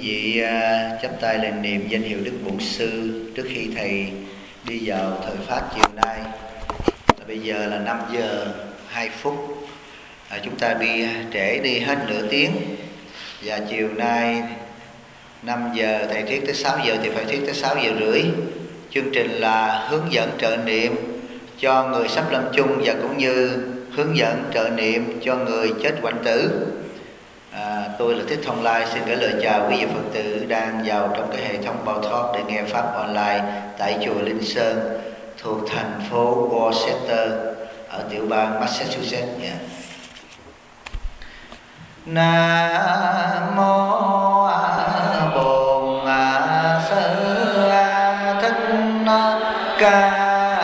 vị chắp tay lên niệm danh hiệu Đức Bổn Sư trước khi thầy đi vào thời pháp chiều nay. Bây giờ là 5 giờ 2 phút. Chúng ta đi trễ đi hết nửa tiếng. Và chiều nay 5 giờ thầy thuyết tới 6 giờ thì phải thuyết tới 6 giờ rưỡi. Chương trình là hướng dẫn trợ niệm cho người sắp lâm chung và cũng như hướng dẫn trợ niệm cho người chết hoạnh tử. Tôi là Thích Thông Lai, xin gửi lời chào quý vị Phật tử đang vào trong cái hệ thống Bao Thoát để nghe pháp online tại chùa Linh Sơn thuộc thành phố Worcester ở tiểu bang Massachusetts nha. Nam mô Bổn Sư Thích Ca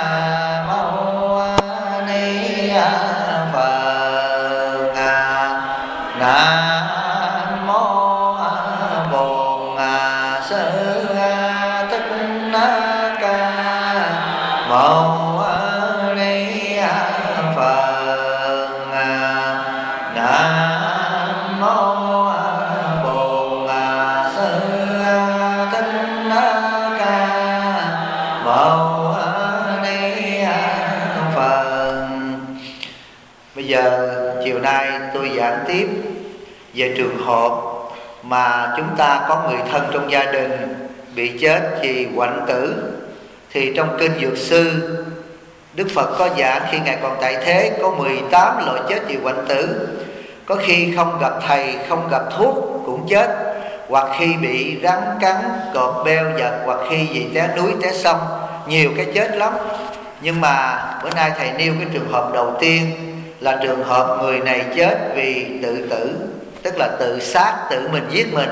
tiếp về trường hợp mà chúng ta có người thân trong gia đình bị chết vì hoạnh tử. Thì trong kinh Dược Sư, Đức Phật có giảng khi Ngài còn tại thế có 18 loại chết vì hoạnh tử. Có khi không gặp thầy, không gặp thuốc cũng chết, hoặc khi bị rắn cắn, cọp beo giật, hoặc khi bị té núi, té sông, nhiều cái chết lắm. Nhưng mà bữa nay thầy nêu cái trường hợp đầu tiên là trường hợp người này chết vì tự tử, tức là tự sát, tự mình giết mình.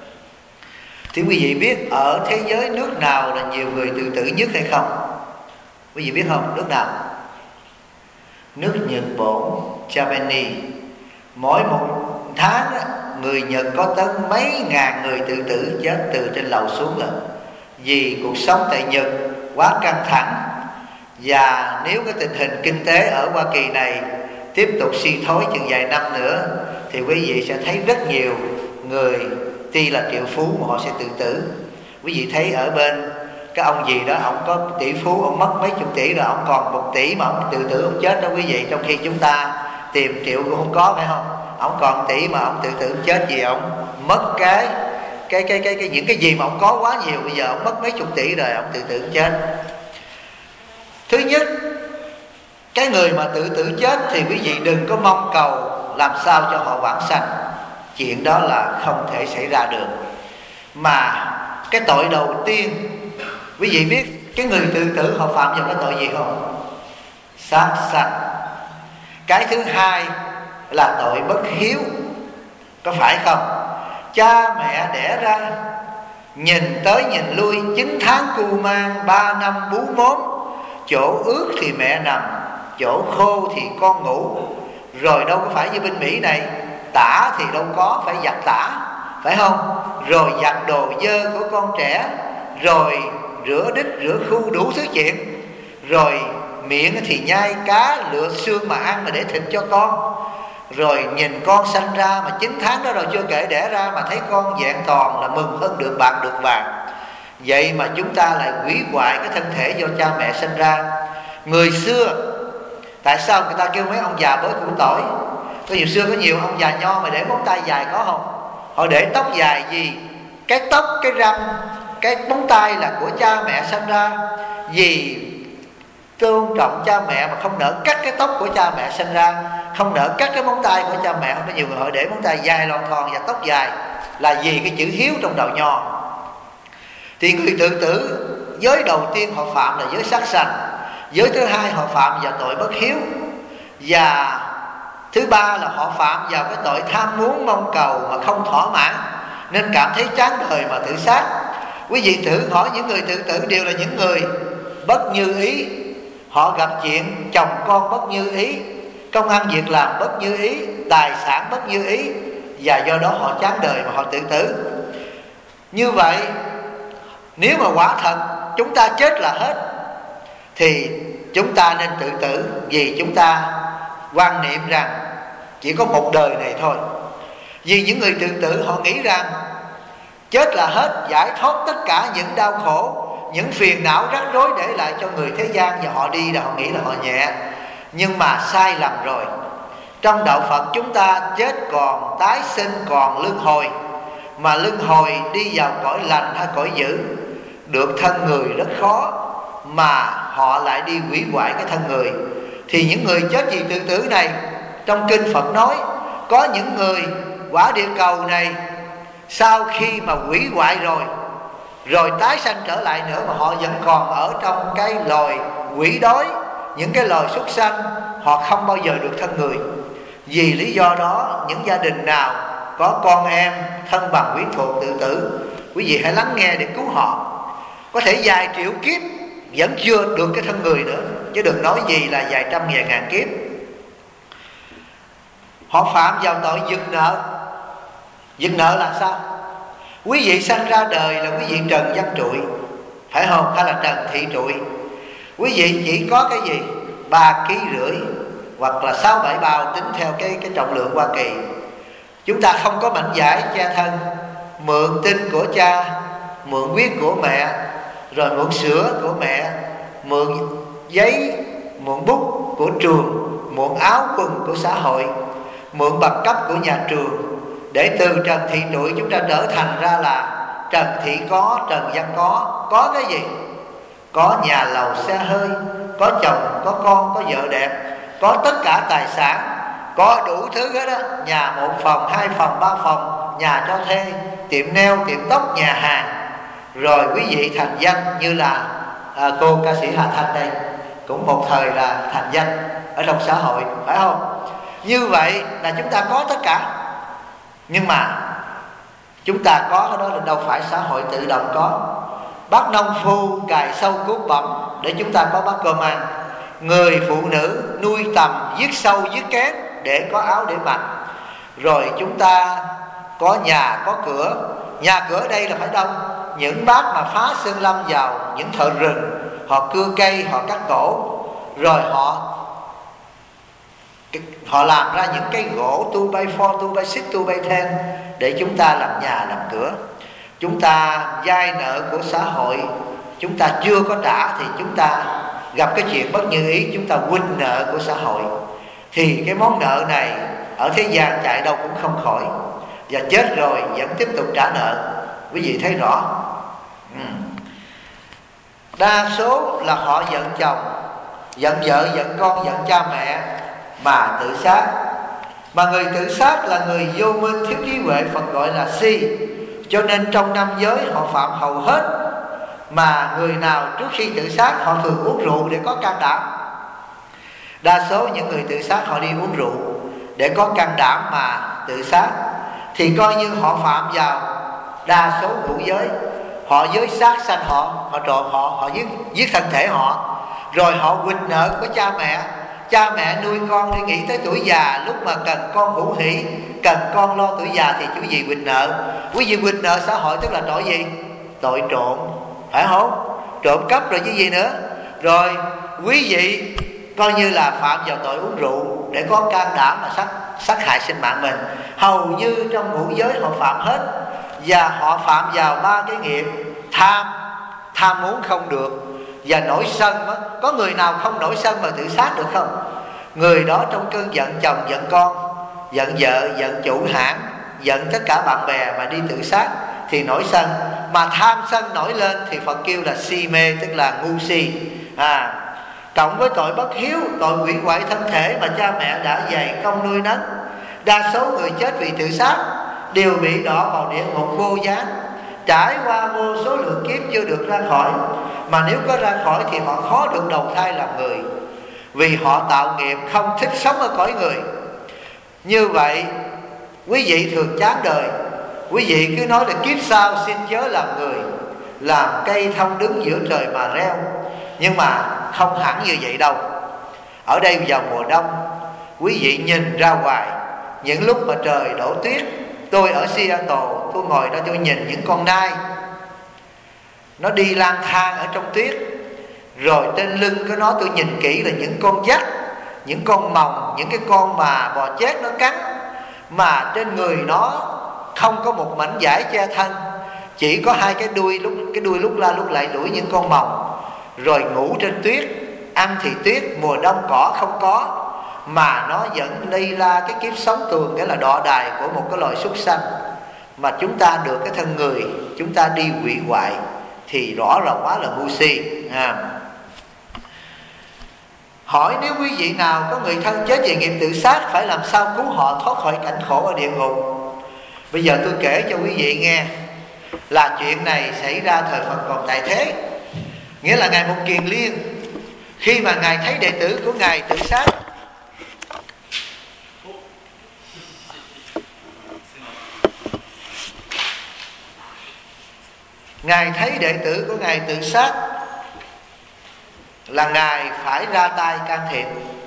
Thì quý vị biết ở thế giới nước nào là nhiều người tự tử nhất hay không? Quý vị biết không? Nước nào? Nước Nhật Bản, Japanese. Mỗi một tháng người Nhật có tới mấy ngàn người tự tử chết từ trên lầu xuống rồi. Vì cuộc sống tại Nhật quá căng thẳng. Và nếu cái tình hình kinh tế ở Hoa Kỳ này tiếp tục suy thoái chừng vài năm nữa thì quý vị sẽ thấy rất nhiều người tuy là triệu phú mà họ sẽ tự tử. Quý vị thấy ở bên cái ông gì đó, ông có tỷ phú, ông mất mấy chục tỷ rồi, ông còn 1 tỷ mà ông tự tử, ông chết đó quý vị. Trong khi chúng ta tìm triệu cũng không có, phải không? Ông còn tỷ mà ông tự tử chết vì ông mất cái những cái gì mà ông có quá nhiều. Bây giờ ông mất mấy chục tỷ rồi, ông tự tử chết. Thứ nhất, cái người mà tự tử chết thì quý vị đừng có mong cầu làm sao cho họ vãng sanh. Chuyện đó là không thể xảy ra được. Mà cái tội đầu tiên, quý vị biết cái người tự tử họ phạm vào cái tội gì không? Sát sanh. Cái thứ hai là tội bất hiếu. Có phải không? Cha mẹ đẻ ra, nhìn tới nhìn lui, 9 tháng cưu mang, 3 năm bú mốm, chỗ ướt thì mẹ nằm, chỗ khô thì con ngủ. Rồi đâu có phải như bên Mỹ này, tả thì đâu có, phải giặt tả, phải không? Rồi giặt đồ dơ của con trẻ, rồi rửa đít, rửa khu, đủ thứ chuyện. Rồi miệng thì nhai cá, lựa xương mà ăn mà để thịt cho con. Rồi nhìn con sanh ra mà 9 tháng đó rồi chưa kể đẻ ra mà thấy con vẹn toàn là mừng hơn được bạc được vàng. Vậy mà chúng ta lại hủy hoại cái thân thể do cha mẹ sinh ra. Người xưa, tại sao người ta kêu mấy ông già bới củ tỏi? Có nhiều xưa có nhiều ông già nho mà để móng tay dài có không? Họ để tóc dài vì cái tóc, cái răng, cái móng tay là của cha mẹ sinh ra. Vì tôn trọng cha mẹ mà không nỡ cắt cái tóc của cha mẹ sinh ra, không nỡ cắt cái móng tay của cha mẹ. Không có nhiều người họ để móng tay dài lon thon và tóc dài là vì cái chữ hiếu trong đầu nho. Thì người tự tử, giới đầu tiên họ phạm là giới sát sanh. Giới thứ hai họ phạm vào tội bất hiếu. Và thứ ba là họ phạm vào cái tội tham muốn mong cầu mà không thỏa mãn, nên cảm thấy chán đời mà tự sát. Quý vị thử hỏi những người tự tử đều là những người bất như ý. Họ gặp chuyện chồng con bất như ý, công ăn việc làm bất như ý, tài sản bất như ý, và do đó họ chán đời mà họ tự tử. Như vậy nếu mà quả thật chúng ta chết là hết thì chúng ta nên tự tử. Vì chúng ta quan niệm rằng chỉ có một đời này thôi. Vì những người tự tử họ nghĩ rằng Chết là hết, giải thoát tất cả những đau khổ, những phiền não rắc rối để lại cho người thế gian. Và họ đi là họ nghĩ là họ nhẹ, nhưng mà sai lầm rồi. Trong đạo Phật chúng ta chết còn tái sinh, còn luân hồi. Mà luân hồi đi vào cõi lành hay cõi dữ, được thân người rất khó, mà họ lại đi hủy hoại cái thân người. Thì những người chết vì tự tử này, trong kinh Phật nói có những người quả địa cầu này sau khi mà hủy hoại rồi tái sanh trở lại nữa, mà họ vẫn còn ở trong cái loài quỷ đói, những cái loài súc sanh, họ không bao giờ được thân người. Vì lý do đó, những gia đình nào có con em thân bằng quyến thuộc tự tử, quý vị hãy lắng nghe để cứu họ. Có thể vài triệu kiếp vẫn chưa được cái thân người nữa, chứ đừng nói gì là vài trăm vài ngàn kiếp. Họ phạm vào tội giật nợ. Giật nợ là sao? Quý vị sanh ra đời là quý vị Trần Văn Trụi, phải không? Hay là Trần Thị Trụi. Quý vị chỉ có cái gì? 3,5 kg hoặc là 6-7 bao, tính theo cái trọng lượng Hoa Kỳ. Chúng ta không có mảnh vải che thân, mượn tinh của cha, mượn huyết của mẹ, rồi mượn sữa của mẹ, mượn giấy, mượn bút của trường, mượn áo quần của xã hội, mượn bằng cấp của nhà trường, để từ Trần Thị Trụi chúng ta trở thành ra là Trần Thị có, Trần Văn có cái gì? Có nhà lầu xe hơi, có chồng, có con, có vợ đẹp, có tất cả tài sản, có đủ thứ hết đó. Nhà 1 phòng, 2 phòng, 3 phòng, nhà cho thuê, tiệm nail, tiệm tóc, nhà hàng. Rồi quý vị thành danh như là cô ca sĩ Hà Thanh đây, cũng một thời là thành danh ở trong xã hội, phải không? Như vậy là chúng ta có tất cả. Nhưng mà chúng ta có cái đó là đâu phải xã hội tự động có. Bác nông phu cài sâu cuốc bẩm để chúng ta có bát cơm ăn. Người phụ nữ nuôi tầm, giết sâu, giết kén để có áo để mặc. Rồi chúng ta có nhà, có cửa. Nhà cửa đây là phải đâu? Những bác mà phá sơn lâm vào, những thợ rừng, họ cưa cây, họ cắt gỗ, rồi họ làm ra những cái gỗ 2x4, 2x6, 2x10 để chúng ta làm nhà, làm cửa. Chúng ta vay nợ của xã hội, chúng ta chưa có trả thì chúng ta gặp cái chuyện bất như ý, chúng ta huynh nợ của xã hội. Thì cái món nợ này ở thế gian chạy đâu cũng không khỏi, và chết rồi vẫn tiếp tục trả nợ. Quý vị thấy rõ. Đa số là họ giận chồng, giận vợ, giận con, giận cha mẹ mà tự sát. Mà người tự sát là người vô minh, thiếu trí huệ, Phật gọi là si. Cho nên trong năm giới họ phạm hầu hết. Mà người nào trước khi tự sát họ thường uống rượu để có can đảm. Đa số những người tự sát họ đi uống rượu để có can đảm mà tự sát, thì coi như họ phạm vào đa số ngũ giới. Họ giới sát sanh họ trộm họ giết thân thể họ. Rồi họ huỳnh nợ của cha mẹ. Cha mẹ nuôi con để nghĩ tới tuổi già, lúc mà cần con hữu hỷ, cần con lo tuổi già thì quý vị huỳnh nợ. Quý vị huỳnh nợ xã hội tức là tội gì? Tội trộm, phải không? Trộm cắp rồi chứ gì nữa. Rồi quý vị coi như là phạm vào tội uống rượu để có can đảm mà sát hại sinh mạng mình. Hầu như trong ngũ giới họ phạm hết. Và họ phạm vào 3 cái nghiệp: tham muốn không được, và nổi sân đó. Có người nào không nổi sân mà tự sát được không? Người đó trong cơn giận chồng, giận con, giận vợ, giận chủ hãng, giận tất cả bạn bè mà đi tự sát thì nổi sân. Mà tham sân nổi lên thì Phật kêu là si mê, tức là ngu si. Cộng với tội bất hiếu, tội hủy hoại thân thể mà cha mẹ đã dày công nuôi nấng. Đa số người chết vì tự sát đều bị đọa vào địa ngục vô gián, trải qua vô số lượng kiếp chưa được ra khỏi. Mà nếu có ra khỏi thì họ khó được đầu thai làm người, vì họ tạo nghiệp không thích sống ở cõi người. Như vậy quý vị thường chán đời. Quý vị cứ nói là kiếp sau xin chớ làm người, làm cây thông đứng giữa trời mà reo. Nhưng mà không hẳn như vậy đâu. Ở đây vào mùa đông, quý vị nhìn ra ngoài, những lúc mà trời đổ tuyết, tôi ở Seattle, tôi ngồi đó tôi nhìn những con nai nó đi lang thang ở trong tuyết. Rồi trên lưng của nó tôi nhìn kỹ là những con dắt, những con mòng, những cái con mà bò chét nó cắn. Mà trên người nó không có một mảnh vải che thân, chỉ có hai cái đuôi lúc la lúc lại đuổi những con mòng, rồi ngủ trên tuyết, ăn thì tuyết, mùa đông cỏ không có, mà nó vẫn lây la cái kiếp sống thường, nghĩa là đọa đài của một cái loài súc sanh, mà chúng ta được cái thân người, chúng ta đi hủy hoại thì rõ là quá là ngu si. Hỏi nếu quý vị nào có người thân chết vì nghiệp tự sát, phải làm sao cứu họ thoát khỏi cảnh khổ ở địa ngục? Bây giờ tôi kể cho quý vị nghe là chuyện này xảy ra thời Phật còn tại thế. Nghĩa là Ngài Một Kiền Liên, khi mà Ngài thấy đệ tử của Ngài tự sát, Ngài thấy đệ tử của Ngài tự sát là Ngài phải ra tay can thiệp.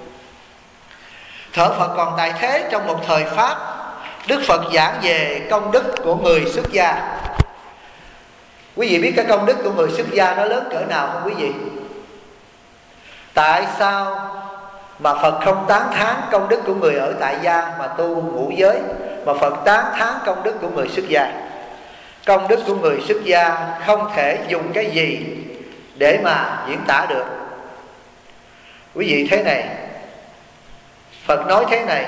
Thở Phật còn tại thế, trong một thời Pháp, Đức Phật giảng về công đức của người xuất gia. Quý vị biết cái công đức của người xuất gia nó lớn cỡ nào không quý vị? Tại sao mà Phật không tán thán công đức của người ở tại gia mà tu ngũ giới, mà Phật tán thán công đức của người xuất gia? Công đức của người xuất gia không thể dùng cái gì để mà diễn tả được. Quý vị thế này, Phật nói thế này: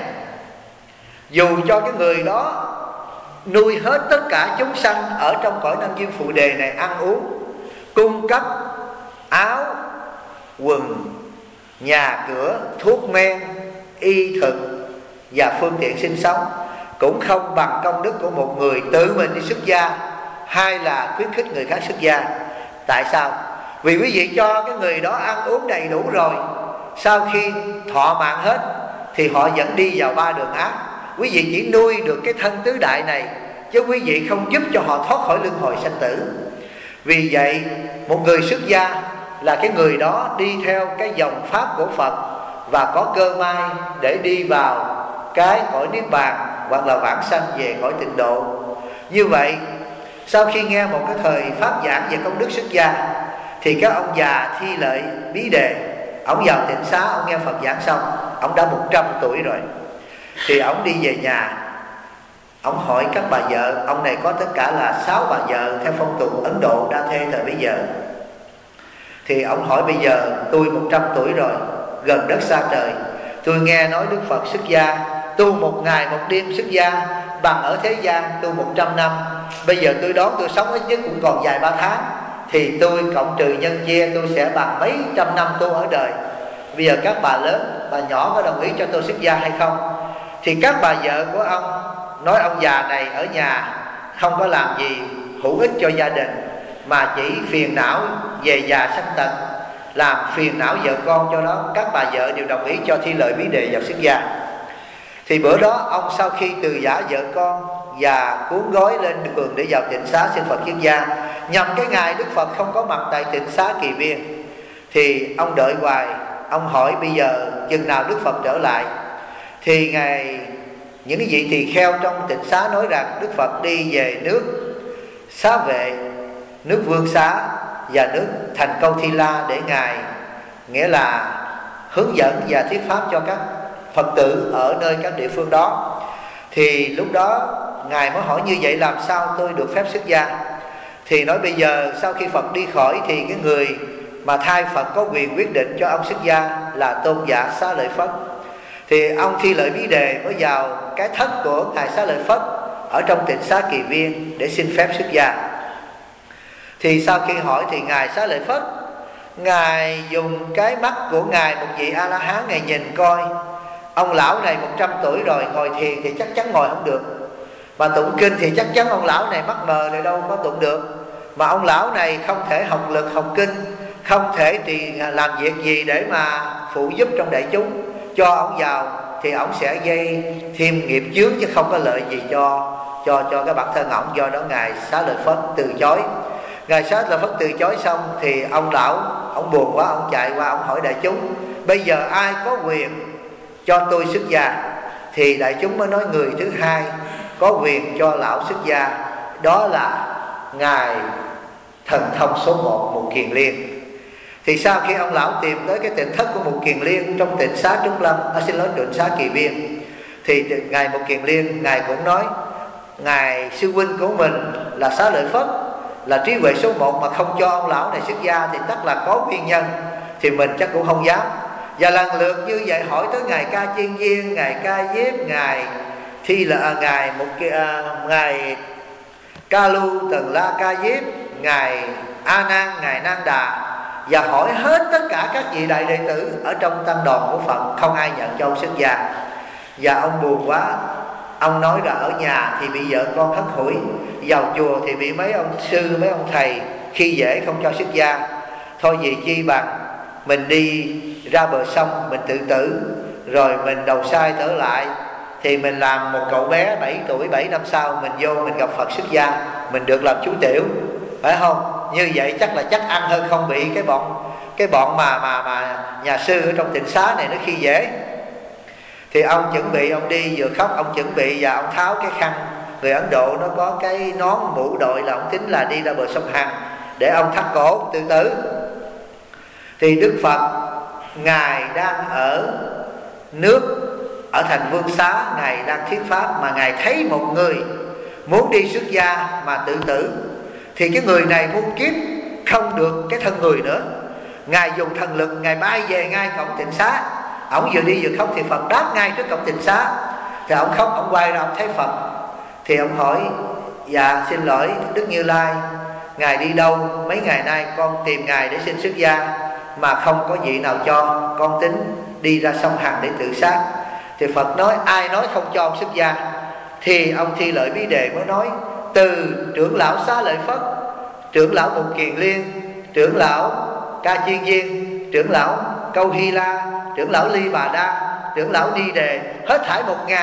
dù cho cái người đó nuôi hết tất cả chúng sanh ở trong cõi Nam Dương Phụ Đề này ăn uống, cung cấp áo, quần, nhà cửa, thuốc men, y thực và phương tiện sinh sống, cũng không bằng công đức của một người tự mình đi xuất gia, hay là khuyến khích người khác xuất gia. Tại sao? Vì quý vị cho cái người đó ăn uống đầy đủ rồi, sau khi thọ mạng hết thì họ vẫn đi vào ba đường ác. Quý vị chỉ nuôi được cái thân tứ đại này, chứ quý vị không giúp cho họ thoát khỏi luân hồi sanh tử. Vì vậy một người xuất gia là cái người đó đi theo cái dòng pháp của Phật và có cơ may để đi vào cái cõi niết bàn hoặc là vãng sanh về cõi tịnh độ. Như vậy sau khi nghe một cái thời pháp giảng về công đức xuất gia, thì các ông già Thi Lợi Bí Đề, ông vào tịnh xá, ông nghe Phật giảng xong, ông đã 100 tuổi rồi. Thì ông đi về nhà, ông hỏi các bà vợ, ông này có tất cả là 6 bà vợ theo phong tục Ấn Độ đa thê thời bấy giờ. Thì ông hỏi: bây giờ tôi 100 tuổi rồi, gần đất xa trời, tôi nghe nói Đức Phật xuất gia, tu một ngày một đêm xuất gia, bằng ở thế gian tu 100 năm. Bây giờ tôi đoán tôi sống ít nhất cũng còn vài 3 tháng, thì tôi cộng trừ nhân chia, tôi sẽ bằng mấy trăm năm tu ở đời. Bây giờ các bà lớn, bà nhỏ có đồng ý cho tôi xuất gia hay không? Thì các bà vợ của ông nói ông già này ở nhà không có làm gì hữu ích cho gia đình, mà chỉ phiền não về già sanh tật, làm phiền não vợ con, cho đó các bà vợ đều đồng ý cho Thi Lợi Bí Đề vào xuất gia. Thì bữa đó ông sau khi từ giã vợ con và cuốn gói lên đường để vào tịnh xá xin Phật xuất gia, nhằm cái ngày Đức Phật không có mặt tại tịnh xá Kỳ Viên, thì ông đợi hoài. Ông hỏi bây giờ chừng nào Đức Phật trở lại? Thì những cái vị tỳ kheo trong tịnh xá nói rằng Đức Phật đi về nước Xá Vệ, nước Vương Xá và nước Thành Câu Thi La, để Ngài nghĩa là hướng dẫn và thuyết pháp cho các Phật tử ở nơi các địa phương đó. Thì lúc đó Ngài mới hỏi: như vậy làm sao tôi được phép xuất gia? Thì nói bây giờ sau khi Phật đi khỏi, thì cái người mà thay Phật có quyền quyết định cho ông xuất gia là Tôn giả Xá Lợi Phất. Thì ông Thi Lợi Bí Đề mới vào cái thất của Ngài Xá Lợi Phất ở trong tịnh xá Kỳ Viên để xin phép xuất gia. Thì sau khi hỏi thì Ngài Xá Lợi Phất, Ngài dùng cái mắt của Ngài, một vị A-la-hán, Ngài nhìn coi ông lão này 100 tuổi rồi, ngồi thiền thì chắc chắn ngồi không được, mà tụng kinh thì chắc chắn ông lão này mắt mờ này đâu có tụng được. Mà ông lão này không thể học lực học kinh, không thể làm việc gì để mà phụ giúp trong đại chúng. Cho ông vào thì ông sẽ gây thêm nghiệp chướng, chứ không có lợi gì cho cái bản thân ông. Do đó Ngài Xá Lợi Phất từ chối. Ngài Xá Lợi Phất từ chối xong thì ông lão, ông buồn quá, ông chạy qua, ông hỏi đại chúng: bây giờ ai có quyền cho tôi xuất gia? Thì đại chúng mới nói người thứ hai có quyền cho lão xuất gia, đó là Ngài Thần Thông số 1 Một Kiền Liên. Thì sau khi ông lão tìm tới cái tịnh thất của Một Kiền Liên trong tịnh xá Trúc Lâm, tịnh xá Kỳ Viên, thì Ngài Một Kiền Liên, Ngài cũng nói: Ngài sư huynh của mình là Xá Lợi Phất là trí huệ số 1 mà không cho ông lão này xuất gia thì chắc là có nguyên nhân, thì mình chắc cũng không dám. Và lần lượt như vậy hỏi tới ngài Ca Chiên Viên, ngài Ca Diếp, ngài ngài Ca Lu Tần La Ca Diếp, ngài A Nan, ngài Nan Đà, và hỏi hết tất cả các vị đại đệ tử ở trong tăng đoàn của Phật, không ai nhận cho ông xuất gia. Và ông buồn quá, ông nói là ở nhà thì bị vợ con hất hủi, vào chùa thì bị mấy ông sư, mấy ông thầy khi dễ không cho xuất gia. Thôi vì chi bằng mình đi ra bờ sông mình tự tử, rồi mình đầu sai trở lại, thì mình làm một cậu bé 7 tuổi, 7 năm sau mình vô mình gặp Phật xuất gia, mình được làm chú tiểu, phải không? Như vậy chắc ăn hơn, không bị cái bọn mà nhà sư ở trong tịnh xá này nó khi dễ. Thì ông chuẩn bị, ông đi vừa khóc ông chuẩn bị, và ông tháo cái khăn. Người Ấn Độ nó có cái nón mũ đội là ông tính là đi ra bờ sông Hằng để ông thắt cổ tự tử. Thì Đức Phật ngài đang ở nước, ở thành Vương Xá, ngài đang thuyết pháp, mà ngài thấy một người muốn đi xuất gia mà tự tử. Thì cái người này muốn kiếp không được cái thân người nữa, ngài dùng thần lực, ngài bay về ngay cổng tịnh xá. Ông vừa đi vừa khóc thì Phật đáp ngay trước cổng tịnh xá. Thì ông khóc, ông quay ra ông thấy Phật. Thì ông hỏi: dạ xin lỗi Đức Như Lai, ngài đi đâu? Mấy ngày nay con tìm ngài để xin xuất gia mà không có vị nào cho, con tính đi ra sông Hằng để tự sát. Thì Phật nói: ai nói không cho ông xuất gia? Thì ông Thi Lợi Bí Đề mới nói: từ trưởng lão Xá Lợi Phất, trưởng lão Mục Kiền Liên, trưởng lão Ca Chiên Viên, trưởng lão Câu Hy La, trưởng lão Ly Bà Đa, trưởng lão Ni Đề, hết thảy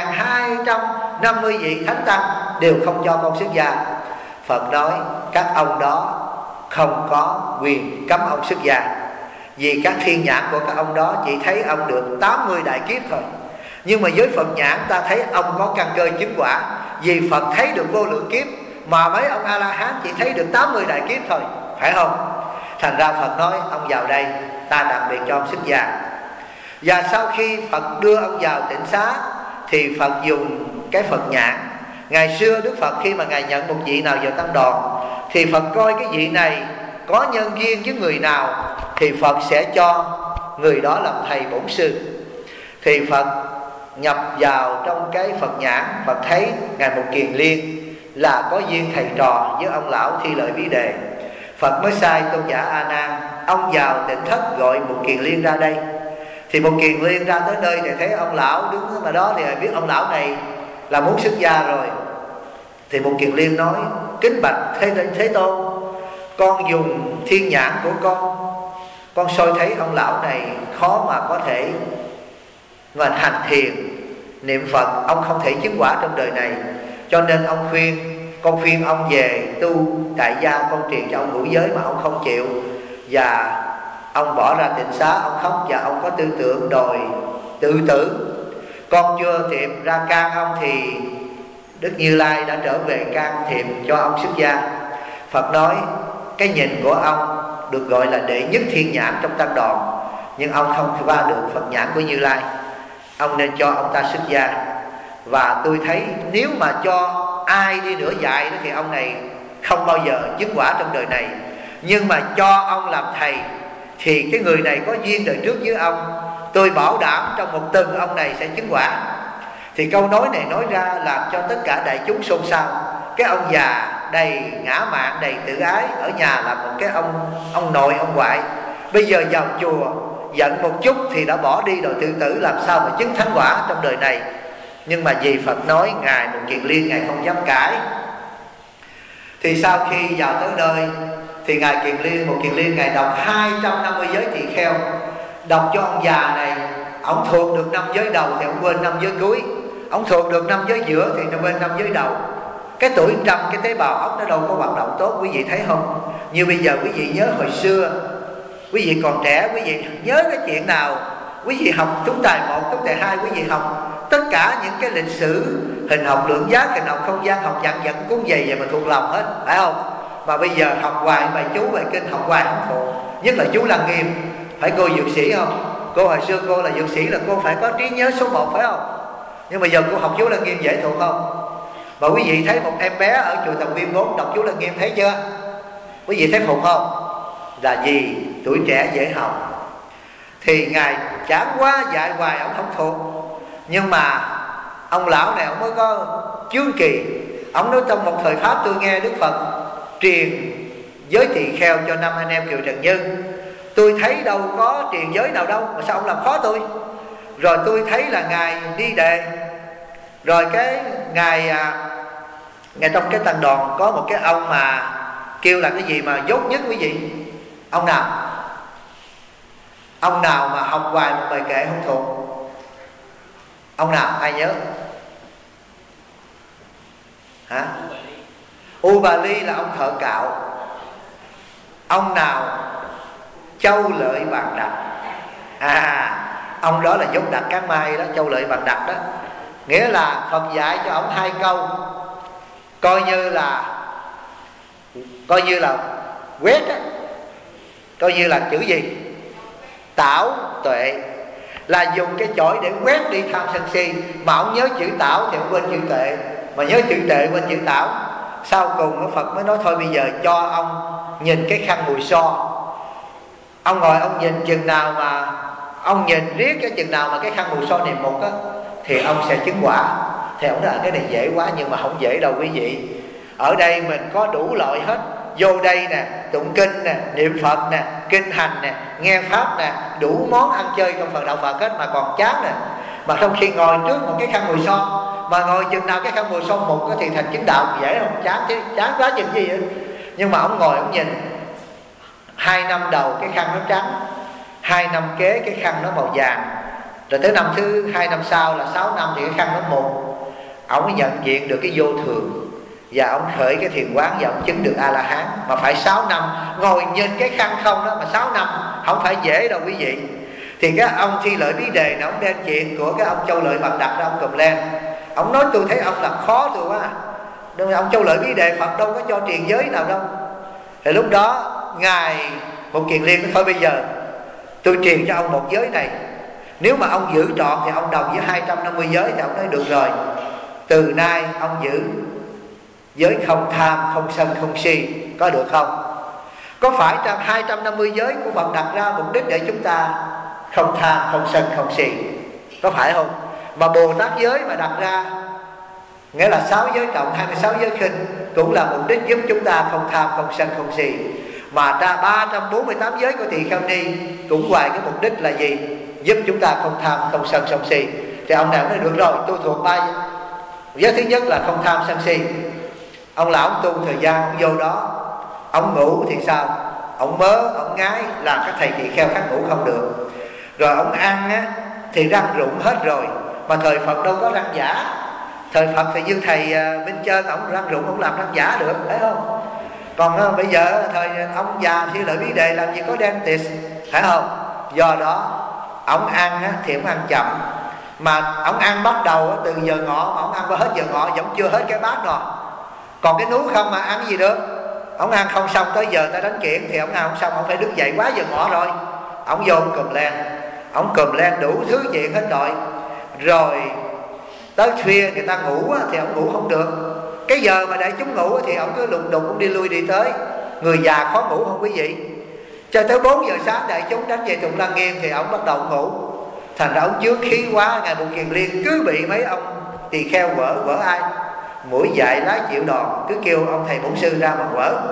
1250 vị thánh tăng đều không cho con xuất gia. Phật nói: các ông đó không có quyền cấm ông xuất gia, vì các thiên nhãn của các ông đó chỉ thấy ông được 80 đại kiếp thôi. Nhưng mà với Phật nhãn ta thấy ông có căn cơ chứng quả, vì Phật thấy được vô lượng kiếp, mà mấy ông A-la-hán chỉ thấy được 80 đại kiếp thôi, phải không? Thành ra Phật nói: ông vào đây, ta đặc biệt cho ông xuất gia. Và sau khi Phật đưa ông vào tịnh xá thì Phật dùng cái Phật nhãn. Ngày xưa Đức Phật khi mà ngài nhận một vị nào vào tăng đoàn thì Phật coi cái vị này có nhân duyên với người nào thì Phật sẽ cho người đó làm thầy bổn sư. Thì Phật nhập vào trong cái Phật nhãn, Phật thấy ngài Mục Kiền Liên là có duyên thầy trò với ông lão Thi Lợi Bí Đề. Phật mới sai tôn giả A Nan, ông vào tịnh thất gọi Mục Kiền Liên ra đây. Thì Mục Kiền Liên ra tới nơi thì thấy ông lão đứng ở đó, thì biết ông lão này là muốn xuất gia rồi. Thì Mục Kiền Liên nói: kính bạch Thế Tôn, con dùng thiên nhãn của con soi thấy ông lão này khó mà có thể mà hành thiền niệm Phật, ông không thể chứng quả trong đời này, cho nên con khuyên ông về tu tại gia, con truyền cho ông ngũ giới mà ông không chịu, và ông bỏ ra tịnh xá, ông khóc và ông có tư tưởng đòi tự tử. Con chưa kịp ra can ông thì Đức Như Lai đã trở về can thiệp cho ông xuất gia. Phật nói: cái nhìn của ông được gọi là đệ nhất thiên nhãn trong tăng đoàn, nhưng ông không qua được Phật nhãn của Như Lai, ông nên cho ông ta xuất gia. Và tôi thấy nếu mà cho ai đi nữa dạy thì ông này không bao giờ chứng quả trong đời này. Nhưng mà cho ông làm thầy thì cái người này có duyên đời trước với ông, tôi bảo đảm trong một tuần ông này sẽ chứng quả. Thì câu nói này nói ra làm cho tất cả đại chúng xôn xao. Cái ông già đầy ngã mạn, đầy tự ái, ở nhà là một cái ông nội ông ngoại, bây giờ vào chùa giận một chút thì đã bỏ đi rồi tự tử, làm sao mà chứng thánh quả trong đời này. Nhưng mà vì Phật nói, ngài Mục Kiền Liên ngài không dám cãi. Thì sau khi vào tới nơi thì ngài Mục Kiền Liên ngài đọc 250 giới tỳ kheo, đọc cho ông già này. Ông thuộc được 5 giới đầu thì ông quên 5 giới cuối, ông thuộc được 5 giới giữa thì ông quên 5 giới đầu. Cái tuổi 100 cái tế bào óc nó đâu có hoạt động tốt, quý vị thấy không? Như bây giờ quý vị nhớ hồi xưa, quý vị còn trẻ, quý vị nhớ cái chuyện nào quý vị học chúng tài 1, chúng tài 2, quý vị học tất cả những cái lịch sử hình học lượng giác, hình học không gian, học dạng dẫn cuốn dày vậy mà thuộc lòng hết, phải không? Mà bây giờ học hoài bài chú bài kinh, học hoài không thuộc. Nhất là chú Lăng Nghiêm, phải cô dược sĩ không? Cô hồi xưa cô là dược sĩ là cô phải có trí nhớ số 1, phải không? Nhưng mà giờ cô học chú Lăng Nghiêm dễ thuộc không? Mà quý vị thấy một em bé ở chùa Thần Nguyên 4 đọc chú Lăng Nghiêm thấy chưa? Quý vị thấy phục không? Là gì? Tuổi trẻ dễ học. Thì Ngài chán quá dạy hoài ông không thuộc. Nhưng mà ông lão này ông mới có chướng kỳ. Ông nói trong một thời Pháp tôi nghe Đức Phật truyền giới tỳ kheo cho 5 anh em Kiều Trần Như. Tôi thấy đâu có truyền giới nào đâu, mà sao ông làm khó tôi? Rồi tôi thấy là Ngài đi đề. Rồi cái Ngài trong cái tăng đoàn có một cái ông mà kêu là cái gì mà dốt nhất quý vị? Ông nào? Ông nào mà học hoài một bài kệ không thuộc? Ông nào? Ai nhớ? Hả? U Bà Ly là ông thợ cạo. Ông nào? Châu Lợi Bàn Đặt. Ông đó là dốt đặt Cát Mai đó, Châu Lợi Bàn Đặt đó. Nghĩa là Phật dạy cho ông 2 câu, coi như là quét á, coi như là chữ gì? Tảo tuệ, là dùng cái chổi để quét đi tham sân si. Mà ông nhớ chữ tảo thì ông quên chữ tuệ, mà nhớ chữ tuệ quên chữ tảo. Sau cùng Phật mới nói thôi bây giờ cho ông nhìn cái khăn mùi so. Ông ngồi ông nhìn chừng nào mà ông nhìn riết cái chừng nào mà cái khăn mùi so niệm mục á, thì ông sẽ chứng quả. Thì ông nói là cái này dễ quá, nhưng mà không dễ đâu quý vị. Ở đây mình có đủ loại hết. Vô đây nè, tụng kinh nè, niệm Phật nè, kinh hành nè, nghe Pháp nè, đủ món ăn chơi trong phần đạo Phật hết mà còn chán nè. Mà trong khi ngồi trước một cái khăn mùi son, mà ngồi chừng nào cái khăn mùi son mục thì thành chứng đạo dễ không? Chán chứ, chán quá chừng gì vậy. Nhưng mà ông ngồi ông nhìn 2 năm đầu cái khăn nó trắng, 2 năm kế cái khăn nó màu vàng, rồi tới năm thứ 2 năm sau là 6 năm thì cái khăn nó mục. Ông mới nhận diện được cái vô thường, và ông khởi cái thiền quán và ông chứng được A-la-hán. Mà phải 6 năm ngồi nhìn cái khăn không đó, mà 6 năm không phải dễ đâu quý vị. Thì cái ông Thi Lợi Bí Đề này, ông đem chuyện của cái ông Châu Lợi Bàn Đặt ra ông cầm lên. Ông nói tôi thấy ông làm khó tôi quá. Ông Châu Lợi Bí Đề Phật đâu có cho truyền giới nào đâu. Thì lúc đó Ngài Một Kiền Liên nói thôi bây giờ tôi truyền cho ông một giới này, nếu mà ông giữ trọn thì ông đồng với 250 giới. Thì ông nói được rồi, từ nay ông giữ giới không tham, không sân, không si, có được không? Có phải trong 250 giới của Phật đặt ra mục đích để chúng ta không tham, không sân, không si, có phải không? Mà Bồ Tát giới mà đặt ra, nghĩa là 6 giới trọng, 26 giới khinh, cũng là mục đích giúp chúng ta không tham, không sân, không si. Mà ra 348 giới của Tỳ Kheo Ni cũng ngoài cái mục đích là gì? Giúp chúng ta không tham, không sân, không si. Thì ông nào nói được rồi, tôi thuộc 3 giới. Thứ nhất là không tham sân si. Ông lão ông tu thời gian ông vô đó, ông ngủ thì sao? Ông mớ, ông ngái, làm các thầy tỳ kheo khác ngủ không được. Rồi ông ăn á thì răng rụng hết rồi. Mà thời Phật đâu có răng giả. Thời Phật thì như thầy bên trên, ông răng rụng ông làm răng giả được, phải không? Còn bây giờ thời ông già Thi Lợi Bí Đề làm gì có dentist, phải không? Do đó ông ăn á, thì ông ăn chậm. Mà ông ăn bắt đầu á, từ giờ ngọ mà ông ăn qua hết giờ ngọ vẫn chưa hết cái bát rồi. Còn cái núi không mà ăn cái gì được. Ông ăn không xong tới giờ ta đánh kiển thì ông ăn không xong, ông phải đứng dậy quá giờ ngọ rồi. Ông vô ông cùm len đủ thứ chuyện hết rồi. Rồi tới khuya người ta ngủ á, thì ông ngủ không được. Cái giờ mà để chúng ngủ thì ông cứ lục đục, ông đi lui đi tới. Người già khó ngủ không quý vị? Cho tới 4 giờ sáng đại chúng đánh về Tụng Lăng Nghiêm thì ông bắt đầu ngủ. Thành ra ông chướng khí quá. Ngài Một Kiền Liên cứ bị mấy ông tỳ kheo vỡ ai? Mũi dại lái chịu đòn, cứ kêu ông thầy bổn sư ra mà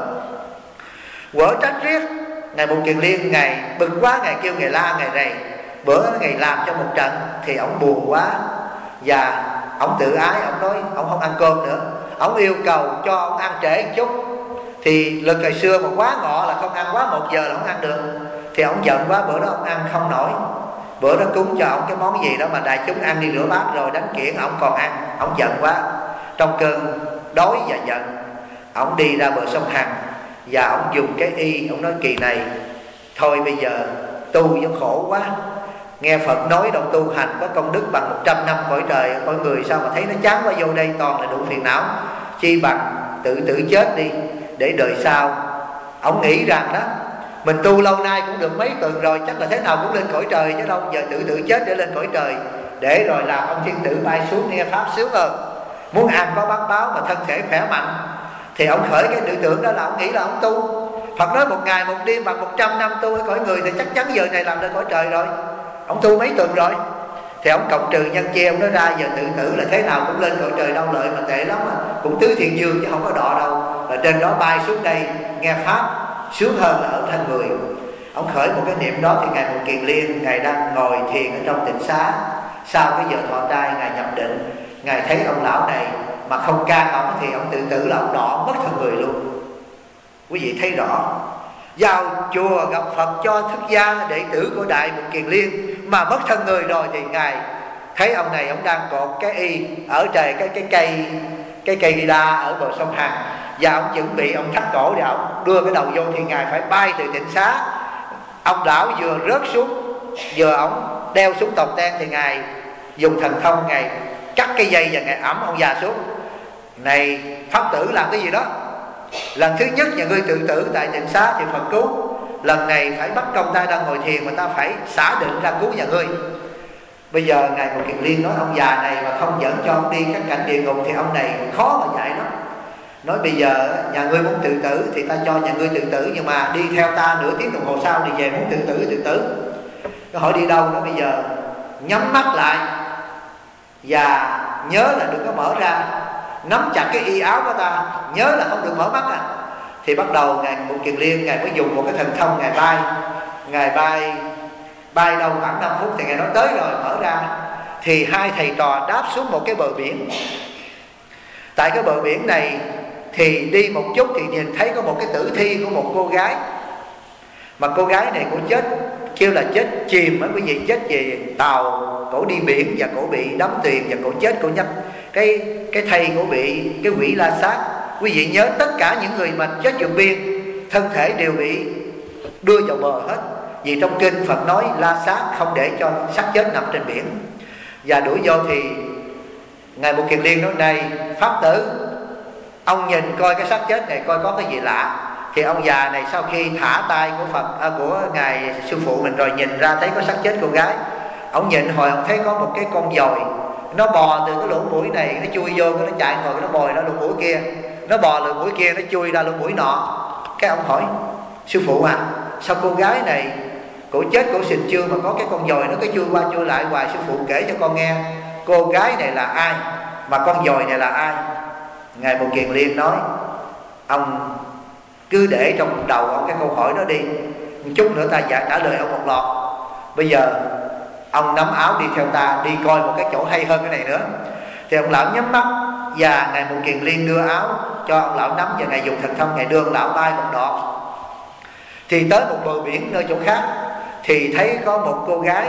quở trách riết. Ngài Một Kiền Liên ngày bực quá, ngày kêu ngày la ngày này. Bữa ngày làm cho một trận thì ông buồn quá, và ông tự ái, ông nói ông không ăn cơm nữa. Ông yêu cầu cho ông ăn trễ một chút. Thì lực ngày xưa mà quá ngọ là không ăn, quá 1 giờ là không ăn được. Thì ông giận quá, bữa đó ông ăn không nổi. Bữa đó cúng cho ông cái món gì đó mà đại chúng ăn đi rửa bát rồi đánh kiển, ông còn ăn. Ông giận quá, trong cơn đói và giận, ông đi ra bờ sông Hằng và ông dùng cái y. Ông nói kỳ này thôi bây giờ tu nó khổ quá. Nghe Phật nói đâu tu hành có công đức bằng 100 năm cõi trời. Con người sao mà thấy nó chán quá, vô đây toàn là đủ phiền não. Chi bằng tự chết đi để đời sau. Ông nghĩ rằng đó, mình tu lâu nay cũng được mấy tuần rồi, chắc là thế nào cũng lên cõi trời chứ đâu. Giờ tự chết để lên cõi trời, để rồi làm ông thiên tử bay xuống nghe Pháp sướng hơn. Muốn ăn có bát báo mà thân thể khỏe mạnh. Thì ông khởi cái tư tưởng đó là ông nghĩ là ông tu. Phật nói 1 ngày 1 đêm bằng 100 năm tu ở cõi người, thì chắc chắn giờ này làm lên cõi trời rồi. Ông tu mấy tuần rồi. Thì ông cộng trừ nhân chia, ông nói ra giờ tự tử là thế nào cũng lên cõi trời Đau Lợi, mà tệ lắm mà cũng tứ thiền dương chứ không có đọ đâu. Là trên đó bay xuống đây nghe pháp sướng hơn là ở thân người. Ông khởi một cái niệm đó, thì ngài Một Kiền Liên, ngài đang ngồi thiền ở trong tịnh xá. Sau cái giờ thọ trai, ngài nhập định, ngài thấy ông lão này mà không can ông thì ông tự tử là ông đỏ mất thân người luôn. Quý vị thấy rõ, vào chùa gặp Phật cho xuất gia đệ tử của Đại Một Kiền Liên mà mất thân người rồi, thì ngài thấy ông này, ông đang cột cái y ở trời cái cây đi đa ở bờ sông Hằng, và ông chuẩn bị ông thắt cổ để ông đưa cái đầu vô, thì ngài phải bay từ tịnh xá. Ông lão vừa rớt xuống, vừa ông đeo xuống tòng ten, thì ngài dùng thần thông, ngài cắt cái dây và ngài ẵm ông già xuống. Này pháp tử làm cái gì đó? Lần thứ nhất nhà ngươi tự tử tại tịnh xá thì Phật cứu. Lần này phải bắt công ta đang ngồi thiền mà ta phải xả định ra cứu nhà ngươi. Bây giờ ngài Một Kiền Liên nói ông già này mà không dẫn cho ông đi các cảnh địa ngục thì ông này khó mà dạy lắm. Nói bây giờ nhà ngươi muốn tự tử thì ta cho nhà ngươi tự tử, nhưng mà đi theo ta nửa tiếng đồng hồ sau thì về muốn tự tử. Nó hỏi đi đâu? Nó bây giờ nhắm mắt lại và nhớ là đừng có mở ra, nắm chặt cái y áo của ta, nhớ là không được mở mắt. Thì bắt đầu ngài Một Kiền Liên, ngài mới dùng một cái thần thông, ngài bay đâu khoảng 5 phút thì ngài nói tới rồi, mở ra. Thì hai thầy trò đáp xuống một cái bờ biển. Tại cái bờ biển này thì đi một chút thì nhìn thấy có một cái tử thi của một cô gái. Mà cô gái này cổ chết, kêu là chết chìm á quý vị, chết về tàu, cổ đi biển và cổ bị đắm thuyền và cổ chết, cổ nhấp cái thây cổ bị cái quỷ la sát. Quý vị nhớ tất cả những người mà chết vượt biên, thân thể đều bị đưa vào bờ hết. Vì trong kinh Phật nói la sát không để cho xác chết nằm trên biển. Và đuổi vô thì ngài Một Kiền Liên nói: này pháp tử, ông nhìn coi cái xác chết này coi có cái gì lạ. Thì ông già này sau khi thả tay của của ngài sư phụ mình rồi, nhìn ra thấy có xác chết cô gái. Ông nhìn hồi ông thấy có một cái con dòi, nó bò từ cái lỗ mũi này nó chui vô, nó chạy ngồi nó bồi ra lỗ mũi kia, nó bò lỗ mũi kia nó chui ra lỗ mũi nọ. Cái ông hỏi sư phụ sao cô gái này cổ chết cổ xịt chưa mà có cái con dòi nó cứ chui qua chui lại hoài? Sư phụ kể cho con nghe cô gái này là ai, mà con dòi này là ai. Ngài Một Kiền Liên nói: ông cứ để trong đầu ông cái câu hỏi đó đi, một chút nữa ta trả lời ông một loạt. Bây giờ ông nắm áo đi theo ta, đi coi một cái chỗ hay hơn cái này nữa. Thì ông lão nhắm mắt và ngài Một Kiền Liên đưa áo cho ông lão nắm, và ngài dùng thần thông ngài đưa ông lão bay một đoạn. Thì tới một bờ biển nơi chỗ khác thì thấy có một cô gái,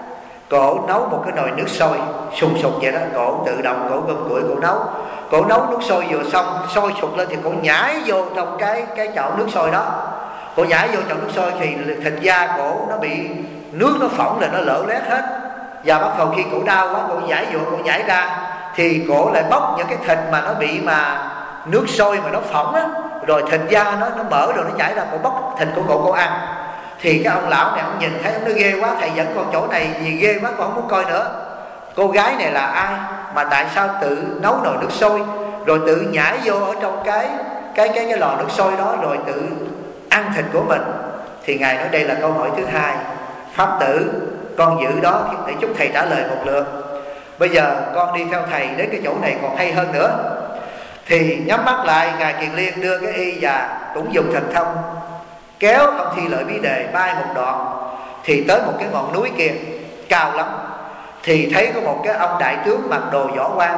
cổ nấu một cái nồi nước sôi sùng sục vậy đó, cổ tự động cổ gom củi cổ nấu. Cổ nấu nước sôi vừa xong, sôi sục lên thì cổ nhảy vô trong cái chậu nước sôi đó. Cổ nhảy vô chậu nước sôi thì thịt da cổ nó bị nước nó phỏng là nó lở lét hết. Và bắt đầu khi cổ đau quá, cổ nhảy vô, cổ nhảy ra thì cổ lại bóc những cái thịt mà nó bị mà nước sôi mà nó phỏng á, rồi thịt da nó mở rồi nó chảy ra, cổ bóc thịt của cổ ăn. Thì cái ông lão này ông nhìn thấy ông nói ghê quá, thầy dẫn con chỗ này gì ghê quá, con không muốn coi nữa. Cô gái này là ai mà tại sao tự nấu nồi nước sôi rồi tự nhảy vô ở trong cái lò nước sôi đó rồi tự ăn thịt của mình? Thì ngài nói đây là câu hỏi thứ hai. Pháp tử, con giữ đó để chúc thầy trả lời một lượt. Bây giờ con đi theo thầy đến cái chỗ này còn hay hơn nữa. Thì nhắm mắt lại, ngài Kiền Liên đưa cái y và cũng dùng thần thông kéo ông Thi Lợi Bí Đề bay một đoạn. Thì tới một cái ngọn núi kia cao lắm, thì thấy có một cái ông đại tướng mặc đồ võ quan,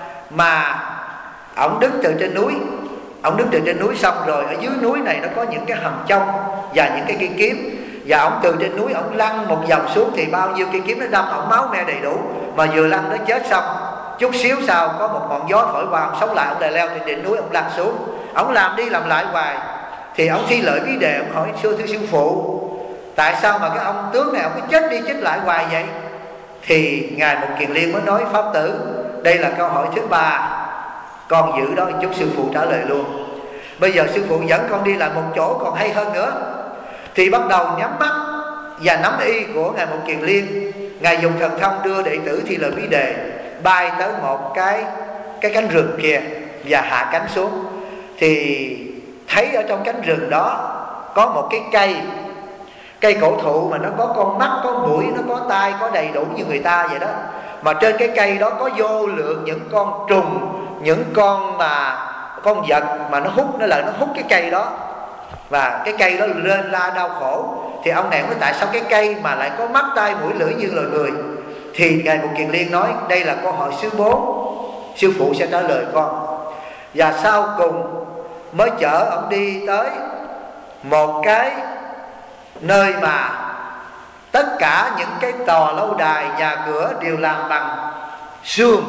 mà ông đứng từ trên núi. Ông đứng từ trên núi xong rồi ở dưới núi này nó có những cái hầm trong và những cái cây kiếm. Và ông từ trên núi ông lăn một vòng xuống thì bao nhiêu cây kiếm nó đâm ông máu me đầy đủ. Mà vừa lăn nó chết xong, chút xíu sau có một ngọn gió thổi qua, ông sống lại, ông lại leo trên đỉnh núi, ông lăn xuống. Ông làm đi làm lại hoài. Thì ông Thi Lợi Bí Đề ông hỏi thưa sư phụ, tại sao mà cái ông tướng này ông cứ chết đi chết lại hoài vậy? Thì ngài Một Kiền Liên mới nói: pháp tử, đây là câu hỏi thứ ba, con giữ đó chút sư phụ trả lời luôn. Bây giờ sư phụ dẫn con đi lại một chỗ còn hay hơn nữa. Thì bắt đầu nhắm mắt và nắm y của ngài Một Kiền Liên. Ngài dùng thần thông đưa đệ tử Thi Lợi Bí Đề bay tới một cái cánh rừng kia và hạ cánh xuống. Thì thấy ở trong cánh rừng đó có một cái cây cổ thụ mà nó có con mắt, có mũi, nó có tai, có đầy đủ như người ta vậy đó. Mà trên cái cây đó có vô lượng những con trùng, những con vật mà nó hút cái cây đó, và cái cây đó lên la đau khổ. Thì ông này nói tại sao cái cây mà lại có mắt, tai, mũi, lưỡi như loài người? Thì Ngài Một Kiền Liên nói đây là câu hỏi số 4, sư phụ sẽ trả lời con. Và sau cùng mới chở ông đi tới một cái nơi mà tất cả những cái tòa lâu đài, nhà cửa đều làm bằng xương,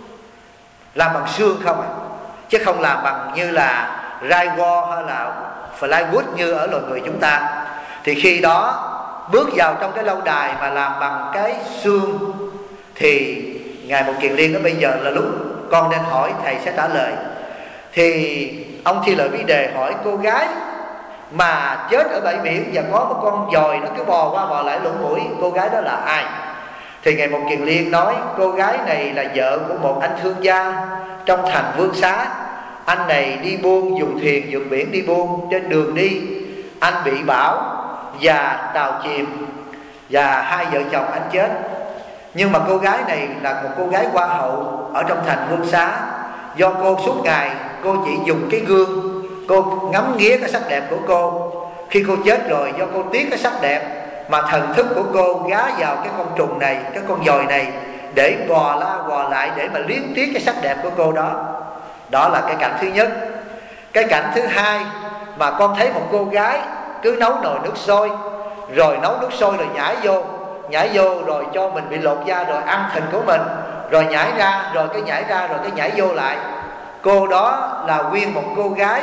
làm bằng xương không chứ không làm bằng như là drywall hay là plywood như ở loài người chúng ta. Thì khi đó bước vào trong cái lâu đài mà làm bằng cái xương thì Ngài Một Kiền Liên nói bây giờ là lúc con nên hỏi, thầy sẽ trả lời. Thì ông Thi Lợi Bí Đề hỏi cô gái mà chết ở bãi biển và có một con dòi nó cứ bò qua bò lại lỗ mũi, cô gái đó là ai? Thì Ngài Một Kiền Liên nói cô gái này là vợ của một anh thương gia trong thành Vương Xá. Anh này đi buôn, dùng thuyền vượt biển đi buôn. Trên đường đi anh bị bão và tàu chìm, và hai vợ chồng anh chết. Nhưng mà cô gái này là một cô gái hoa hậu ở trong thành Vương Xá. Do cô suốt ngày cô chỉ dùng cái gương, cô ngắm nghía cái sắc đẹp của cô. Khi cô chết rồi, do cô tiếc cái sắc đẹp mà thần thức của cô gá vào cái con trùng này, cái con dòi này, để bò la bò lại để mà liếng tiếc cái sắc đẹp của cô đó. Đó là cái cảnh thứ nhất. Cái cảnh thứ hai mà con thấy một cô gái cứ nấu nồi nước sôi, rồi nấu nước sôi rồi nhảy vô rồi cho mình bị lột da rồi ăn thịt của mình, rồi nhảy ra rồi cái nhảy ra rồi cái nhảy vô lại. Cô đó là nguyên một cô gái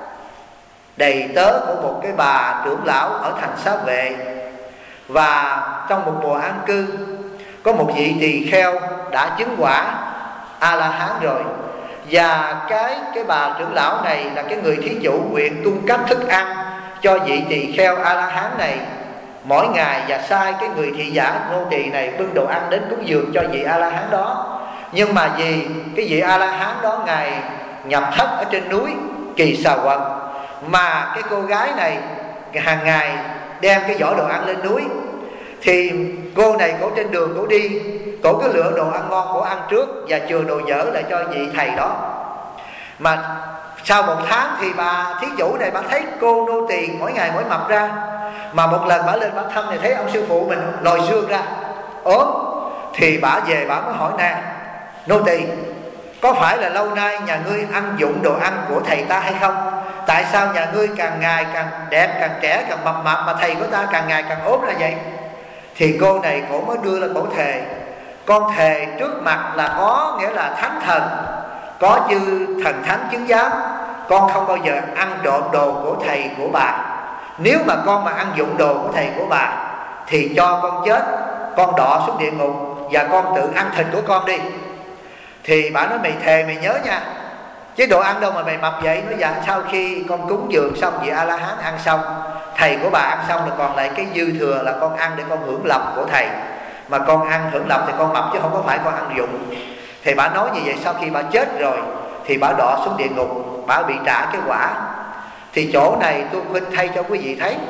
đầy tớ của một cái bà trưởng lão ở thành Xá Vệ. Và trong một mùa an cư, có một vị tỳ kheo đã chứng quả A-la-hán rồi. Và cái bà trưởng lão này là cái người thí chủ nguyện cung cấp thức ăn cho vị tỳ kheo A-la-hán này mỗi ngày, và sai cái người thị giả nô tỳ này bưng đồ ăn đến cúng dường cho vị A-la-hán đó. Nhưng mà vì cái vị A-la-hán đó ngài nhập thất ở trên núi Kỳ Xà Quật, mà cái cô gái này hàng ngày đem cái giỏ đồ ăn lên núi, thì cô này cổ trên đường cổ đi, cổ cứ lựa đồ ăn ngon cổ ăn trước và chừa đồ dở lại cho vị thầy đó. Mà sau một tháng thì bà thí chủ này bà thấy cô nô tỳ mỗi ngày mỗi mập ra. Mà một lần bà lên bà thăm thì thấy ông sư phụ mình lòi xương ra ốm. Thì bà về bà mới hỏi nè nô tỳ, có phải là lâu nay nhà ngươi ăn dụng đồ ăn của thầy ta hay không? Tại sao nhà ngươi càng ngày càng đẹp, càng trẻ, càng mập mạp, mà thầy của ta càng ngày càng ốm là vậy? Thì cô này cổ mới đưa lên cổ thề. Con thề trước mặt là có nghĩa là thánh thần, có chư thần thánh chứng giám, con không bao giờ ăn trộm đồ của thầy của bà. Nếu mà con mà ăn dụng đồ của thầy của bà thì cho con chết, con đọa xuống địa ngục, và con tự ăn thịt của con đi. Thì bà nói mày thề mày nhớ nha, chứ đồ ăn đâu mà mày mập vậy. Nói dạ sau khi con cúng dường xong, vị A-la-hán ăn xong, thầy của bà ăn xong, rồi còn lại cái dư thừa là con ăn để con hưởng lộc của thầy. Mà con ăn hưởng lộc thì con mập chứ không có phải con ăn dụng. Thì bà nói như vậy, sau khi bà chết rồi thì bà đọa xuống địa ngục, bà bị trả cái quả. Thì chỗ này tôi khuyên thay cho quý vị thấy,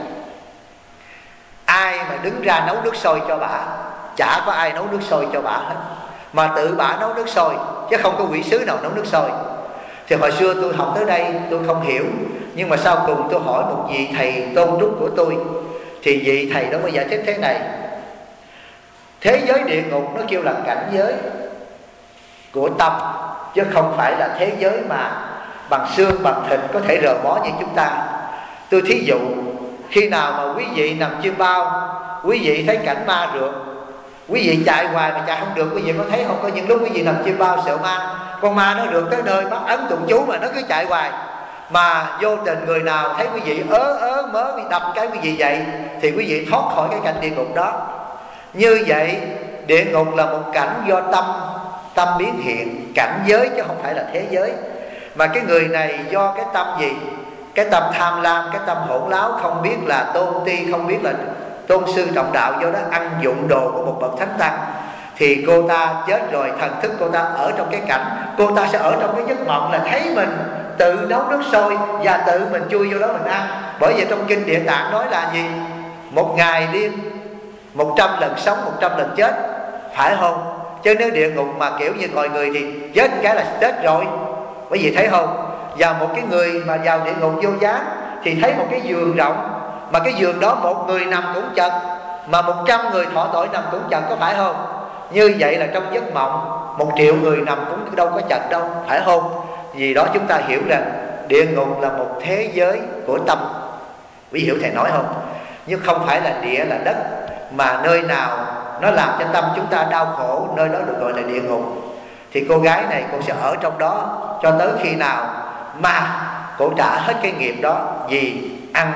ai mà đứng ra nấu nước sôi cho bà, chả có ai nấu nước sôi cho bà hết, mà tự bà nấu nước sôi, chứ không có quỷ sứ nào nấu nước sôi. Thì hồi xưa tôi học tới đây tôi không hiểu, nhưng mà sau cùng tôi hỏi một vị thầy tôn trúc của tôi, thì vị thầy đó mới giải thích thế này: thế giới địa ngục nó kêu là cảnh giới của tâm, chứ không phải là thế giới mà bằng xương bằng thịt có thể rờ mó như chúng ta. Tôi thí dụ, khi nào mà quý vị nằm chim bao, quý vị thấy cảnh ma rượt, quý vị chạy hoài mà chạy không được, quý vị có thấy không? Có những lúc quý vị nằm chim bao sợ ma, con ma nó rượt tới nơi bắt ấn tụng chú mà nó cứ chạy hoài, mà vô tình người nào thấy quý vị ớ mớ bị đập cái quý vị dậy, thì quý vị thoát khỏi cái cảnh địa ngục đó. Như vậy địa ngục là một cảnh do tâm biến hiện, cảnh giới chứ không phải là thế giới. Mà cái người này do cái tâm gì? Cái tâm tham lam, cái tâm hỗn láo, không biết là tôn ti, không biết là tôn sư trọng đạo, do đó ăn dụng đồ của một bậc thánh tăng. Thì cô ta chết rồi, thần thức cô ta ở trong cái cảnh, cô ta sẽ ở trong cái giấc mộng là thấy mình tự nấu nước sôi và tự mình chui vô đó mình ăn. Bởi vì trong kinh Địa Tạng nói là gì? Một ngày điên 100 lần sống, 100 lần chết, phải không? Chứ nếu địa ngục mà kiểu như ngồi người thì chết cái là chết rồi. Bởi vì thấy không? Và một cái người mà vào địa ngục vô gián thì thấy một cái giường rộng, mà cái giường đó một người nằm cũng chật, mà 100 người thọ tội nằm cũng chật, có phải không? Như vậy là trong giấc mộng 1 triệu người nằm cũng đâu có chật đâu, phải không? Vì đó chúng ta hiểu rằng địa ngục là một thế giới của tâm. Quý hiểu thầy nói không? Nhưng không phải là địa là đất, mà nơi nào nó làm cho tâm chúng ta đau khổ, nơi đó được gọi là địa ngục. Thì cô gái này cô sẽ ở trong đó cho tới khi nào mà cô trả hết cái nghiệp đó, vì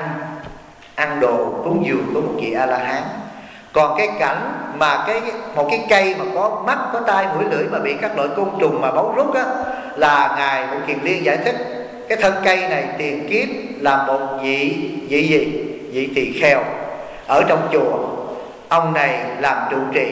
ăn đồ cúng dường của một vị A-la-hán. Còn cái cảnh mà một cái cây mà có mắt, có tai, mũi, lưỡi mà bị các loại côn trùng mà bấu rút á, là Ngài Một Kiền Liên giải thích cái thân cây này tiền kiếp là một vị tỳ kheo ở trong chùa. Ông này làm trụ trì,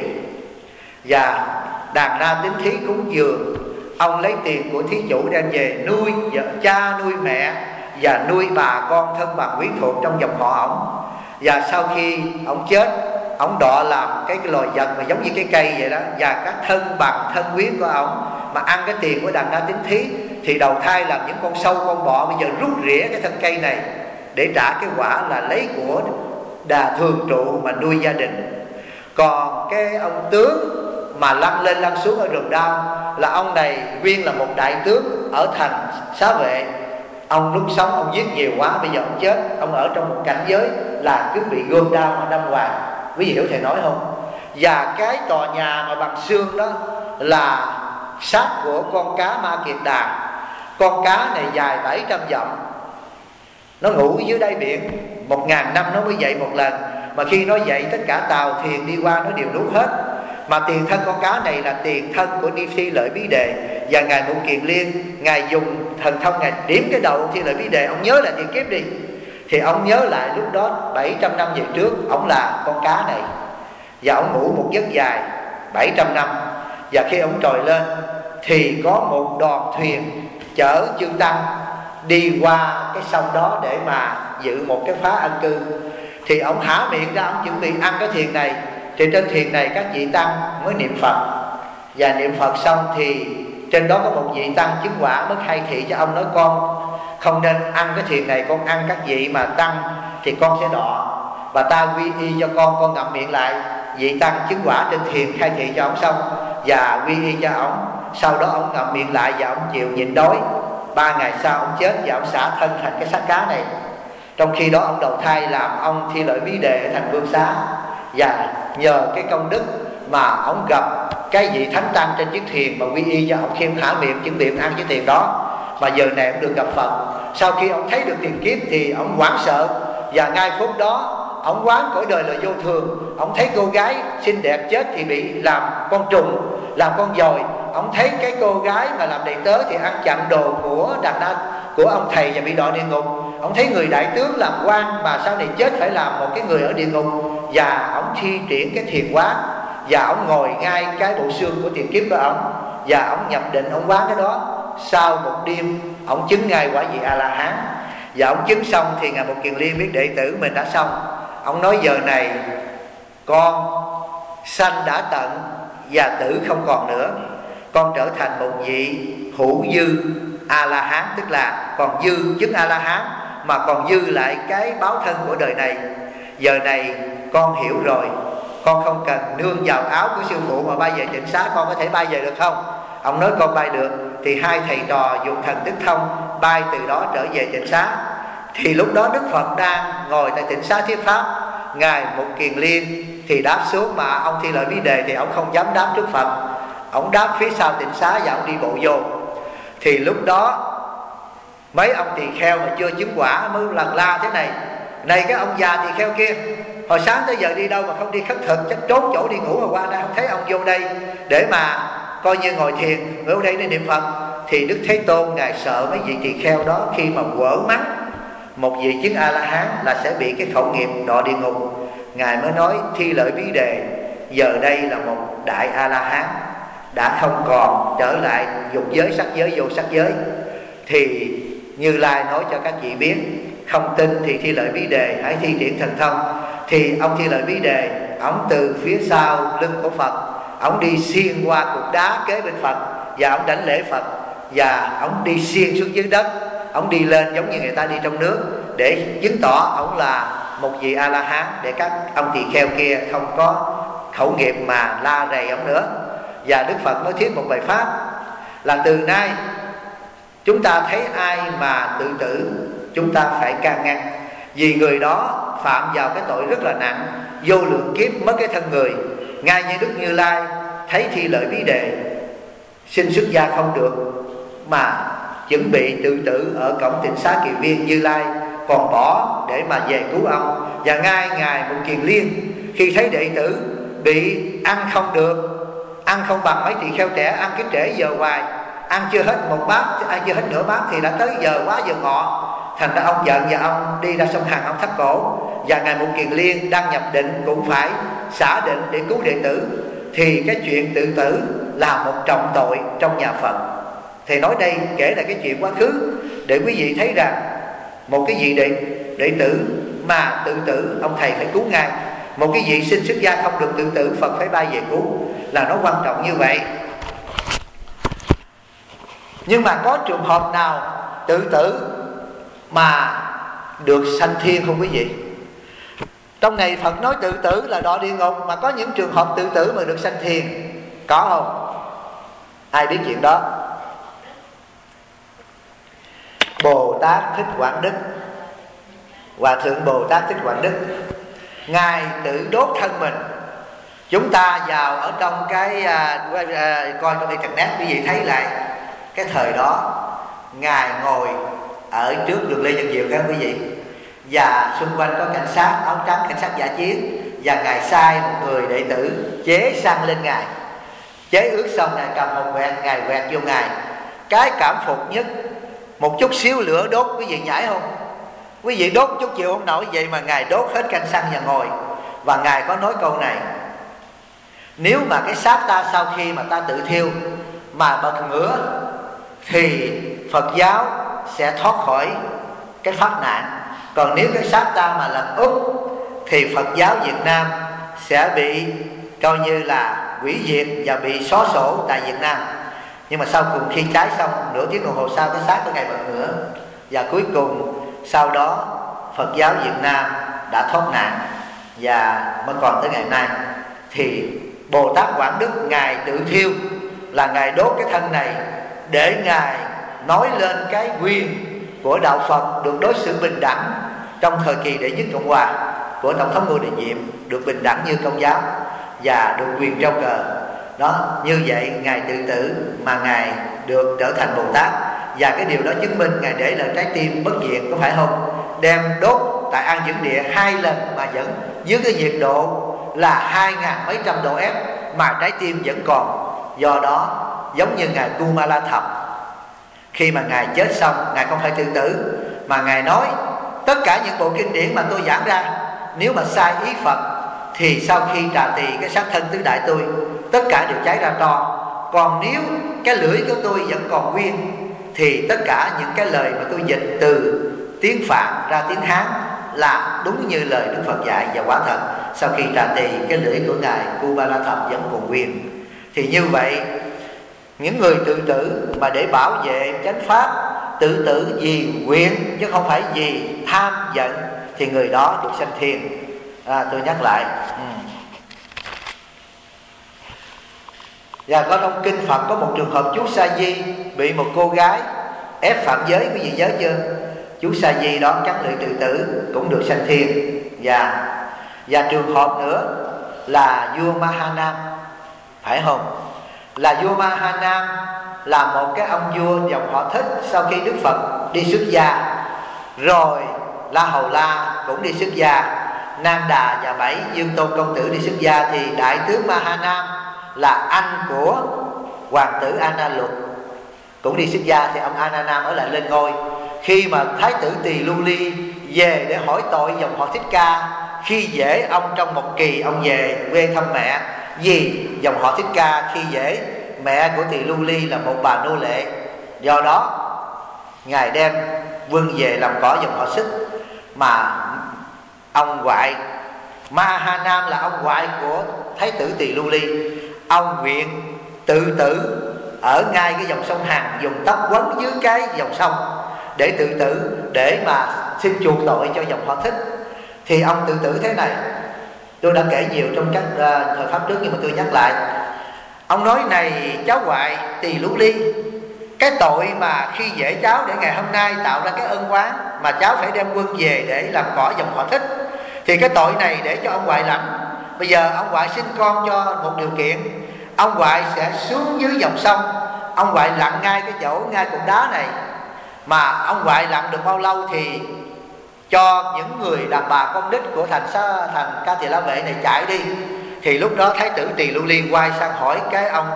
và đàn na tín thí cúng dường. Ông lấy tiền của thí chủ đem về nuôi vợ cha, nuôi mẹ và nuôi bà con thân bằng quyến thuộc trong dòng họ ổng. Và sau khi ông chết, ông đọa làm cái loài vật mà giống như cái cây vậy đó. Và các thân bằng thân quyến của ông mà ăn cái tiền của đàn na tín thí thì đầu thai làm những con sâu con bọ. Bây giờ rút rỉa cái thân cây này để trả cái quả là lấy của đà thường trụ mà nuôi gia đình. Còn cái ông tướng mà lăn lên lăn xuống ở rừng đao là ông này nguyên là một đại tướng ở thành Xá Vệ. Ông lúc sống ông giết nhiều quá, bây giờ ông chết, ông ở trong một cảnh giới là cứ bị gươm đao mà đâm hoài. Quý vị hiểu thầy nói không? Và cái tòa nhà mà bằng xương đó là xác của con cá Ma Kiệt Đà. Con cá này dài 700 dặm, nó ngủ dưới đáy biển 1000 năm nó mới dậy một lần. Mà khi nó dậy tất cả tàu thuyền đi qua nó đều nuốt hết. Mà tiền thân con cá này là tiền thân của Ni Thi Lợi Bí Đề. Và Ngài Một Kiền Liên, Ngài dùng thần thông, Ngài điểm cái đầu Thi Lợi Bí Đề. Ông nhớ lại tiền kiếp đi. Thì ông nhớ lại lúc đó 700 năm về trước ông là con cá này, và ông ngủ một giấc dài 700 năm. Và khi ông trồi lên thì có một đoàn thuyền chở chư tăng đi qua cái sông đó để mà dự một cái phá an cư. Thì ông há miệng ra, ông chuẩn bị ăn cái thuyền này. Thì trên thuyền này các vị tăng mới niệm Phật. Và niệm Phật xong thì trên đó có một vị tăng chứng quả mới khai thị cho ông, nói con không nên ăn cái thuyền này, con ăn các vị mà tăng thì con sẽ đọa. Và ta quy y cho con ngậm miệng lại. Vị tăng chứng quả trên thuyền khai thị cho ông xong và quy y cho ông. Sau đó ông ngậm miệng lại và ông chịu nhịn đói. 3 ngày sau ông chết và ông xả thân thành cái xác cá này. Trong khi đó ông đầu thai làm ông Thi Lợi Bí Đề ở thành Vương Xá. Và nhờ cái công đức mà ông gặp cái vị thánh tăng trên chiếc thuyền mà quy y cho ông, khi ông há miệng chuẩn bị ăn chiếc thuyền đó, mà giờ này ông được gặp Phật. Sau khi ông thấy được tiền kiếp thì ông hoảng sợ, và ngay phút đó ông quán cõi đời là vô thường. Ông thấy cô gái xinh đẹp chết thì bị làm con trùng, làm con dòi. Ông thấy cái cô gái mà làm đầy tớ thì ăn chặn đồ của đàn na của ông thầy và bị đọa địa ngục. Ông thấy người đại tướng làm quan mà sau này chết phải làm một cái người ở địa ngục. Và ông thi triển cái thiền quán, và ông ngồi ngay cái bộ xương của tiền kiếp của ông, và ông nhập định, ông quán cái đó. Sau một đêm ông chứng ngay quả vị A-la-hán. Và ông chứng xong thì Ngài Một Kiền Liên biết đệ tử mình đã xong. Ông nói giờ này con sanh đã tận và tử không còn nữa. Con trở thành một vị hữu dư A-la-hán, tức là còn dư chứng A-la-hán mà còn dư lại cái báo thân của đời này. Giờ này con hiểu rồi, con không cần nương vào áo của sư phụ mà bay về Tịnh Xá. Con có thể bay về được không? Ông nói con bay được. Thì hai thầy trò dùng thần thức thông bay từ đó trở về Tịnh Xá. Thì lúc đó Đức Phật đang ngồi tại Tịnh Xá thuyết pháp. Ngài Một Kiền Liên thì đáp xuống, mà ông Thi Lợi Bí Đề thì ông không dám đáp trước Phật. Ông đáp phía sau Tịnh Xá và ông đi bộ vô. Thì lúc đó mấy ông tỳ kheo mà chưa chứng quả mới lần la thế này: này cái ông già tỳ kheo kia, hồi sáng tới giờ đi đâu mà không đi khất thực, chắc trốn chỗ đi ngủ mà qua đây, không thấy ông vô đây để mà coi như ngồi thiền, ở đây để niệm Phật. Thì Đức Thế Tôn Ngài sợ mấy vị tỳ kheo đó khi mà quở mắng một vị chứng A-la-hán là sẽ bị cái khẩu nghiệp đọa địa ngục. Ngài mới nói: Thi Lợi Bí Đề giờ đây là một đại A-la-hán, đã không còn trở lại dục giới sắc giới vô sắc giới. Thì Như Lai nói cho các vị biết, không tin thì Thi Lợi Bí Đề hãy thi triển thần thông. Thì ông Thi Lợi Bí Đề, ông từ phía sau lưng của Phật, ông đi xuyên qua cục đá kế bên Phật, và ông đảnh lễ Phật, và ông đi xuyên xuống dưới đất, ông đi lên giống như người ta đi trong nước, để chứng tỏ ông là một vị A-la-hán, để các ông tỳ kheo kia không có khẩu nghiệp mà la rầy ông nữa. Và Đức Phật nói thuyết một bài pháp là từ nay chúng ta thấy ai mà tự tử, chúng ta phải can ngăn, vì người đó phạm vào cái tội rất là nặng, vô lượng kiếp mất cái thân người. Ngay như Đức Như Lai thấy Thi Lợi Bí Đề xin xuất gia không được mà chuẩn bị tự tử ở cổng Tịnh Xá Kiều Viên, Như Lai còn bỏ để mà về cứu ông. Và ngay ngài Mục Kiền Liên khi thấy đệ tử bị ăn không được, ăn không bằng mấy tỳ kheo trẻ, ăn cái trễ giờ hoài, ăn chưa hết một bát, ăn chưa hết nửa bát thì đã tới giờ quá giờ ngọ. Thành ra ông giận và ông đi ra sông Hằng, ông thắt cổ. Và ngài Mục Kiền Liên đang nhập định cũng phải xả định để cứu đệ tử. Thì cái chuyện tự tử là một trọng tội trong nhà Phật. Thì nói đây kể là cái chuyện quá khứ, để quý vị thấy rằng một cái vị đệ tử mà tự tử, ông thầy phải cứu ngay. Một cái vị xin xuất gia không được tự tử, Phật phải bay về cứu, là nó quan trọng như vậy. Nhưng mà có trường hợp nào tự tử mà được sanh thiên không quý vị? Trong này Phật nói tự tử là đọa địa ngục, mà có những trường hợp tự tử mà được sanh thiên, có không? Ai biết chuyện đó? Bồ Tát Thích Quảng Đức, Hòa Thượng Bồ Tát Thích Quảng Đức, ngài tự đốt thân mình. Chúng ta vào ở trong cái coi trong internet, quý vị thấy lại cái thời đó ngài ngồi ở trước đường Lê Văn Diệu các quý vị, và xung quanh có cảnh sát áo trắng, cảnh sát giả chiến, và ngài sai một người đệ tử chế xăng lên ngài, chế ướt xong ngài cầm một quẹt, ngài quẹt vô ngài. Cái cảm phục nhất, một chút xíu lửa đốt, quý vị nhảy không? Quý vị đốt chút chịu không nổi, vậy mà ngài đốt hết canh xăng và ngồi. Và ngài có nói câu này: nếu mà cái xác ta sau khi mà ta tự thiêu mà bật ngửa thì Phật giáo sẽ thoát khỏi cái pháp nạn. Còn nếu cái xác ta mà làm úp thì Phật giáo Việt Nam sẽ bị coi như là hủy diệt và bị xóa sổ tại Việt Nam. Nhưng mà sau cùng khi cháy xong, nửa tiếng đồng hồ sau cái xác của ngài bật ngửa. Và cuối cùng sau đó Phật giáo Việt Nam đã thoát nạn và mới còn tới ngày nay. Thì Bồ Tát Quảng Đức ngài tự thiêu là ngài đốt cái thân này để ngài nói lên cái quyền của đạo Phật được đối xử bình đẳng trong thời kỳ đệ nhất Cộng hòa của Tổng thống Ngô Đình Diệm, được bình đẳng như Công giáo và được quyền treo cờ. Đó, như vậy ngài tự tử mà ngài được trở thành Bồ Tát. Và cái điều đó chứng minh ngài để lại trái tim bất diệt, có phải không? Đem đốt tại An Dưỡng Địa 2 lần mà vẫn dưới cái nhiệt độ là 2.000 mấy trăm độ F mà trái tim vẫn còn. Do đó giống như ngài Kumala Thập, khi mà ngài chết xong, ngài không phải tự tử mà ngài nói tất cả những bộ kinh điển mà tôi giảng ra, nếu mà sai ý Phật thì sau khi trà tỳ cái xác thân tứ đại tôi, tất cả đều cháy ra tro. Còn nếu cái lưỡi của tôi vẫn còn nguyên thì tất cả những cái lời mà tôi dịch từ tiếng Phạn ra tiếng Hán là đúng như lời Đức Phật dạy. Và quả thật sau khi trà tỳ, cái lưỡi của ngài Kumala Thập vẫn còn nguyên. Thì như vậy những người tự tử mà để bảo vệ chánh pháp, tự tử vì nguyện chứ không phải vì tham giận, thì người đó được sanh thiên. Tôi nhắc lại. Và có trong kinh Phật có một trường hợp chú Sa Di bị một cô gái ép phạm giới, quý vị nhớ chưa? Chú Sa Di đó cắn lưỡi tự tử cũng được sanh thiên. Và trường hợp nữa là vua Mahanam, phải không? Là vua Mahanam là một cái ông vua dòng họ Thích. Sau khi Đức Phật đi xuất gia rồi, La Hầu La cũng đi xuất gia, Nang Đà và 7 Dương Tôn công tử đi xuất gia, thì đại tướng Mahanam là anh của hoàng tử Ana Luật cũng đi xuất gia. Thì ông Ananam ở lại lên ngôi. Khi mà thái tử Tỳ Lưu Ly về để hỏi tội dòng họ Thích Ca, khi dễ ông trong một kỳ ông về quê thăm mẹ, vì dòng họ Thích Ca khi dễ mẹ của Tỳ Lưu Ly là một bà nô lệ. Do đó ngài đem quân về làm cỏ dòng họ Xích. Mà ông ngoại Mahanam là ông ngoại của Thái tử Tỳ Lưu Ly, ông nguyện tự tử ở ngay cái dòng sông Hằng, dùng tóc quấn dưới cái dòng sông để tự tử, để mà xin chuộc tội cho dòng họ Thích. Thì ông tự tử thế này, tôi đã kể nhiều trong các thời pháp trước nhưng mà tôi nhắc lại. Ông nói: này cháu ngoại Tỳ Lưu Ly, cái tội mà khi dễ cháu để ngày hôm nay tạo ra cái ân oán mà cháu phải đem quân về để làm cỏ dòng họ Thích, thì cái tội này để cho ông ngoại lãnh. Bây giờ ông ngoại sinh con cho một điều kiện, ông ngoại sẽ xuống dưới dòng sông, ông ngoại lặn ngay cái chỗ, ngay cục đá này. Mà ông ngoại lặn được bao lâu thì cho những người đàn bà con nít của thành Ca Tỳ La Vệ này chạy đi. Thì lúc đó Thái tử Tỳ Lưu Ly quay sang hỏi cái ông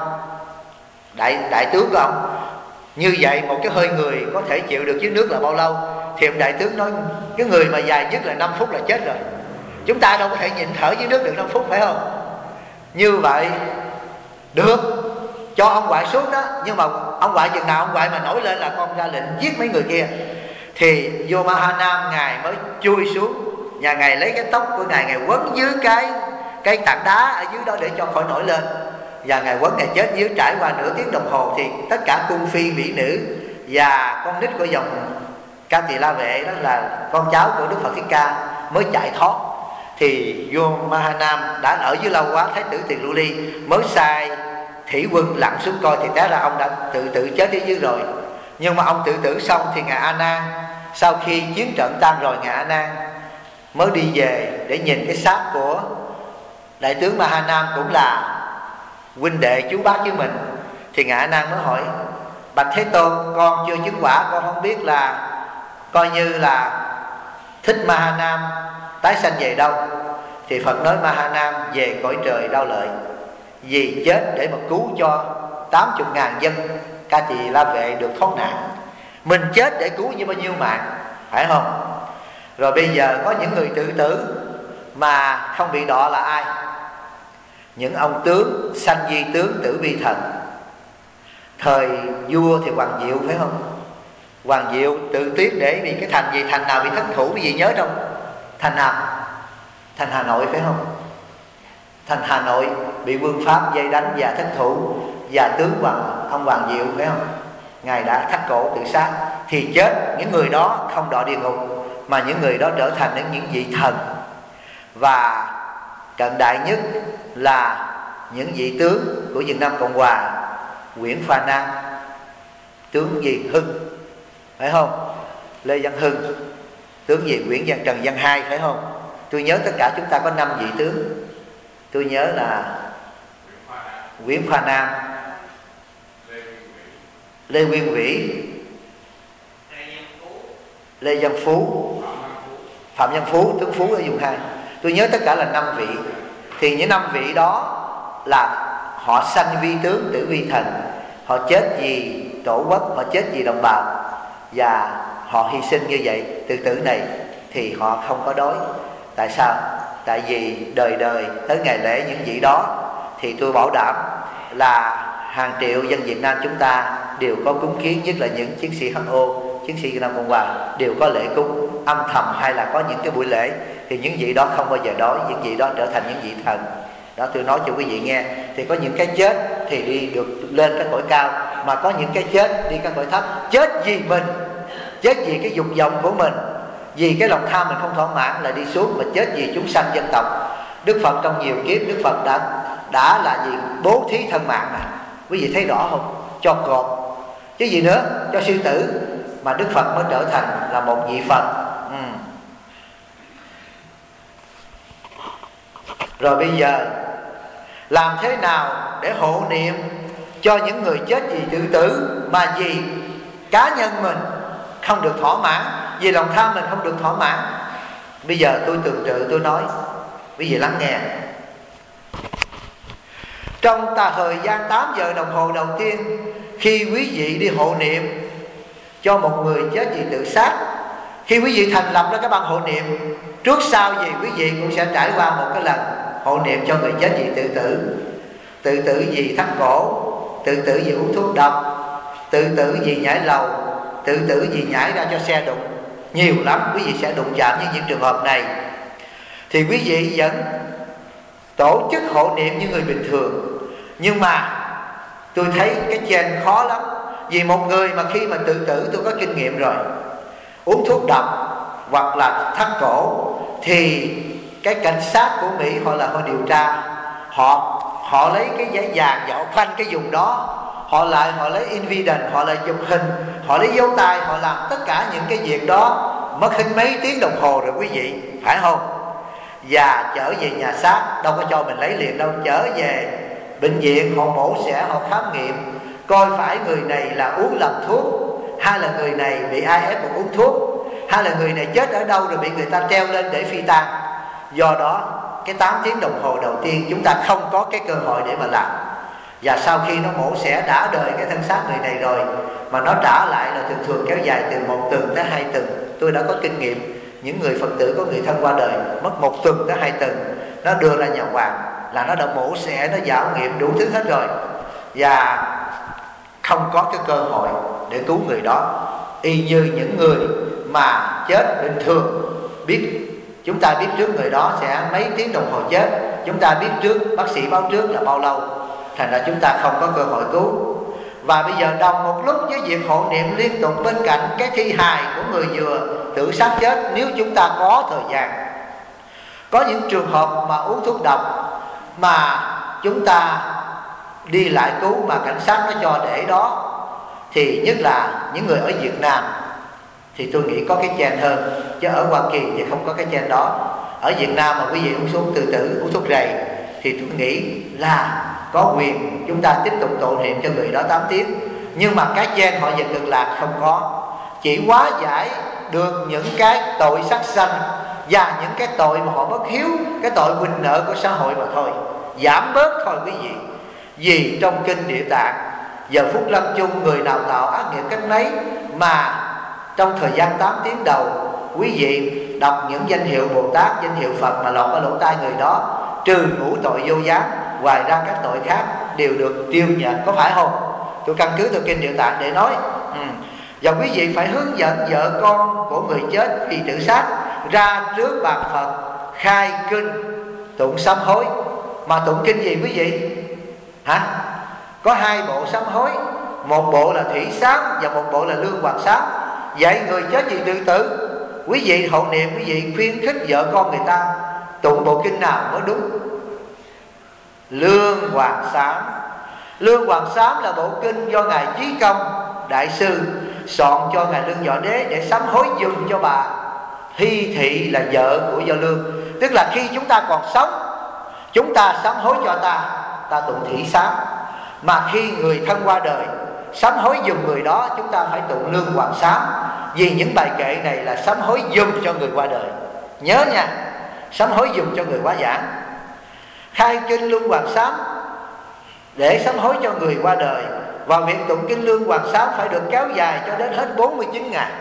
đại tướng của ông: như vậy một cái hơi người có thể chịu được dưới nước là bao lâu? Thì ông đại tướng nói: cái người mà dài nhất là 5 phút là chết rồi. Chúng ta đâu có thể nhịn thở dưới nước được 5 phút, phải không? Như vậy được, cho ông ngoại xuống đó. Nhưng mà ông ngoại chừng nào ông ngoại mà nổi lên là con ra lệnh giết mấy người kia. Thì vua Mahanam ngài mới chui xuống, và ngài lấy cái tóc của ngài quấn dưới cái tảng đá ở dưới đó để cho khỏi nổi lên. Và ngài quấn, ngài chết dưới. Trải qua nửa tiếng đồng hồ thì tất cả cung phi mỹ nữ và con nít của dòng Ca Tỳ La Vệ, đó là con cháu của Đức Phật Thích Ca, mới chạy thoát. Thì vua Mahanam đã ở dưới lâu quá, Thái tử Tỳ Lưu Ly mới sai thủy quân lặn xuống coi, thì té ra ông đã tự tử chết ở dưới rồi. Nhưng mà ông tự tử xong thì ngài A Nan, sau khi chiến trận tan rồi, ngài A Nan mới đi về để nhìn cái xác của đại tướng Mahanam, cũng là huynh đệ chú bác với mình. Thì ngài A Nan mới hỏi: bạch Thế Tôn, con chưa chứng quả, con không biết là coi như là Thích Mahanam tái sanh về đâu. Thì Phật nói: Mahanam về cõi trời Đao Lợi, vì chết để mà cứu cho 80.000 dân Ca Tỳ La Vệ được thoát nạn. Mình chết để cứu như bao nhiêu mạng, phải không? Rồi bây giờ có những người tự tử mà không bị đọa là ai? Những ông tướng sanh vi tướng, tử vi thần. Thời vua thì Hoàng Diệu, phải không? Hoàng Diệu tự tiếc để vì cái thành gì, thành nào bị thất thủ, cái gì nhớ không? Thành nào? Thành Hà Nội, phải không? Thành Hà Nội bị quân Pháp vây đánh và thất thủ, và tướng ông Hoàng Diệu, phải không? Ngài đã thắt cổ tự sát. Thì chết, những người đó không đọa địa ngục, mà những người đó trở thành những vị thần. Và cận đại nhất là những vị tướng của Việt Nam Cộng Hòa, Nguyễn Phà Nam, tướng gì Hưng, phải không? Lê Văn Hưng, tướng gì Trần Văn Hai, phải không? Tôi nhớ tất cả chúng ta có 5 vị tướng. Tôi nhớ là Nguyễn Phà Nam, Lê Nguyên Vĩ, Lê Văn Phú, Phạm Văn Phú, tướng Phú ở vùng 2. Tôi nhớ tất cả là 5 vị. Thì những 5 vị đó là họ sanh vi tướng, tử vi thần. Họ chết vì tổ quốc, họ chết vì đồng bào, và họ hy sinh như vậy. Tự tử này thì họ không có đói. Tại sao? Tại vì đời đời tới ngày lễ những vị đó, thì tôi bảo đảm là hàng triệu dân Việt Nam chúng ta đều có cúng kiến, nhất là những chiến sĩ HO, chiến sĩ Việt Nam Cộng Hòa đều có lễ cúng âm thầm, hay là có những cái buổi lễ. Thì những vị đó không bao giờ đói, những vị đó trở thành những vị thần. Đó, tôi nói cho quý vị nghe. Thì có những cái chết thì đi được lên các cõi cao, mà có những cái chết đi các cõi thấp. Chết vì mình, chết vì cái dục vọng của mình, vì cái lòng tham mình không thỏa mãn là đi xuống, mà chết vì chúng sanh dân tộc. Đức Phật trong nhiều kiếp, Đức Phật đã là gì? Bố thí thân mạng mà. Quý vị thấy rõ không? Cho cọp chứ gì nữa, cho sư tử, mà Đức Phật mới trở thành là một vị Phật. Rồi bây giờ làm thế nào để hộ niệm cho những người chết vì tự tử, mà vì cá nhân mình không được thỏa mãn, vì lòng tham mình không được thỏa mãn? Bây giờ tôi tường trự tôi nói, quý vị lắng nghe. Trong thời gian 8 giờ đồng hồ đầu tiên, khi quý vị đi hộ niệm cho một người chết vì tự sát, khi quý vị thành lập ra cái ban hộ niệm, trước sau gì quý vị cũng sẽ trải qua một cái lần hộ niệm cho người chết vì tự tử. Tự tử vì thắt cổ, tự tử vì uống thuốc độc, tự tử vì nhảy lầu, tự tử vì nhảy ra cho xe đụng, nhiều lắm. Quý vị sẽ đụng chạm với những trường hợp này, thì quý vị vẫn tổ chức hộ niệm như người bình thường. Nhưng mà tôi thấy cái trên khó lắm. Vì một người mà khi mà tự tử, tôi có kinh nghiệm rồi, uống thuốc độc hoặc là thắt cổ, thì cái cảnh sát của Mỹ họ điều tra, họ lấy cái giấy vàng và họ khoanh cái vùng đó, họ lấy evidence, họ lại chụp hình, họ lấy dấu tay, họ làm tất cả những cái việc đó, mất hết mấy tiếng đồng hồ rồi quý vị, phải không? Và trở về nhà xác, đâu có cho mình lấy liền đâu, trở về bệnh viện họ mổ xẻ, họ khám nghiệm coi phải người này là uống lầm thuốc, hay là người này bị ai ép buộc uống thuốc, hay là người này chết ở đâu rồi bị người ta treo lên để phi tang. Do đó cái 8 tiếng đồng hồ đầu tiên chúng ta không có cái cơ hội để mà làm. Và sau khi nó mổ xẻ đã đời cái thân xác người này rồi, mà nó trả lại là thường thường kéo dài từ 1 tuần tới 2 tuần. Tôi đã có kinh nghiệm, những người Phật tử có người thân qua đời mất 1 tuần tới 2 tuần, nó đưa ra nhà hoàng là nó đã mổ xẻ, nó giảo nghiệm đủ thứ hết rồi, và không có cái cơ hội để cứu người đó. Y như những người mà chết bình thường, chúng ta biết trước người đó sẽ mấy tiếng đồng hồ chết, chúng ta biết trước, bác sĩ báo trước là bao lâu, thành ra chúng ta không có cơ hội cứu. Và bây giờ đồng một lúc với việc hộ niệm liên tục bên cạnh cái thi hài của người vừa tự sát chết, nếu chúng ta có thời gian. Có những trường hợp mà uống thuốc độc mà chúng ta đi lại cứu mà cảnh sát nó cho để đó, thì nhất là những người ở Việt Nam thì tôi nghĩ có cái chen hơn, chứ ở Hoa Kỳ thì không có cái chen đó. Ở Việt Nam mà quý vị uống thuốc tự tử, uống thuốc rầy, thì tôi nghĩ là có quyền chúng ta tiếp tục tụng niệm cho người đó 8 tiếng. Nhưng mà cái chen họ về Cực Lạc không có, chỉ hóa giải được những cái tội sát sanh và những cái tội mà họ bất hiếu, cái tội huỳnh nợ của xã hội mà thôi, giảm bớt thôi quý vị. Vì trong kinh Địa Tạng, giờ phút lâm chung người nào tạo ác nghiệp cách mấy, mà trong thời gian 8 tiếng đầu quý vị đọc những danh hiệu Bồ Tát, danh hiệu Phật mà lọt vào lỗ tai người đó, trừ ngũ tội vô gián, ngoài ra các tội khác đều được tiêu nhận, có phải không? Tôi căn cứ từ kinh Địa Tạng để nói. Và quý vị phải hướng dẫn vợ con của người chết vì tự sát ra trước bàn Phật khai kinh tụng sám hối. Mà tụng kinh gì quý vị? Hả? Có 2 bộ sám hối, một bộ là thủy sám và một bộ là lương hoàng sám. Vậy người chết vì tự tử, quý vị hộ niệm, quý vị khuyến khích vợ con người ta tụng bộ kinh nào mới đúng? Lương hoàng sám. Lương hoàng sám là bộ kinh do ngài Chí Công đại sư soạn cho ngài Lương Võ Đế để sám hối dùm cho bà Hy Thị là vợ của Võ Lương. Tức là khi chúng ta còn sống, chúng ta sám hối cho ta tụng thủy sám. Mà khi người thân qua đời, sám hối dùm người đó, chúng ta phải tụng lương hoàng sám. Vì những bài kệ này là sám hối dùm cho người qua đời. Nhớ nha, sám hối dùm cho người quá giảng. Khai kinh lương hoàng sám để sám hối cho người qua đời. Và việc tụng kinh lương hoàng sám phải được kéo dài cho đến hết 49 ngày.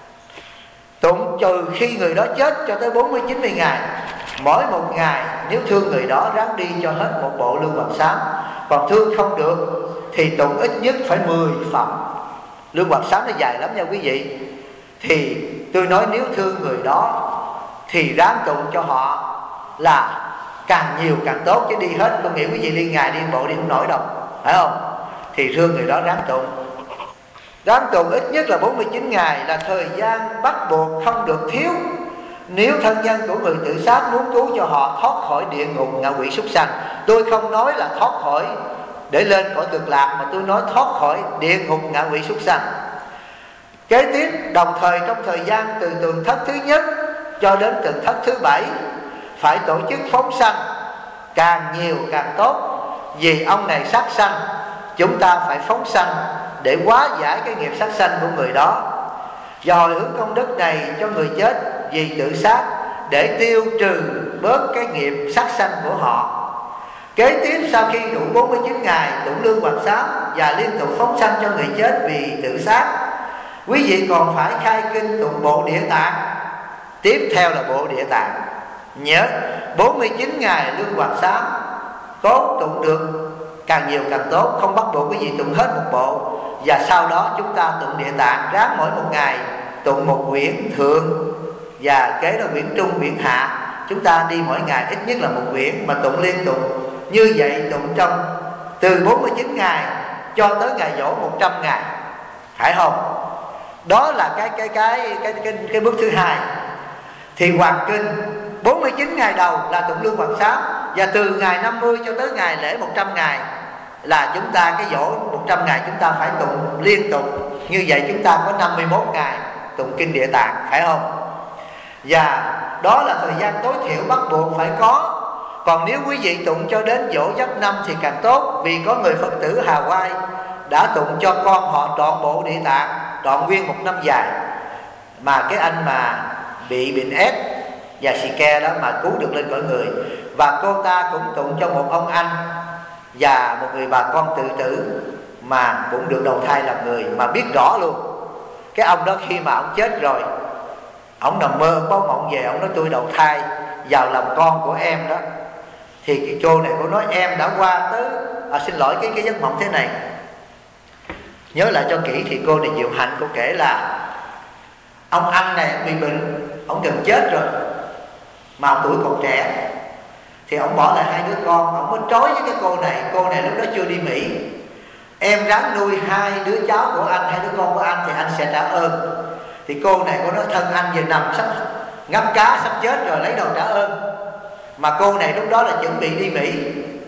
Tụng trừ khi người đó chết cho tới 40-90 ngày. Mỗi một ngày nếu thương người đó ráng đi cho hết một bộ lương hoàng sám. Còn thương không được thì tụng ít nhất phải 10 phẩm. Lương hoàng sám nó dài lắm nha quý vị. Thì tôi nói nếu thương người đó thì ráng tụng cho họ là càng nhiều càng tốt, chứ đi hết tôi nghĩ quý vị liên ngày đi bộ đi không nổi đâu, phải không? Thì thương người đó ráng tụng. Ráng tụng ít nhất là 49 ngày là thời gian bắt buộc không được thiếu. Nếu thân nhân của người tự sát muốn cứu cho họ thoát khỏi địa ngục ngạ quỷ súc sanh, tôi không nói là thoát khỏi để lên cõi Cực Lạc, mà tôi nói thoát khỏi địa ngục ngạ quỷ súc sanh. Kế tiếp, đồng thời trong thời gian từ tuần thất thứ nhất cho đến tuần thất thứ 7 phải tổ chức phóng sanh, càng nhiều càng tốt. Vì ông này sát sanh, chúng ta phải phóng sanh để hóa giải cái nghiệp sát sanh của người đó, và hồi hướng công đức này cho người chết vì tự sát để tiêu trừ bớt cái nghiệp sát sanh của họ. Kế tiếp, sau khi đủ 49 ngày tụng lương hoàng sám và liên tục phóng sanh cho người chết vì tự sát, quý vị còn phải khai kinh tụng bộ Địa Tạng. Tiếp theo là bộ Địa Tạng. Nhớ 49 ngày lương hoàng sám tốt tụng được càng nhiều càng tốt, không bắt buộc quý vị tụng hết một bộ. Và sau đó chúng ta tụng Địa Tạng, ráng mỗi một ngày tụng một quyển thượng và kế đó quyển trung, quyển hạ. Chúng ta đi mỗi ngày ít nhất là một quyển mà tụng liên tục. Như vậy tụng trong từ 49 ngày cho tới ngày dỗ 100 ngày, phải không? Đó là cái bước thứ hai. Thì hoàn kinh 49 ngày đầu là tụng Lương Hoàng Sám, và từ ngày 50 cho tới ngày lễ 100 ngày là chúng ta cái dỗ 100 ngày chúng ta phải tụng liên tục. Như vậy chúng ta có 51 ngày tụng kinh Địa Tạng, phải không? Và đó là thời gian tối thiểu bắt buộc phải có. Còn nếu quý vị tụng cho đến dỗ giáp năm thì càng tốt, vì có người Phật tử Hawaii đã tụng cho con họ trọn bộ Địa Tạng, trọn nguyên một năm dài. Mà cái anh mà bị bệnh ép và xì ke đó mà cứu được lên cõi người. Và cô ta cũng tụng cho một ông anh và một người bà con tự tử mà cũng được đầu thai làm người, mà biết rõ luôn. Cái ông đó khi mà ông chết rồi, ông nằm mơ báo mộng về, ông nói tôi đầu thai vào làm con của em đó. Thì cái cô này cô nói em đã qua tới xin lỗi cái giấc mộng thế này. Nhớ lại cho kỹ thì cô này Diệu Hạnh, cô kể là ông anh này bị bệnh, ông gần chết rồi mà tuổi còn trẻ. Thì ông bỏ lại hai đứa con, ông mới trói với cái cô này lúc đó chưa đi Mỹ. Em ráng nuôi hai đứa cháu của anh, hai đứa con của anh thì anh sẽ trả ơn. Thì cô này cô nói thân anh vừa nằm sắp ngắp cá sắp chết rồi, lấy đâu trả ơn. Mà cô này lúc đó là chuẩn bị đi Mỹ,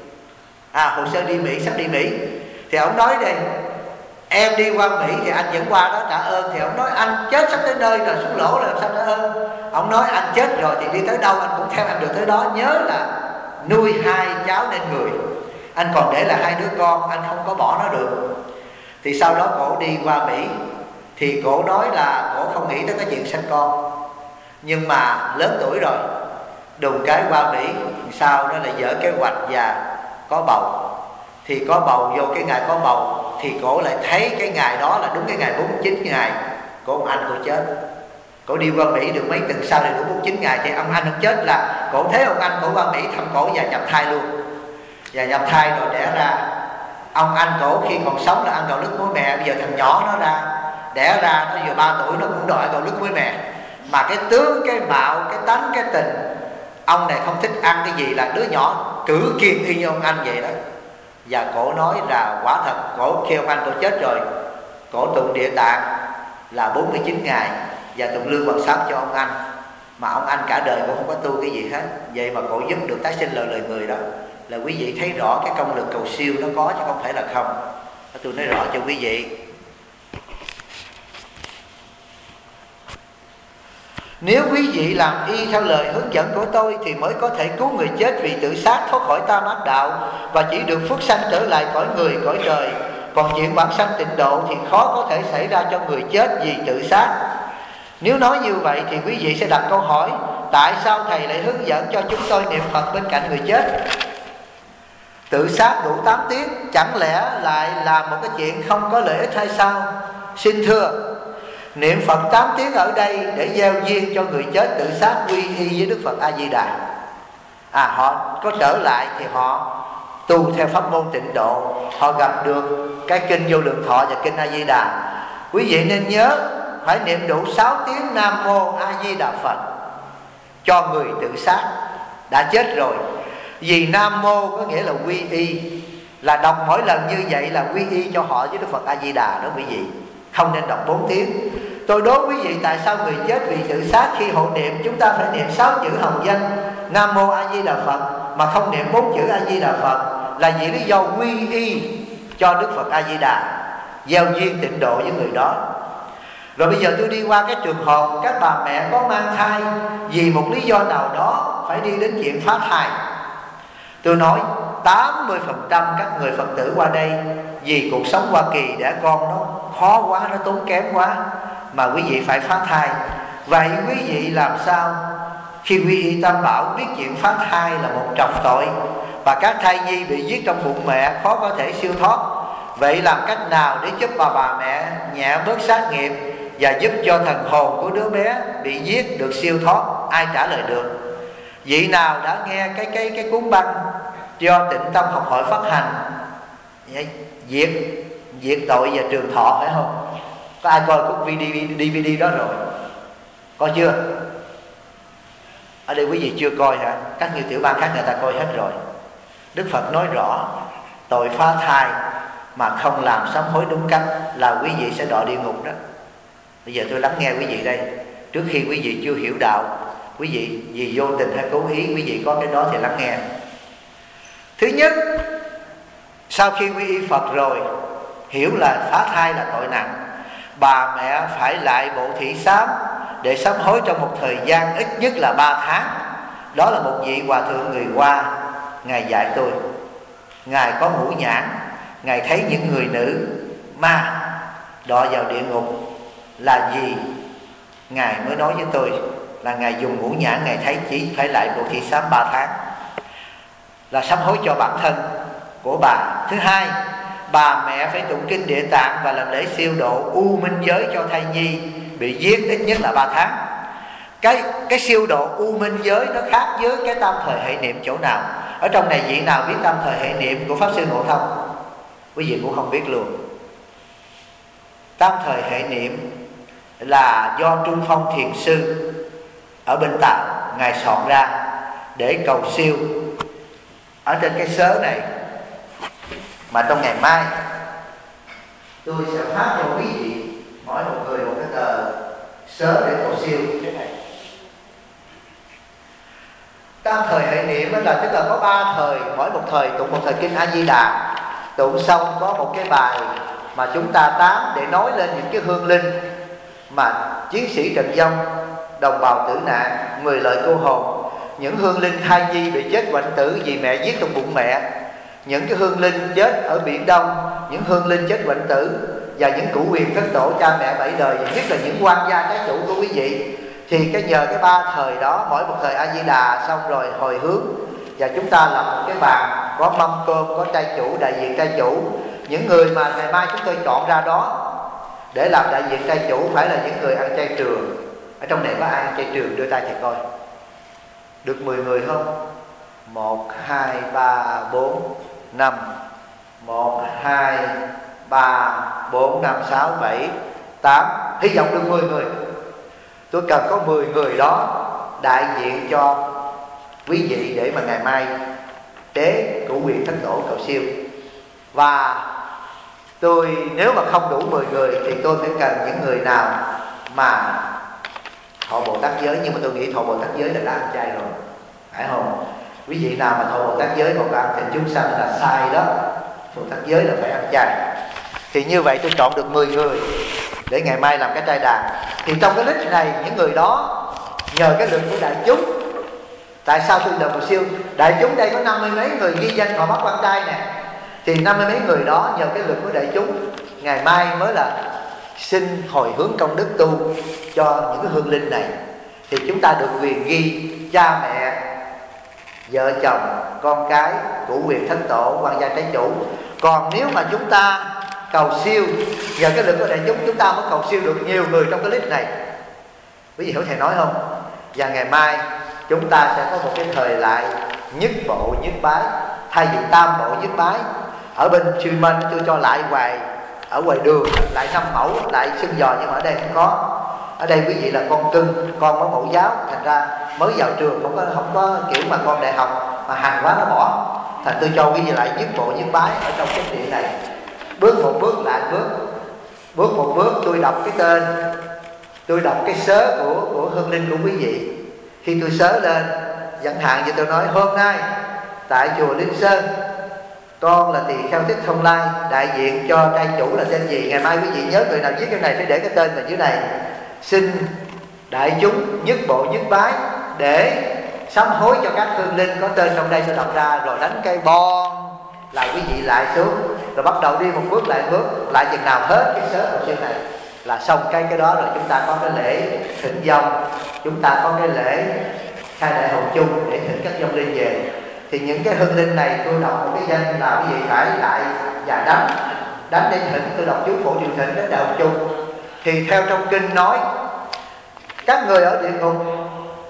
hồ sơ đi Mỹ, sắp đi Mỹ. Thì ông nói đây, em đi qua Mỹ thì anh vẫn qua đó trả ơn. Thì ông nói anh chết sắp tới nơi rồi, xuống lỗ là làm sao trả ơn. Ông nói anh chết rồi thì đi tới đâu anh cũng theo anh được tới đó. Nhớ là nuôi hai cháu nên người, anh còn để là hai đứa con, anh không có bỏ nó được. Thì sau đó cổ đi qua Mỹ. Thì cổ nói là cổ không nghĩ tới cái chuyện sanh con, nhưng mà lớn tuổi rồi, đùng cái qua Mỹ sau đó lại dở kế hoạch và có bầu. Thì có bầu, vô cái ngày có bầu thì cổ lại thấy cái ngày đó là đúng cái ngày 49 ngày của ông anh cổ chết. Cổ đi qua Mỹ được mấy tuần sau thì đúng 49 ngày thì ông anh ông chết, là cổ thấy ông anh cổ qua Mỹ thăm cổ và nhập thai luôn. Và nhập thai rồi đẻ ra. Ông anh cổ khi còn sống là ăn gạo lứt muối mè, bây giờ thằng nhỏ nó ra đẻ ra, nó vừa 3 tuổi nó cũng đòi gạo lứt muối mè. Mà cái tướng, cái mạo, cái tánh, cái tình, ông này không thích ăn cái gì là đứa nhỏ cử kiên y như ông anh vậy đó. Và cổ nói là quả thật cổ khi ông anh cổ chết rồi, cổ tụng Địa Tạng là 49 ngày và tụng Lương Hoàng Sám cho ông anh. Mà ông anh cả đời cũng không có tu cái gì hết. Vậy mà cổ giúp được tái sinh lời người đó. Là quý vị thấy rõ cái công lực cầu siêu nó có chứ không phải là không. Tôi nói rõ cho quý vị. Nếu quý vị làm y theo lời hướng dẫn của tôi thì mới có thể cứu người chết vì tự sát thoát khỏi tam ác đạo và chỉ được phước sanh trở lại cõi người, cõi trời. Còn chuyện bản sanh tịnh độ thì khó có thể xảy ra cho người chết vì tự sát. Nếu nói như vậy thì quý vị sẽ đặt câu hỏi, tại sao Thầy lại hướng dẫn cho chúng tôi niệm Phật bên cạnh người chết? Tự sát đủ 8 tiếng chẳng lẽ lại là một cái chuyện không có lợi ích hay sao? Xin thưa, niệm Phật 8 tiếng ở đây để gieo duyên cho người chết tự sát quy y với Đức Phật A Di Đà. Họ có trở lại thì họ tu theo pháp môn tịnh độ, họ gặp được cái kinh Vô Lượng Thọ và kinh A Di Đà. Quý vị nên nhớ phải niệm đủ 6 tiếng Nam Mô A Di Đà Phật cho người tự sát đã chết rồi. Vì Nam Mô có nghĩa là quy y, là đọc mỗi lần như vậy là quy y cho họ với Đức Phật A Di Đà đó quý vị. Không nên đọc 4 tiếng. Tôi đố quý vị tại sao người chết vì tự sát khi hộ niệm chúng ta phải niệm 6 chữ hồng danh Nam Mô A Di Đà Phật mà không niệm 4 chữ A Di Đà Phật? Là vì lý do quy y cho Đức Phật A Di Đà, gieo duyên tịnh độ với người đó. Rồi bây giờ tôi đi qua cái trường hợp các bà mẹ có mang thai, vì một lý do nào đó phải đi đến chuyện phá thai. Tôi nói 80% các người Phật tử qua đây vì cuộc sống Hoa Kỳ đẻ con nó khó quá, nó tốn kém quá mà quý vị phải phá thai. Vậy quý vị làm sao khi quy y Tam Bảo biết chuyện phá thai là một trọng tội và các thai nhi bị giết trong bụng mẹ khó có thể siêu thoát? Vậy làm cách nào để giúp bà mẹ nhẹ bớt sát nghiệp và giúp cho thần hồn của đứa bé bị giết được siêu thoát? Ai trả lời được? Vị nào đã nghe cái cuốn băng do Tịnh Tâm Học Hội phát hành diệt diệt tội và trường thọ, phải không? Có ai coi cái DVD đó rồi? Coi chưa? Ở đây quý vị chưa coi hả? Các như tiểu bang khác người ta coi hết rồi. Đức Phật nói rõ tội phá thai mà không làm sám hối đúng cách là quý vị sẽ đọa địa ngục đó. Bây giờ tôi lắng nghe quý vị đây. Trước khi quý vị chưa hiểu đạo, quý vị vì vô tình hay cố ý quý vị có cái đó thì lắng nghe. Thứ nhất, sau khi quy y Phật rồi, hiểu là phá thai là tội nặng, bà mẹ phải lại bộ thị sám để sám hối trong một thời gian ít nhất là 3 tháng. Đó là một vị hòa thượng người Hoa, Ngài dạy tôi. Ngài có ngũ nhãn, Ngài thấy những người nữ ma đọa vào địa ngục là gì? Ngài mới nói với tôi là Ngài dùng ngũ nhãn, Ngài thấy chỉ phải lại bộ thị sám 3 tháng là sám hối cho bản thân của bà. Thứ hai, bà mẹ phải tụng kinh Địa Tạng và làm lễ siêu độ u minh giới cho thai nhi bị giết ít nhất là 3 tháng. Cái siêu độ u minh giới nó khác với cái tam thời hệ niệm chỗ nào? Ở trong này vị nào biết tam thời hệ niệm của Pháp Sư Ngộ Thông? Quý vị cũng không biết luôn. Tam thời hệ niệm là do Trung Phong Thiền Sư ở bên Tàu Ngài soạn ra để cầu siêu. Ở trên cái sớ này mà trong ngày mai tôi sẽ phát cho quý vị mỗi một người một cái tờ sớ để cầu siêu thế này. Tam thời hệ niệm là tức là có 3 thời, mỗi một thời tụng một thời kinh A Di Đà, tụng xong có một cái bài mà chúng ta tán để nói lên những cái hương linh mà chiến sĩ Trần Vong, đồng bào tử nạn, 10 lợi cô hồn, những hương linh thai nhi bị chết hoạnh tử vì mẹ giết trong bụng mẹ, những cái hương linh chết ở Biển Đông, những hương linh chết hoạnh tử, và những cửu quyền thất tổ cha mẹ 7 đời, và nhất là những quan gia trái chủ của quý vị. Thì nhờ cái 3 thời đó, mỗi một thời A Di Đà xong rồi hồi hướng, và chúng ta làm một cái bàn có mâm cơm, có trai chủ, đại diện trai chủ. Những người mà ngày mai chúng tôi chọn ra đó để làm đại diện trai chủ phải là những người ăn chay trường. Ở trong này có ai ăn chay trường đưa tay thì coi. Được 10 người không? 1, 2, 3, 4, 5. 1, 2, 3, 4, 5, 6, 7, 8. Hy vọng được 10 người. Tôi cần có 10 người đó đại diện cho quý vị để mà ngày mai tế cửu quyền thất tổ cầu siêu. Và tôi nếu mà không đủ 10 người thì tôi phải cần những người nào mà thọ Bồ Tát giới. Nhưng mà tôi nghĩ thọ Bồ Tát giới là đã ăn chay rồi, phải không? Quý vị nào mà thọ Bồ Tát giới còn ăn thịt chúng sanh là sai đó. Bồ Tát giới là phải ăn chay. Thì như vậy tôi chọn được 10 người để ngày mai làm cái trai đàn. Thì trong cái list này, những người đó nhờ cái lực của đại chúng. Tại sao tôi làm một siêu? Đại chúng đây có 50 mấy người ghi danh họ bắt quan trai nè. Thì 50 mấy người đó nhờ cái lực của đại chúng, ngày mai mới là xin hồi hướng công đức tu cho những cái hương linh này. Thì chúng ta được quyền ghi cha mẹ, vợ chồng, con cái, cửu quyền thất tổ, quan gia trái chủ. Còn nếu mà chúng ta cầu siêu nhờ cái lực của đại chúng ta mới cầu siêu được nhiều người trong cái list này. Quý vị hiểu thầy nói không? Và ngày mai chúng ta sẽ có một cái thời lại nhất bộ nhất bái, thay vì tam bộ nhất bái. Ở bên Chư Minh tôi cho lại hoài, ở ngoài đường lại 5 mẫu, lại xưng giò, nhưng mà ở đây không có. Ở đây quý vị là con cưng, con có mẫu giáo, thành ra mới vào trường không có kiểu mà con đại học mà hành quá nó bỏ. Thành tôi cho quý vị lại nhất bộ nhất bái ở trong cái điện này. Bước một bước lại bước một bước tôi đọc cái tên, tôi đọc cái sớ của hương linh của quý vị. Khi tôi sớ lên, chẳng hạn như tôi nói hôm nay tại chùa Linh Sơn, con là tỳ kheo Thích Thông Lai, đại diện cho trai chủ là tên gì. Ngày mai quý vị nhớ người nào viết cái này phải để cái tên vào dưới này. Xin đại chúng nhất bộ nhất bái để sám hối cho các hương linh có tên trong đây. Tôi đọc ra rồi đánh cây bon là quý vị lại xuống, rồi bắt đầu đi một bước lại chừng nào hết cái sớ đầu tiên này là xong cái đó. Rồi chúng ta có cái lễ thỉnh vong, chúng ta có cái lễ khai đại hồng chung để thỉnh các vong linh về. Thì những cái hương linh này tôi đọc một cái danh là quý vị phải lại và đánh để thỉnh. Tôi đọc chú phổ điều thỉnh đến đại hồng chung. Thì theo trong kinh nói, các người ở địa ngục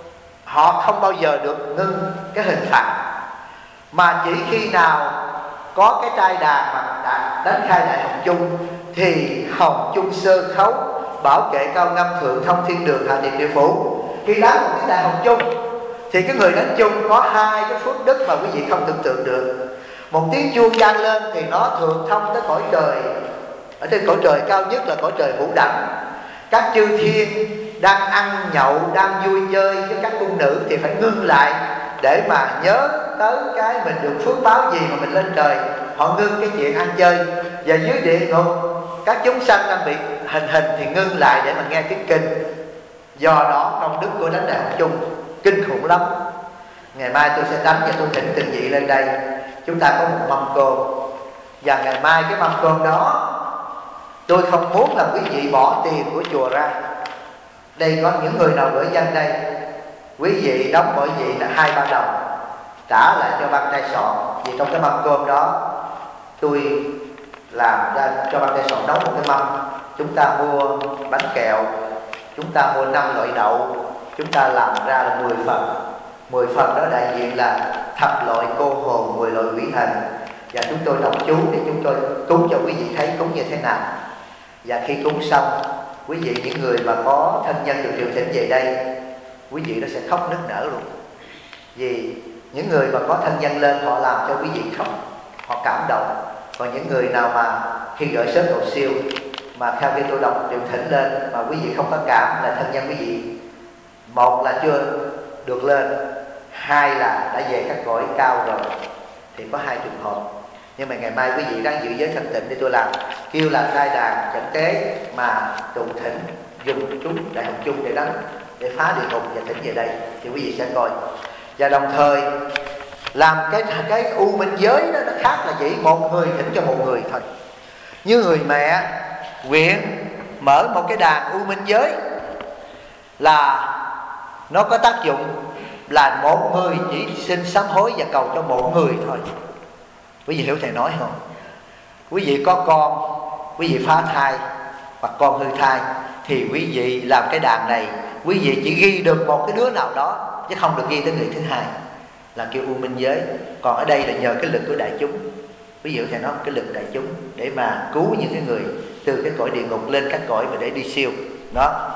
họ không bao giờ được ngưng cái hình phạt, mà chỉ khi nào có cái trai đàn mà đã đánh khai đại hồng chung, thì hồng chung sơ khấu, bảo kệ cao ngâm thượng thông thiên đường hạ tiệp địa phủ. Khi đánh một cái đại hồng chung thì cái người đánh chung có hai cái phước đức mà quý vị không tưởng tượng được. Một tiếng chuông vang lên thì nó thượng thông tới cõi trời, ở trên cõi trời cao nhất là cõi trời Vũ Đẳng. Các chư thiên đang ăn nhậu, đang vui chơi với các cung nữ thì phải ngưng lại để mà nhớ tới cái mình được phước báo gì mà mình lên trời. Họ ngưng cái chuyện ăn chơi. Và dưới địa ngục các chúng sanh đang bị hình thì ngưng lại để mà nghe tiếng kinh. Do đó công đức của đánh đại hồng chung kinh khủng lắm. Ngày mai tôi sẽ đánh và tôi thỉnh từng vị lên đây. Chúng ta có một mâm cơm, và ngày mai cái mâm cơm đó tôi không muốn là quý vị bỏ tiền của chùa ra. Đây có những người nào gửi danh đây, quý vị đóng mỗi vị là 2-3 đồng trả lại cho ban tay sọn. Vì trong cái mâm cơm đó tôi làm ra cho ban tay sọn nấu một cái mâm. Chúng ta mua bánh kẹo, chúng ta mua 5 loại đậu, chúng ta làm ra là 10 phần. 10 phần đó đại diện là thập loại cô hồn, 10 loại quỷ thần. Và chúng tôi đọc chú để chúng tôi cúng cho quý vị thấy cúng như thế nào. Và khi cúng xong, quý vị những người mà có thân nhân được triệu thỉnh về đây, quý vị nó sẽ khóc nức nở luôn. Vì những người mà có thân nhân lên họ làm cho quý vị khóc, họ cảm động. Còn những người nào mà khi gửi sớm cầu siêu mà theo khi tôi đọc triệu thỉnh lên mà quý vị không có cảm, là thân nhân quý vị một là chưa được lên, hai là đã về các cõi cao rồi, thì có hai trường hợp. Nhưng mà ngày mai quý vị đang giữ giới thanh tịnh để tôi làm, kêu là trai đàn trận tế mà tụng thỉnh dùng chúng đại hồng chung để đánh, để phá địa ngục và thỉnh về đây, thì quý vị sẽ coi. Và đồng thời làm cái u minh giới đó nó khác là chỉ một người thỉnh cho một người thôi. Như người mẹ nguyện mở một cái đàn u minh giới là nó có tác dụng là một người chỉ xin sám hối và cầu cho một người thôi. Quý vị hiểu thầy nói không? Quý vị có con, quý vị phá thai hoặc con hư thai, thì quý vị làm cái đàn này, quý vị chỉ ghi được một cái đứa nào đó, chứ không được ghi tới người thứ hai, là kêu u minh giới. Còn ở đây là nhờ cái lực của đại chúng. Quý vị hiểu thầy nói cái lực đại chúng để mà cứu những cái người từ cái cõi địa ngục lên các cõi mà để đi siêu đó.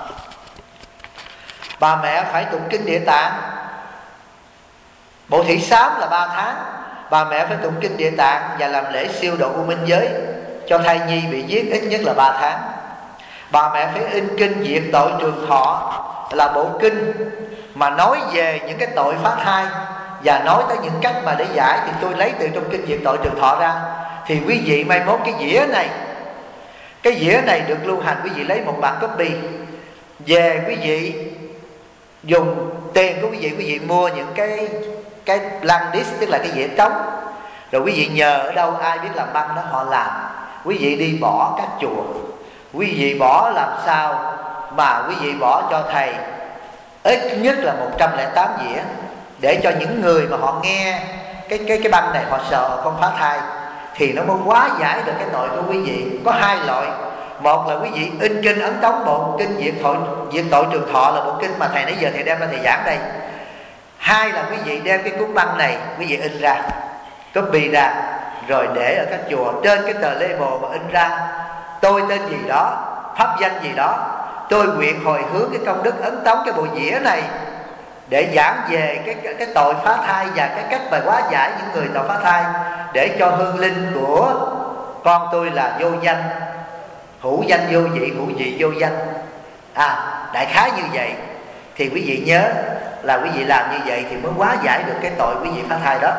Bà mẹ phải tụng kinh Địa Tạng. Bộ thí sám là 3 tháng, bà mẹ phải tụng kinh Địa Tạng và làm lễ siêu độ u minh giới cho thai nhi bị giết ít nhất là 3 tháng. Bà mẹ phải in kinh Diệt Tội Trường Thọ, là bộ kinh mà nói về những cái tội phá thai và nói tới những cách mà để giải. Thì tôi lấy từ trong kinh Diệt Tội Trường Thọ ra. Thì quý vị mai mốt cái dĩa này được lưu hành, quý vị lấy một bản copy về, quý vị dùng tiền của quý vị mua những cái blank disk, tức là cái dĩa trống, rồi quý vị nhờ ở đâu ai biết làm băng đó họ làm. Quý vị đi bỏ các chùa, quý vị bỏ làm sao mà quý vị bỏ cho thầy ít nhất là 108 dĩa, để cho những người mà họ nghe cái băng này họ sợ họ không phá thai, thì nó mới hóa giải được cái tội của quý vị. Có 2 loại. Một là quý vị in kinh ấn tống bộ kinh Diệt Tội Trường Thọ, là bộ kinh mà thầy nãy giờ thầy đem ra thầy giảng đây. 2 là quý vị đem cái cuốn băng này, quý vị in ra, copy ra, rồi để ở các chùa trên cái tờ label mà in ra tôi tên gì đó, pháp danh gì đó, tôi nguyện hồi hướng cái công đức ấn tống cái bộ dĩa này để giảng về cái tội phá thai và cái cách mà hóa giải những người tội phá thai, để cho hương linh của con tôi là vô danh, hữu danh vô vị, hữu vị vô danh. Đại khái như vậy. Thì quý vị nhớ là quý vị làm như vậy thì mới hóa giải được cái tội quý vị phá thai đó.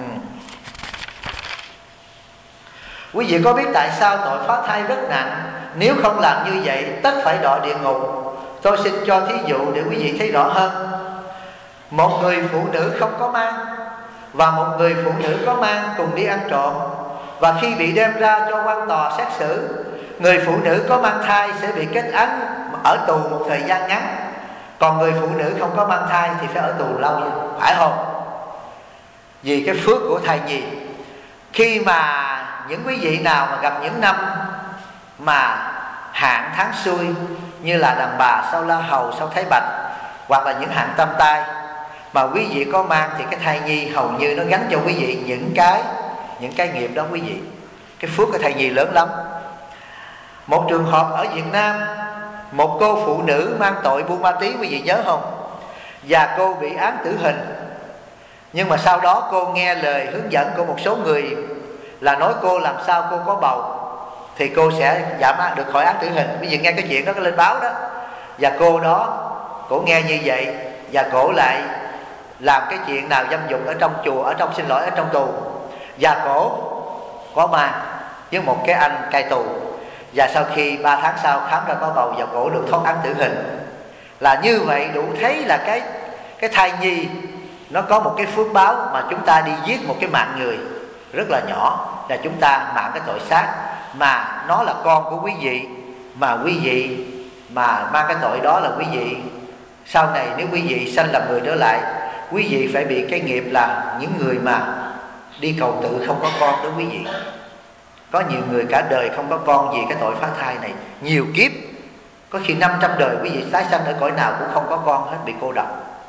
Quý vị có biết tại sao tội phá thai rất nặng? Nếu không làm như vậy tất phải đọa địa ngục. Tôi xin cho thí dụ để quý vị thấy rõ hơn. Một người phụ nữ không có mang và một người phụ nữ có mang cùng đi ăn trộm, và khi bị đem ra cho quan tòa xét xử, người phụ nữ có mang thai sẽ bị kết án ở tù một thời gian ngắn, còn người phụ nữ không có mang thai thì phải ở tù lâu, phải không? Vì cái phước của thai nhi. Khi mà những quý vị nào mà gặp những năm mà hạn tháng xui, như là đàn bà sau la hầu, sau thái bạch, hoặc là những hạn tam tai, mà quý vị có mang, thì cái thai nhi hầu như nó gánh cho quý vị những cái nghiệp đó quý vị. Cái phước của thầy gì lớn lắm. Một trường hợp ở Việt Nam, một cô phụ nữ mang tội buôn ma túy, quý vị nhớ không? Và cô bị án tử hình. Nhưng mà sau đó cô nghe lời hướng dẫn của một số người là nói cô làm sao cô có bầu thì cô sẽ được khỏi án tử hình. Quý vị nghe cái chuyện đó lên báo đó. Và cô đó, cổ nghe như vậy và cổ lại làm cái chuyện nào dâm dục ở trong chùa, ở trong tù. Và cổ có mang với một cái anh cai tù. Và sau khi 3 tháng sau khám ra có bầu và cổ được thoát án tử hình. Là như vậy đủ thấy là cái thai nhi nó có một cái phước báo, mà chúng ta đi giết một cái mạng người rất là nhỏ là chúng ta mạng cái tội sát, mà nó là con của quý vị, mà quý vị mà mang cái tội đó là quý vị sau này nếu quý vị sanh làm người trở lại, quý vị phải bị cái nghiệp là những người mà đi cầu tự không có con đó quý vị. Có nhiều người cả đời không có con vì cái tội phá thai này, nhiều kiếp, có khi 500 đời quý vị tái sanh ở cõi nào cũng không có con hết, bị cô độc.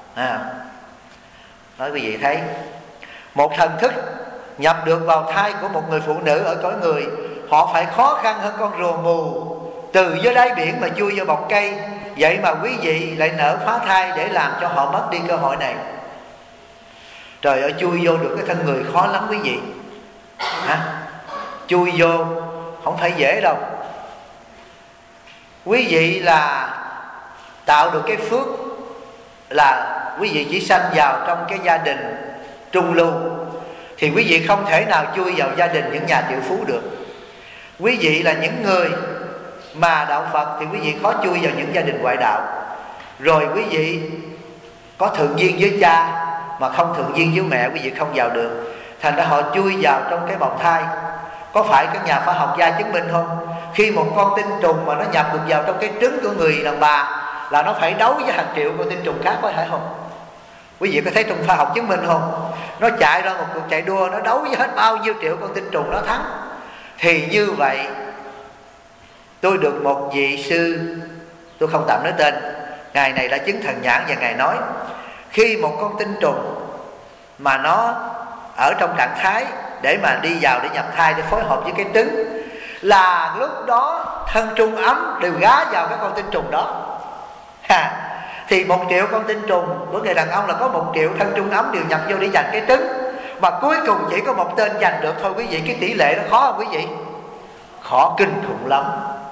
Nói quý vị thấy, một thần thức nhập được vào thai của một người phụ nữ ở cõi người, họ phải khó khăn hơn con rùa mù từ dưới đáy biển mà chui vô bọng cây. Vậy mà quý vị lại nỡ phá thai để làm cho họ mất đi cơ hội này. Trời ơi, chui vô được cái thân người khó lắm quý vị. Chui vô không phải dễ đâu. Quý vị là tạo được cái phước là quý vị chỉ sanh vào trong cái gia đình trung lưu, thì quý vị không thể nào chui vào gia đình những nhà triệu phú được. Quý vị là những người mà đạo Phật thì quý vị khó chui vào những gia đình ngoại đạo. Rồi quý vị có thượng duyên với cha mà không thượng duyên với mẹ, quý vị không vào được. Thành ra họ chui vào trong cái bào thai. Có phải các nhà khoa học gia chứng minh không? Khi một con tinh trùng mà nó nhập được vào trong cái trứng của người đàn bà là nó phải đấu với hàng triệu con tinh trùng khác, có phải không? Quý vị có thấy trong khoa học chứng minh không? Nó chạy ra một cuộc chạy đua, nó đấu với hết bao nhiêu triệu con tinh trùng, nó thắng. Thì như vậy, tôi được một vị sư, tôi không tạm nói tên, ngài này đã chứng thần nhãn, và ngài nói khi một con tinh trùng mà nó ở trong trạng thái để mà đi vào để nhập thai, để phối hợp với cái trứng, là lúc đó thân trung ấm đều gá vào cái con tinh trùng đó. Thì 1 triệu con tinh trùng của người đàn ông là có 1 triệu thân trung ấm đều nhập vô để giành cái trứng, mà cuối cùng chỉ có một tên giành được thôi quý vị. Cái tỷ lệ nó khó không quý vị? Khó kinh khủng lắm.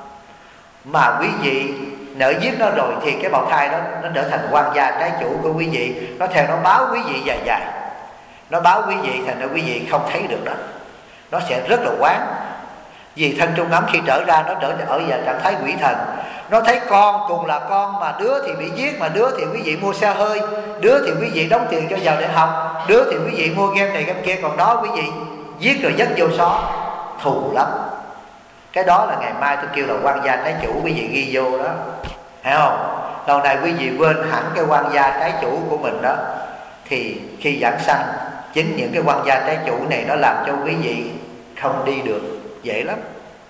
Mà quý vị nỡ giết nó rồi thì cái bào thai đó nó trở thành quan gia trái chủ của quý vị. Nó theo nó báo quý vị dài dài, nó báo quý vị, thành ra quý vị không thấy được đó. Nó sẽ rất là quán. Vì thân trung ấm khi trở ra nó trở ở vào trạng thái quỷ thần. Nó thấy con cùng là con, mà đứa thì bị giết, mà đứa thì quý vị mua xe hơi, đứa thì quý vị đóng tiền cho vào đại học, đứa thì quý vị mua game này game kia, còn đó quý vị giết rồi dắt vô xó. Thù lắm. Cái đó là ngày mai tôi kêu là quan gia trái chủ, quý vị ghi vô đó, hiểu không? Lâu nay quý vị quên hẳn cái quan gia trái chủ của mình đó. Thì khi giảng sanh, chính những cái quan gia trái chủ này nó làm cho quý vị không đi được dễ lắm.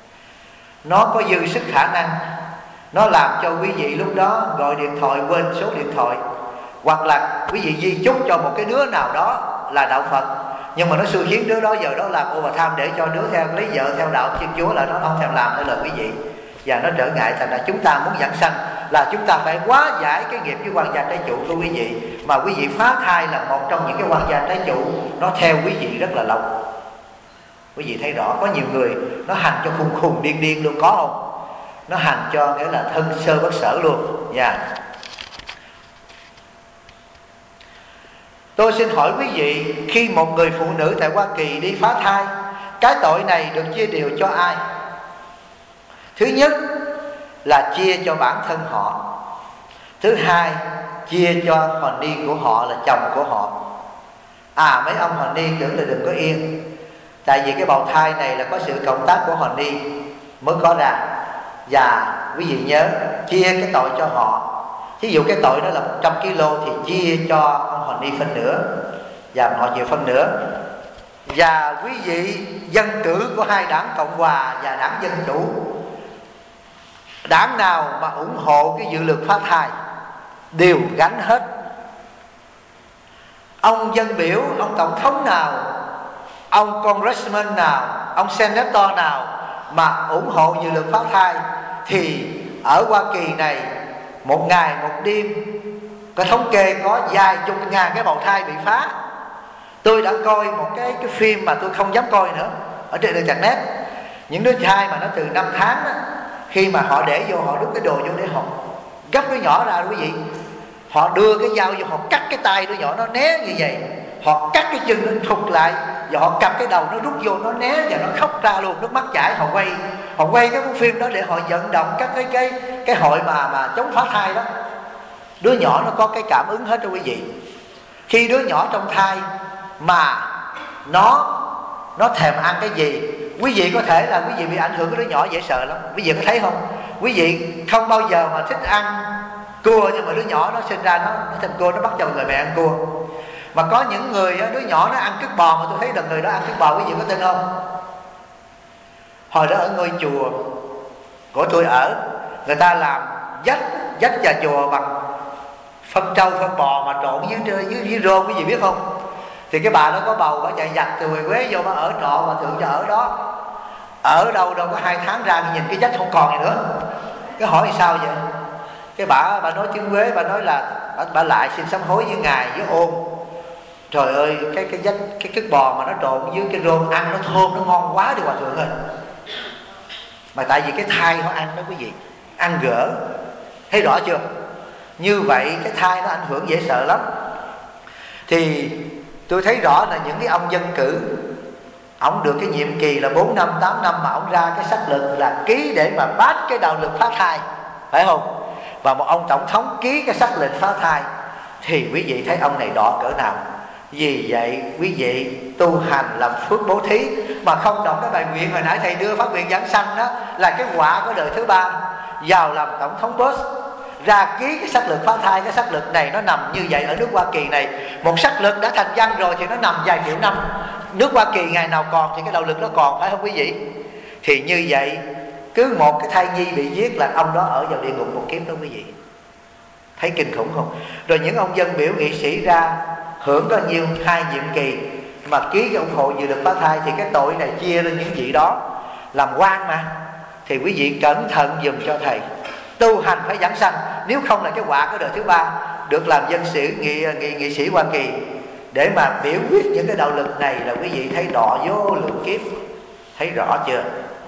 Nó có dư sức khả năng, nó làm cho quý vị lúc đó gọi điện thoại quên số điện thoại, hoặc là quý vị di chúc cho một cái đứa nào đó là đạo Phật, nhưng mà nó xui khiến đứa đó giờ đó làm overtime để cho đứa theo lấy vợ theo đạo Thiên Chúa, là nó không thèm làm theo lời quý vị, và nó trở ngại. Thành ra chúng ta muốn giảng sanh là chúng ta phải hóa giải cái nghiệp với quan gia trái chủ của quý vị. Mà quý vị phá thai là một trong những cái quan gia trái chủ, nó theo quý vị rất là lâu. Quý vị thấy rõ, có nhiều người nó hành cho khùng khùng điên điên luôn, có không? Nó hành cho nghĩa là thân sơ bất sở luôn. Tôi xin hỏi quý vị, khi một người phụ nữ tại Hoa Kỳ đi phá thai, cái tội này được chia đều cho ai? Thứ nhất là chia cho bản thân họ. Thứ hai, chia cho hòn ni của họ là chồng của họ. Mấy ông hòn ni tưởng là đừng có yên, tại vì cái bào thai này là có sự cộng tác của hòn ni mới có ra. Và quý vị nhớ, chia cái tội cho họ. Ví dụ cái tội đó là 100 kg thì chia cho ông hòn ni phân nửa, và họ chịu phân nửa. Và quý vị dân cử của hai đảng Cộng Hòa và đảng Dân Chủ, đảng nào mà ủng hộ cái dự luật phá thai đều gánh hết. Ông dân biểu, ông tổng thống nào ông congressman nào, ông senator nào mà ủng hộ dự luật phá thai thì ở Hoa Kỳ này một ngày một đêm có thống kê có vài chục ngàn cái bào thai bị phá. Tôi đã coi một cái phim mà tôi không dám coi nữa ở trên internet. Những đứa trai mà nó từ 5 tháng đó, khi mà họ để vô, họ đút cái đồ vô để họ gấp đứa nhỏ ra, quý vị, họ đưa cái dao vô, họ cắt cái tay đứa nhỏ nó né như vậy, họ cắt cái chân nó thụt lại, và họ cầm cái đầu nó rút vô, nó né và nó khóc ra luôn, nước mắt chảy. Họ quay cái phim đó để họ vận động các cái hội mà chống phá thai đó. Đứa nhỏ nó có cái cảm ứng hết đó quý vị. Khi đứa nhỏ trong thai mà nó thèm ăn cái gì, quý vị có thể là quý vị bị ảnh hưởng, cái đứa nhỏ dễ sợ lắm. Quý vị có thấy không? Quý vị không bao giờ mà thích ăn cua, nhưng mà đứa nhỏ nó sinh ra nó thèm cua, nó bắt cho người mẹ ăn cua. Mà có những người đứa nhỏ nó ăn cứt bò, mà tôi thấy là người đó ăn cứt bò, quý vị có tin không? Hồi đó ở ngôi chùa của tôi ở, người ta làm dách nhà chùa bằng phân trâu phân bò mà trộn với rô, quý vị biết không? Thì cái bà đó có bầu, bà chạy giặt từ Huế Quế vô, bà ở trọ, bà thượng cho ở đó. Ở đâu có 2 tháng ra nhìn cái dách không còn gì nữa. Cái hỏi sao vậy? Cái bà nói tiếng Quế, bà nói là bà lại xin sám hối với ngài với ôn. Trời ơi, cái cứt bò mà nó trộn với cái rô ăn nó thơm, nó ngon quá đi hòa thượng ơi. Mà tại vì cái thai nó ăn đó quý vị, ăn gỡ. Thấy rõ chưa? Như vậy cái thai nó ảnh hưởng dễ sợ lắm. Thì tôi thấy rõ là những cái ông dân cử, ông được cái nhiệm kỳ là 4 năm, 8 năm, mà ông ra cái sách luật là ký để mà bác cái đạo luật phá thai, phải không? Và một ông tổng thống ký cái sách lệnh phá thai, thì quý vị thấy ông này đỏ cỡ nào. Vì vậy quý vị tu hành làm phước bố thí mà không đọc cái bài nguyện hồi nãy thầy đưa phát nguyện giảng sanh đó, là cái quả của đời thứ 3 vào làm tổng thống Bush, ra ký cái sách luật phá thai. Cái sách luật này nó nằm như vậy ở nước Hoa Kỳ này. Một sách luật đã thành văn rồi thì nó nằm vài triệu năm. Nước Hoa Kỳ ngày nào còn thì cái đạo luật nó còn, phải không quý vị? Thì như vậy, cứ một cái thai nhi bị giết là ông đó ở vào địa ngục một kiếp đó quý vị. Thấy kinh khủng không? Rồi những ông dân biểu nghị sĩ ra hưởng có nhiêu 2 nhiệm kỳ mà ký cái ủng hộ dự luật phá thai, thì cái tội này chia lên những vị đó làm quan mà. Thì quý vị cẩn thận dùm cho thầy. Tu hành phải giảng sanh, nếu không là cái quả của đời thứ 3. Được làm dân sĩ nghị sĩ Hoa Kỳ để mà biểu quyết những cái đạo luật này là quý vị thấy đọ vô lượng kiếp. Thấy rõ chưa?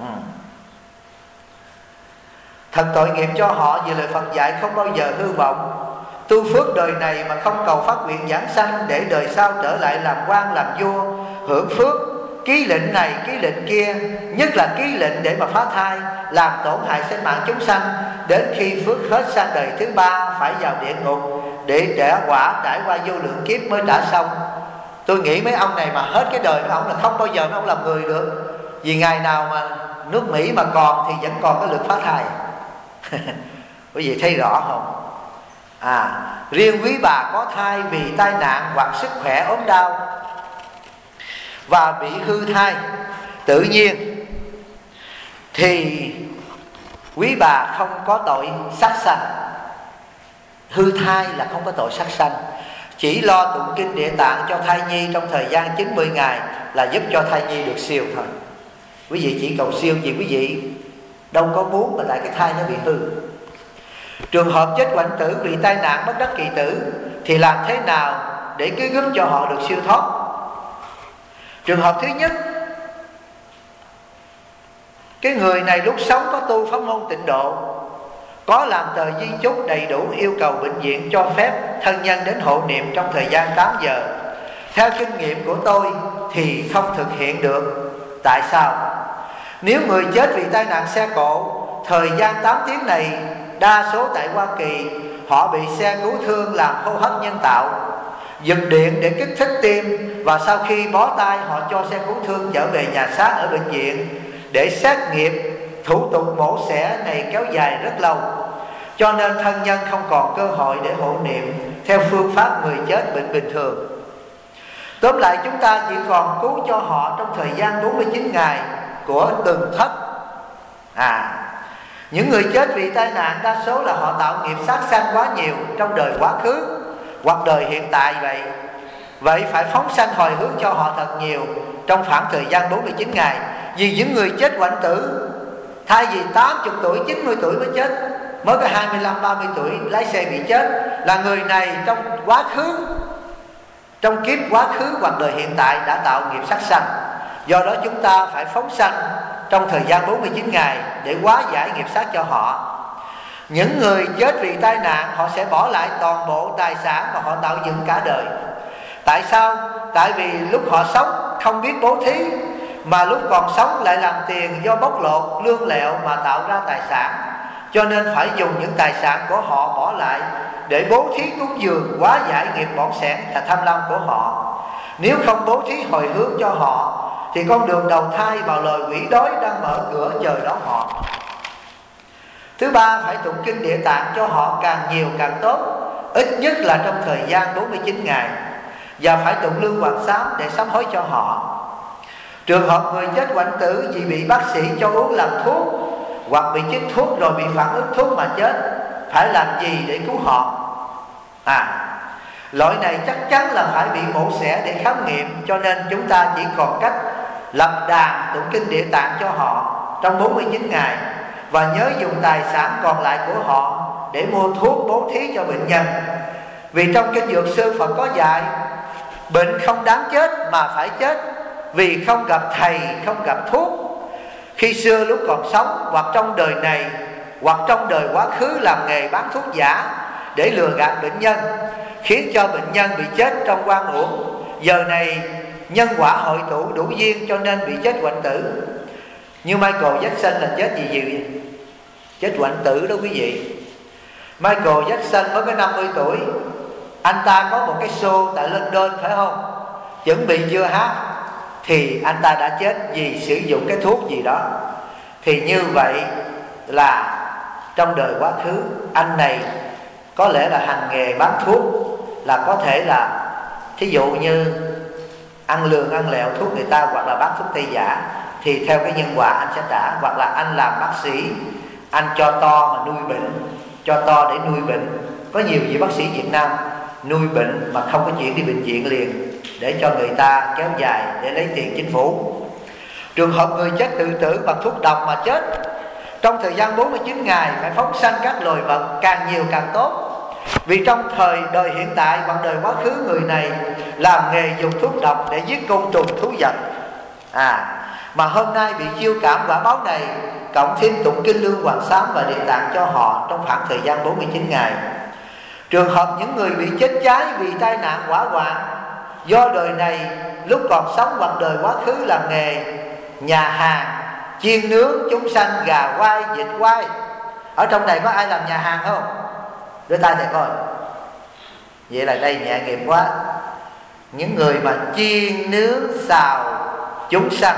Thật tội nghiệp cho họ vì lời Phật dạy không bao giờ hư vọng. Tu phước đời này mà không cầu phát nguyện giảng sanh, để đời sau trở lại làm quan làm vua, hưởng phước. Ký lệnh này ký lệnh kia, nhất là ký lệnh để mà phá thai, làm tổn hại sinh mạng chúng sanh. Đến khi phước hết sang đời thứ 3 phải vào địa ngục để trả quả, trải qua vô lượng kiếp mới trả xong. Tôi nghĩ mấy ông này mà hết cái đời mấy ông là không bao giờ mấy ông làm người được. Vì ngày nào mà nước Mỹ mà còn thì vẫn còn cái luật phá thai. Quý vị thấy rõ không? Riêng quý bà có thai vì tai nạn hoặc sức khỏe ốm đau và bị hư thai tự nhiên thì quý bà không có tội sát sanh. Hư thai là không có tội sát sanh, chỉ lo tụng kinh Địa Tạng cho thai nhi trong thời gian 90 ngày là giúp cho thai nhi được siêu thôi. Quý vị chỉ cầu siêu gì quý vị đâu có muốn, mà tại cái thai nó bị hư. Trường hợp chết hoạn tử vì tai nạn bất đắc kỳ tử thì làm thế nào để cứu giúp cho họ được siêu thoát? Trường hợp thứ nhất, cái người này lúc sống có tu pháp môn tịnh độ, có làm tờ di chúc đầy đủ, yêu cầu bệnh viện cho phép thân nhân đến hộ niệm trong thời gian 8 giờ. Theo kinh nghiệm của tôi thì không thực hiện được. Tại sao? Nếu người chết vì tai nạn xe cộ, thời gian 8 tiếng này đa số tại Hoa Kỳ họ bị xe cứu thương làm hô hấp nhân tạo, giật điện để kích thích tim, và sau khi bó tay họ cho xe cứu thương trở về nhà xác ở bệnh viện để xét nghiệm. Thủ tục mổ xẻ này kéo dài rất lâu, cho nên thân nhân không còn cơ hội để hộ niệm theo phương pháp người chết bệnh bình thường. Tóm lại, chúng ta chỉ còn cứu cho họ trong thời gian 49 ngày của từng thất. Những người chết vì tai nạn đa số là họ tạo nghiệp sát sanh quá nhiều trong đời quá khứ hoặc đời hiện tại vậy. Vậy phải phóng sanh hồi hướng cho họ thật nhiều trong khoảng thời gian 49 ngày. Vì những người chết hoạnh tử, thay vì 80 tuổi, 90 tuổi mới chết, mới có 25, 30 tuổi lái xe bị chết, là người này trong quá khứ, trong kiếp quá khứ hoặc đời hiện tại đã tạo nghiệp sát sanh. Do đó chúng ta phải phóng sanh trong thời gian 49 ngày để hóa giải nghiệp sát cho họ. Những người chết vì tai nạn, họ sẽ bỏ lại toàn bộ tài sản mà họ tạo dựng cả đời. Tại sao? Tại vì lúc họ sống không biết bố thí, mà lúc còn sống lại làm tiền do bóc lột, lương lẹo mà tạo ra tài sản. Cho nên phải dùng những tài sản của họ bỏ lại để bố thí cúng dường, hóa giải nghiệp bỏng sẻn và tham lam của họ. Nếu không bố thí hồi hướng cho họ thì con đường đầu thai vào loài quỷ đói đang mở cửa chờ đón họ. Thứ ba, phải tụng kinh Địa Tạng cho họ càng nhiều càng tốt, ít nhất là trong thời gian 49 ngày. Và phải tụng Lương Hoàng Sám để sám hối cho họ. Trường hợp người chết hoạnh tử vì bị bác sĩ cho uống làm thuốc, hoặc bị chích thuốc rồi bị phản ứng thuốc mà chết, phải làm gì để cứu họ? Loại này chắc chắn là phải bị mổ xẻ để khám nghiệm. Cho nên chúng ta chỉ còn cách lập đàn tụng kinh Địa Tạng cho họ trong 49 ngày, và nhớ dùng tài sản còn lại của họ để mua thuốc bố thí cho bệnh nhân. Vì trong kinh Dược Sư Phật có dạy, bệnh không đáng chết mà phải chết vì không gặp thầy, không gặp thuốc. Khi xưa lúc còn sống, hoặc trong đời này, hoặc trong đời quá khứ, làm nghề bán thuốc giả để lừa gạt bệnh nhân, khiến cho bệnh nhân bị chết trong oan uổng. Giờ này nhân quả hội tụ đủ duyên cho nên bị chết hoạnh tử. Như Michael Jackson là chết gì vậy? Chết hoạnh tử đó quý vị. Michael Jackson mới có 50 tuổi. Anh ta có một cái show tại London phải không? Chuẩn bị chưa hát thì anh ta đã chết vì sử dụng cái thuốc gì đó. Thì như vậy là trong đời quá khứ, anh này có lẽ là hành nghề bán thuốc, là có thể là thí dụ như ăn lường ăn lẹo thuốc người ta, hoặc là bán thuốc tây giả, thì theo cái nhân quả anh sẽ trả. Hoặc là anh làm bác sĩ, anh cho to mà nuôi bệnh, cho to để nuôi bệnh. Có nhiều vị bác sĩ Việt Nam nuôi bệnh mà không có chuyện đi bệnh viện liền, để cho người ta kéo dài để lấy tiền chính phủ. Trường hợp người chết tự tử bằng thuốc độc mà chết, trong thời gian 49 ngày phải phóng sanh các loài vật càng nhiều càng tốt. Vì trong thời đời hiện tại hoặc đời quá khứ, người này làm nghề dùng thuốc độc để giết côn trùng thú vật. Mà hôm nay bị chiêu cảm quả báo này, cộng thêm tụng kinh Lương Hoàng Sám và Địa Tạng cho họ trong khoảng thời gian 49 ngày. Trường hợp những người bị chết cháy vì tai nạn hỏa hoạn, do đời này lúc còn sống hoặc đời quá khứ làm nghề nhà hàng chiên nướng chúng sanh gà quay, vịt quay. Ở trong này có ai làm nhà hàng không? Đưa tay thầy coi. Vậy là đây nhẹ nghiệp quá. Những người mà chiên nướng xào chúng sanh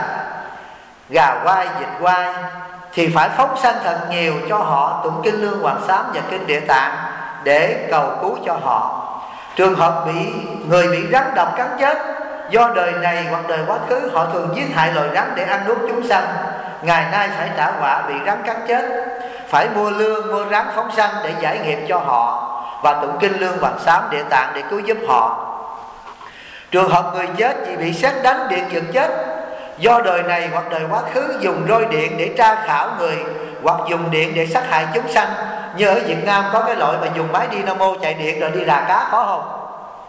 gà quay, vịt quay thì phải phóng sanh thật nhiều cho họ, tụng kinh Lương Hoàng Sám và kinh Địa Tạng để cầu cứu cho họ. Trường hợp người bị rắn độc cắn chết, do đời này hoặc đời quá khứ họ thường giết hại loài rắn để ăn nuốt chúng sanh, ngày nay phải trả quả bị rắn cắn chết, phải mua lương mua rắn phóng sanh để giải nghiệp cho họ, và tụng kinh Lương Hoàng Sám Địa Tạng để cứu giúp họ. Trường hợp người chết vì bị sét đánh điện giật chết, do đời này hoặc đời quá khứ dùng roi điện để tra khảo người, hoặc dùng điện để sát hại chúng sanh. Như ở Việt Nam có cái loại mà dùng máy dynamo chạy điện rồi đi rà cá, có không?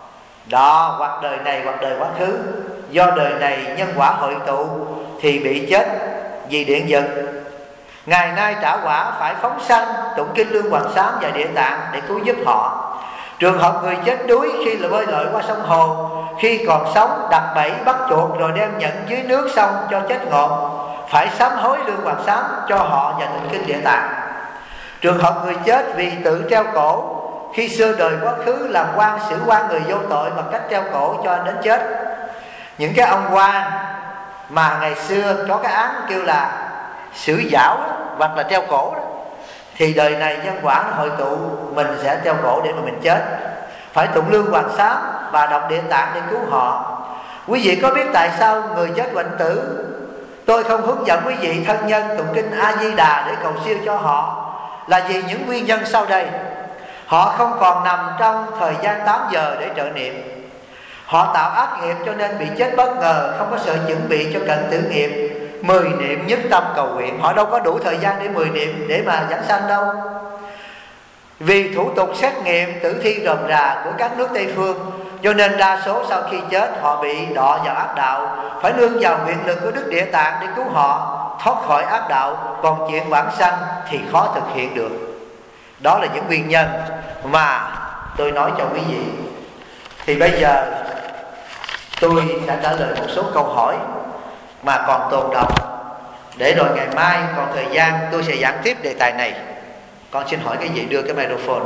Đó, hoặc đời này hoặc đời quá khứ, do đời này nhân quả hội tụ thì bị chết vì điện giật. Ngày nay trả quả phải phóng sanh, tụng kinh Lương Hoàng Sám và Địa Tạng để cứu giúp họ. Trường hợp người chết đuối khi là bơi lội qua sông hồ, khi còn sống đặt bẫy bắt chuột rồi đem nhận dưới nước xong cho chết ngộp, phải sám hối Lương Hoàng Sám cho họ và tụng kinh Địa Tạng. Trường hợp người chết vì tự treo cổ, khi xưa đời quá khứ làm quan xử quan người vô tội bằng cách treo cổ cho đến chết. Những cái ông quan mà ngày xưa có cái án kêu là xử giảo hoặc là treo cổ đó, thì đời này nhân quả hội tụ mình sẽ treo cổ để mà mình chết. Phải tụng Lương Hoàng Sám và đọc Địa Tạng để cứu họ. Quý vị có biết tại sao người chết hoạnh tử tôi không hướng dẫn quý vị thân nhân tụng kinh A Di Đà để cầu siêu cho họ? Là vì những nguyên nhân sau đây. Họ không còn nằm trong thời gian 8 giờ để trợ niệm. Họ tạo ác nghiệp cho nên bị chết bất ngờ, không có sự chuẩn bị cho cảnh tử nghiệp. 10 niệm nhất tâm cầu nguyện, họ đâu có đủ thời gian để 10 niệm để mà giảng sanh đâu. Vì thủ tục xét nghiệm tử thi rườm rà của các nước Tây phương, cho nên đa số sau khi chết họ bị đọa vào ác đạo, phải nương vào nguyện lực của Đức Địa Tạng để cứu họ thoát khỏi ác đạo. Còn chuyện vãng sanh thì khó thực hiện được. Đó là những nguyên nhân mà tôi nói cho quý vị. Thì bây giờ tôi sẽ trả lời một số câu hỏi mà còn tồn đọng, để rồi ngày mai còn thời gian tôi sẽ giảng tiếp đề tài này. Con xin hỏi cái gì, đưa cái microphone.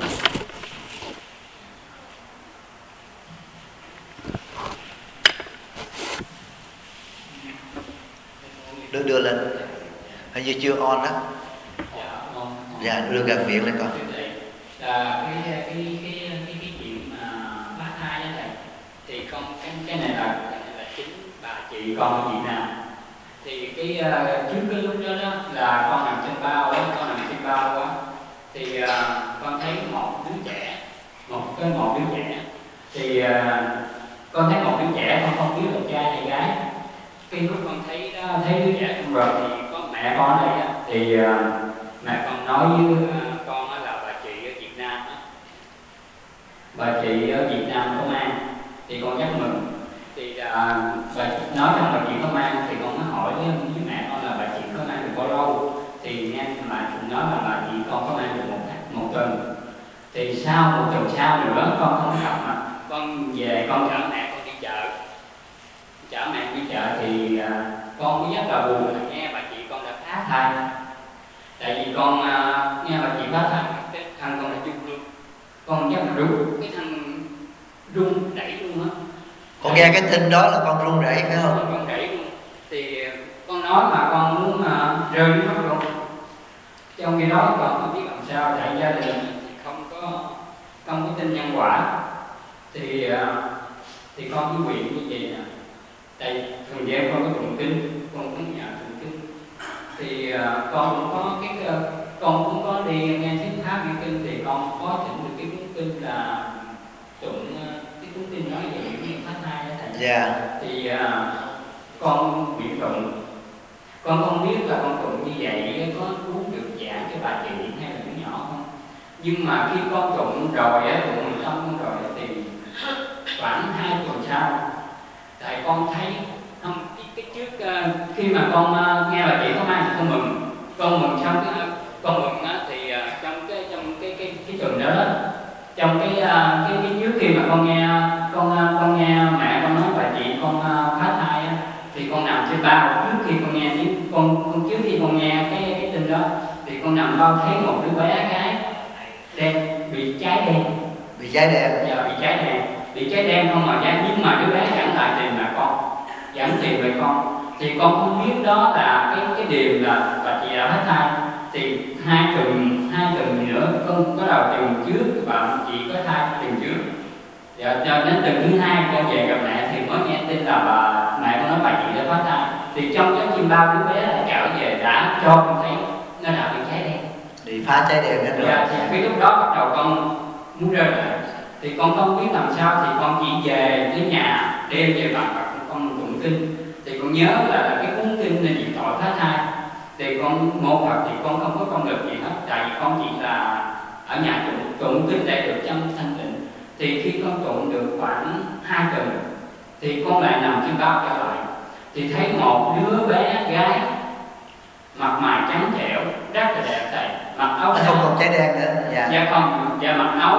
Đưa lên, hình như chưa on đó. Dạ, đưa gần miệng lên con. Cái chuyện mà phá thai đó thầy, thì con cái này là chính bà chị con ở Việt Nam. Thì trước cái lúc đó là con nằm trên bao á, thì con thấy một đứa trẻ, thì con thấy một đứa trẻ, con không biết là trai hay gái. Khi lúc con thấy đứa trẻ xong rồi thì có mẹ con ở đây á, thì mẹ con nói với con là bà chị ở Việt Nam á, bà chị ở Việt Nam có mang, thì con rất mừng. Thì bà nói rằng bà chị có mang, thì con mới hỏi với mẹ con là bà chị có mang được bao lâu. Thì nghe mẹ cũng nói là bà chị con có mang được một tuần. Thì sau một tuần sau nữa con không gặp mà con về, con chở mẹ con đi chợ, thì con cũng rất là buồn là nghe bà chị con đã phá thai. Tại vì con nghe bà chị phá thai, cái thân con đã rung luôn, con rất là rung, cái thân rung đẩy luôn á. Con nghe cái tin đó là con run rẩy phải không? Con run rẩy luôn. Thì con nói mà con muốn rơi nước mắt luôn. Trong khi đó con không biết làm sao, tại gia đình không có tin nhân quả. Thì con cứ nguyện như vậy nè. Tại thường gian con có tụng kinh, con cũng nhà tụng kinh. Thì con cũng có đi nghe thuyết pháp nghe kinh, thì con có thỉnh được cái cuốn kinh là tụng cái cuốn kinh nói về những phá thai đó thầy. Dạ. Thì con nguyện tụng. Con không biết là con tụng như vậy có cứu được giảng cho bà chị hay là đứa nhỏ không. Nhưng mà khi con tụng rồi tụng xong rồi thì khoảng 2 tuần sau, tại con thấy không, cái trước khi mà con nghe bà chị có mang, con mừng xong con mừng thì trong cái tuần đó, trong cái trước khi mà con nghe mẹ con nói bà chị con phá thai á, thì con nằm trên bao. Trước khi con nghe trước khi con nghe cái tin đó, thì con nằm bao thấy một đứa bé gái đen, bị cháy đen. Dạ, bị cháy đen không mà dám, nhưng mà đứa bé vẫn lại tìm mẹ con, vẫn tìm về con. Thì con không biết đó là cái điều là bà chị đã phá thai. Thì 2 tuần nữa con có đầu tuần trước bà chị có thai tuần trước. Dạ, cho đến tuần thứ 2 con về gặp mẹ thì mới nghe tin là mẹ con nói bà chị đã phá thai. Thì trong cái chim bao đứa bé đã trở về đã cho con thấy nó đã bị cháy đen, bị phá cháy đen hết rồi. Dạ, thì cái lúc đó bắt đầu con muốn rơi lại. Thì con không biết làm sao, thì con chỉ về tới nhà đem về bàn bạc con tụng kinh. Thì con nhớ là cái cuốn kinh là diệt tội phá thai. Thì con một Phật thì con không có công lực gì hết, tại vì con chỉ là ở nhà tụng kinh để được trong thanh tịnh. Thì khi con tụng được khoảng 2 tuần thì con lại nằm trên bao trở lại, thì thấy một đứa bé gái mặt mày trắng trẻo rất là đẹp thầy, mặc áo không còn cháy đen nữa. Dạ không, dạ mặc áo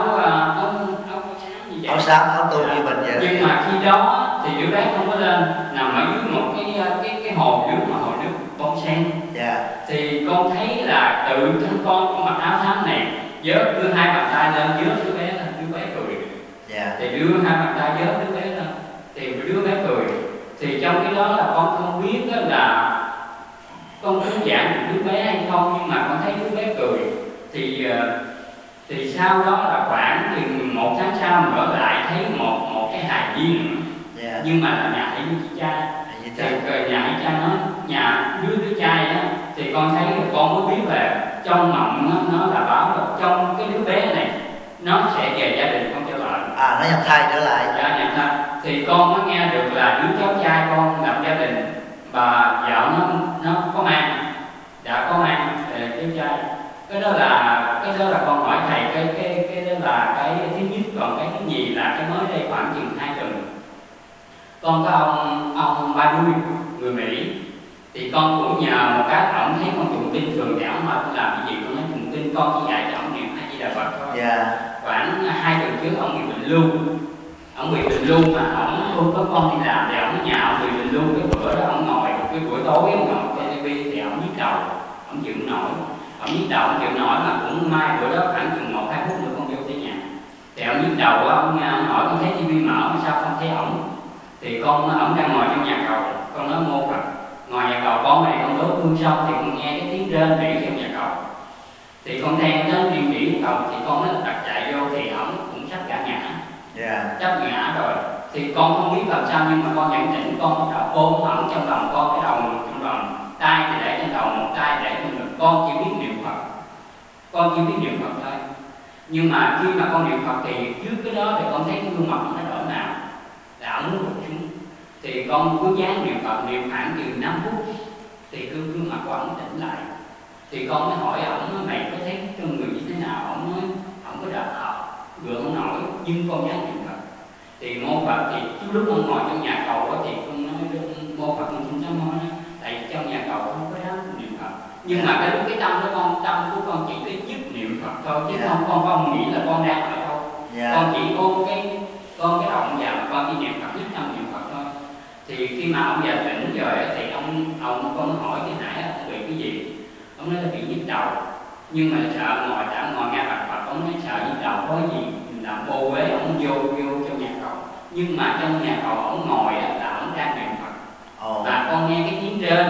xám như vậy, áo xám áo tu như mình vậy. Nhưng mà khi đó thì đứa bé không có lên, nằm ở dưới một cái hồ nước, mà hồ nước bông sen. Dạ. Thì con thấy là tự thân con cũng mặc áo xám này đưa 2 bàn tay lên vớt đứa bé lên, đứa bé cười. Dạ. Thì đưa 2 bàn tay vớt đứa bé lên, thì đứa bé cười. Thì trong cái đó là con không biết đó là con có giảng được đứa bé hay không, nhưng mà con thấy đứa bé cười. Thì sau đó là khoảng 1 tháng sau nữa lại thấy một cái hài nhi nữa. Yeah. Nhưng mà là nhà thầy chị trai. Thì nhà thầy trai nói nhà đứa trai đó, thì con thấy con mới biết là trong mộng nó là báo là trong cái đứa bé này nó sẽ về gia đình con trở lại. Nó nhập thai trở lại. Dạ, nhập thai. Thì con mới nghe được là đứa cháu trai con lập gia đình và vợ nó có mang, đã có mang cháu trai. Cái đó là con hỏi thầy, cái đó là cái thứ nhất. Còn cái thứ nhì là cái mới đây khoảng chừng 2 tuần, con có ông Ba Đuôi người Mỹ, thì con cũng nhờ một cái ổng thấy con tụng kinh thường thì ổng hỏi con làm cái gì, con nói tụng kinh, con chỉ dạy cho ổng niệm A Di Đà Phật thôi. Khoảng 2 tuần trước ổng bị bệnh lưu, mà ổng không có con đi làm thì ổng ở nhà ổng bị bệnh lưu. Cái bữa đó ổng ngồi, cái buổi tối ổng ngồi trên TV thì ổng nhức đầu, ổng chịu nổi, mà cũng mai bữa đó khoảng chừng 1-2 phút nữa con vô tới nhà thì ổng nhức đầu quá, ổng hỏi con thấy TV mở mà sao không thấy ổng. Thì ổng đang ngồi trong nhà cầu, con nói Mô Phật, ngồi nhà cầu con này con đốt hương xong thì con nghe cái tiếng rên rỉ trong nhà cầu, thì con theo đến rên rỉ cầu thì con nó đặt chạy vô thì ổng cũng sắp cả ngã. Sắp ngã rồi thì con không biết làm sao, nhưng mà con nhận định, con bắt đầu ôm ổng trong lòng con, cái đầu trong lòng, tay thì để trên đầu, một tay để trên ngực. Con chỉ biết niệm Phật, thôi. Nhưng mà khi mà con niệm Phật thì trước cái đó thì con thấy cái gương mặt nó đổi nào là ổng muốn gục xuống, thì con cứ dán niệm Phật, niệm khoảng chừng 5 phút thì gương mặt của ổng tỉnh lại. Thì con mới hỏi ổng, mày có thấy trong người như thế nào? Ổng nói ổng có đợt gượng không nổi, nhưng con dán niệm Phật. Thì Mô Phật thì trước lúc con ngồi trong nhà cầu đó thì con nói Mô Phật, con không dám nói, tại vì trong nhà cầu không có dám niệm Phật. Nhưng mà cái tâm của con chỉ cái giúp niệm Phật thôi, chứ con không nghĩ là con đang ở đâu. Con chỉ có cái động vào mà con chỉ niệm Phật, nhất tâm niệm Phật thôi. Thì khi mà ông già tỉnh rồi thì con hỏi cái nãy là bị cái gì, ông nói là bị nhức đầu, nhưng mà sợ ngồi nghe Phật Phật, ông nói sợ nhức đầu có gì làm ô uế, ông vô trong nhà cầu. Nhưng mà trong nhà cầu ông ngồi là ông đang niệm Phật. Và con nghe cái tiếng rên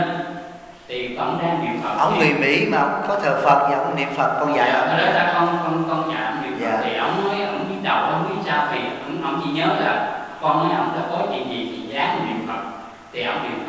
thì ông đang niệm Phật. Ông người Mỹ mà ông có thờ Phật và ông niệm Phật, con dạy ông. Đó là con dạy ông niệm Phật. Thì ông nói ông nhức đầu, không biết sao, thì ông chỉ nhớ là con nói ông đã có chuyện gì thì dám niệm Phật, thì ông niệm Phật.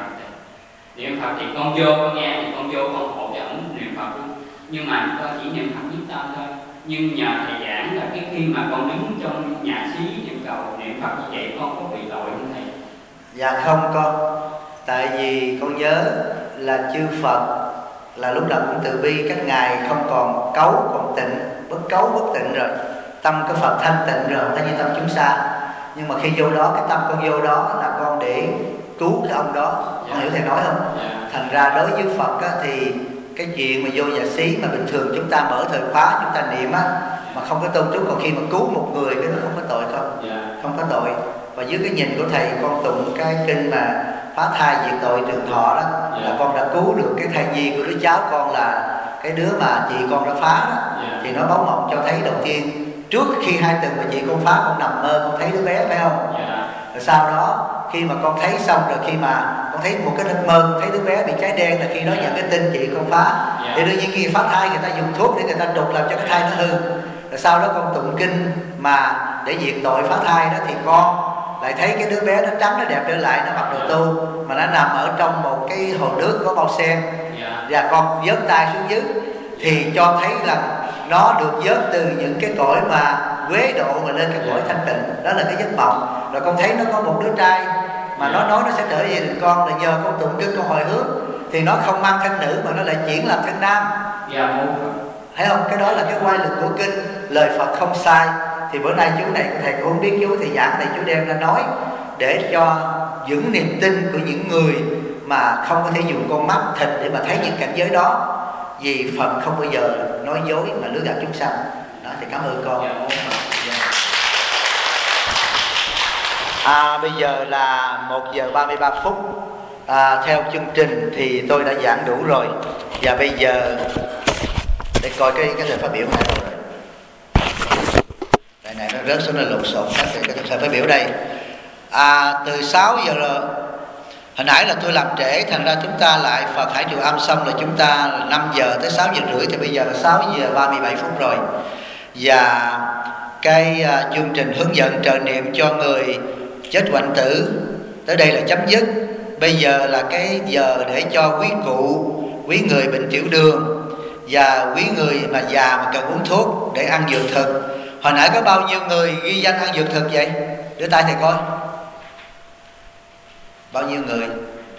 Niệm Phật thì con vô con nghe, thì con vô con hộ cho ông niệm Phật luôn. Nhưng mà con chỉ niệm Phật nhất tâm thôi. Nhưng nhờ thầy giảng là cái khi mà con đứng trong nhà xí niệm cầu niệm Phật như vậy, con có bị tội không thầy? Dạ không con. Tại vì con nhớ là chư Phật là lúc nào cũng từ bi, các ngài không còn cấu còn tịnh, bất cấu bất tịnh rồi, tâm của Phật thanh tịnh rồi, thanh như tâm chúng sa. Nhưng mà khi vô đó, cái tâm con vô đó là con để cứu cái ông đó. Con hiểu thầy nói không? Thành ra đối với Phật á, thì cái chuyện mà vô nhà xí mà bình thường chúng ta mở thời khóa chúng ta niệm á, mà không có tôn trúc, còn khi mà cứu một người cái nó không có tội không có tội. Và dưới cái nhìn của thầy, con tụng cái kinh mà phá thai diệt tội trường thọ đó, là con đã cứu được cái thai nhi của đứa cháu con, là cái đứa mà chị con đã phá đó. Thì nó báo mộng cho thấy đầu tiên, trước khi 2 tuần mà chị con phá, con nằm mơ con thấy đứa bé, phải không? Rồi sau đó khi mà con thấy xong rồi, khi mà con thấy một cái giấc mơ thấy đứa bé bị cháy đen, là khi đó nhận cái tin chị con phá. Thì đương nhiên khi phá thai người ta dùng thuốc để người ta đục làm cho cái thai nó hư. Rồi sau đó con tụng kinh mà để diệt tội phá thai đó, thì con lại thấy cái đứa bé nó trắng, nó đẹp trở lại, nó mặc đồ tu mà nó nằm ở trong một cái hồ nước có bao sen. Và con vớt tay xuống dưới thì cho thấy là nó được vớt từ những cái cõi mà quế độ mà lên cái cõi thanh tịnh. Đó là cái giấc mộng. Rồi con thấy nó có một đứa trai mà nó nói nó sẽ trở về đình con, là nhờ con tụng kinh con hồi hướng thì nó không mang thân nữ mà nó lại chuyển làm thân nam. Thấy không? Cái đó là cái oai lực của kinh, lời Phật không sai. Thì bữa nay chú này thầy cũng không biết, chú thầy giảng này chú đem ra nói để cho vững niềm tin của những người mà không có thể dùng con mắt thịt để mà thấy những cảnh giới đó. Vì Phật không bao giờ nói dối mà lừa gạt chúng sanh. Đó, thì cảm ơn con. Bây giờ là 1:33. Theo chương trình thì tôi đã giảng đủ rồi. Và bây giờ để coi cái thời phát biểu này rồi. Cái này nó rớt xuống, nó lộn xộn hết rồi. Cái thời phát biểu đây. Từ 6 giờ rồi. Hồi nãy là tôi làm trễ, thành ra chúng ta lại Phật Hải Trụ Âm xong rồi chúng ta 5 giờ tới 6 giờ rưỡi, thì bây giờ là 6:37 rồi. Và cái chương trình hướng dẫn trợ niệm cho người chết hoạn tử tới đây là chấm dứt. Bây giờ là cái giờ để cho quý cụ, quý người bệnh tiểu đường và quý người mà già mà cần uống thuốc để ăn dược thực, Hồi nãy có bao nhiêu người ghi danh ăn dược thực vậy? Đưa tay thầy coi. Bao nhiêu người?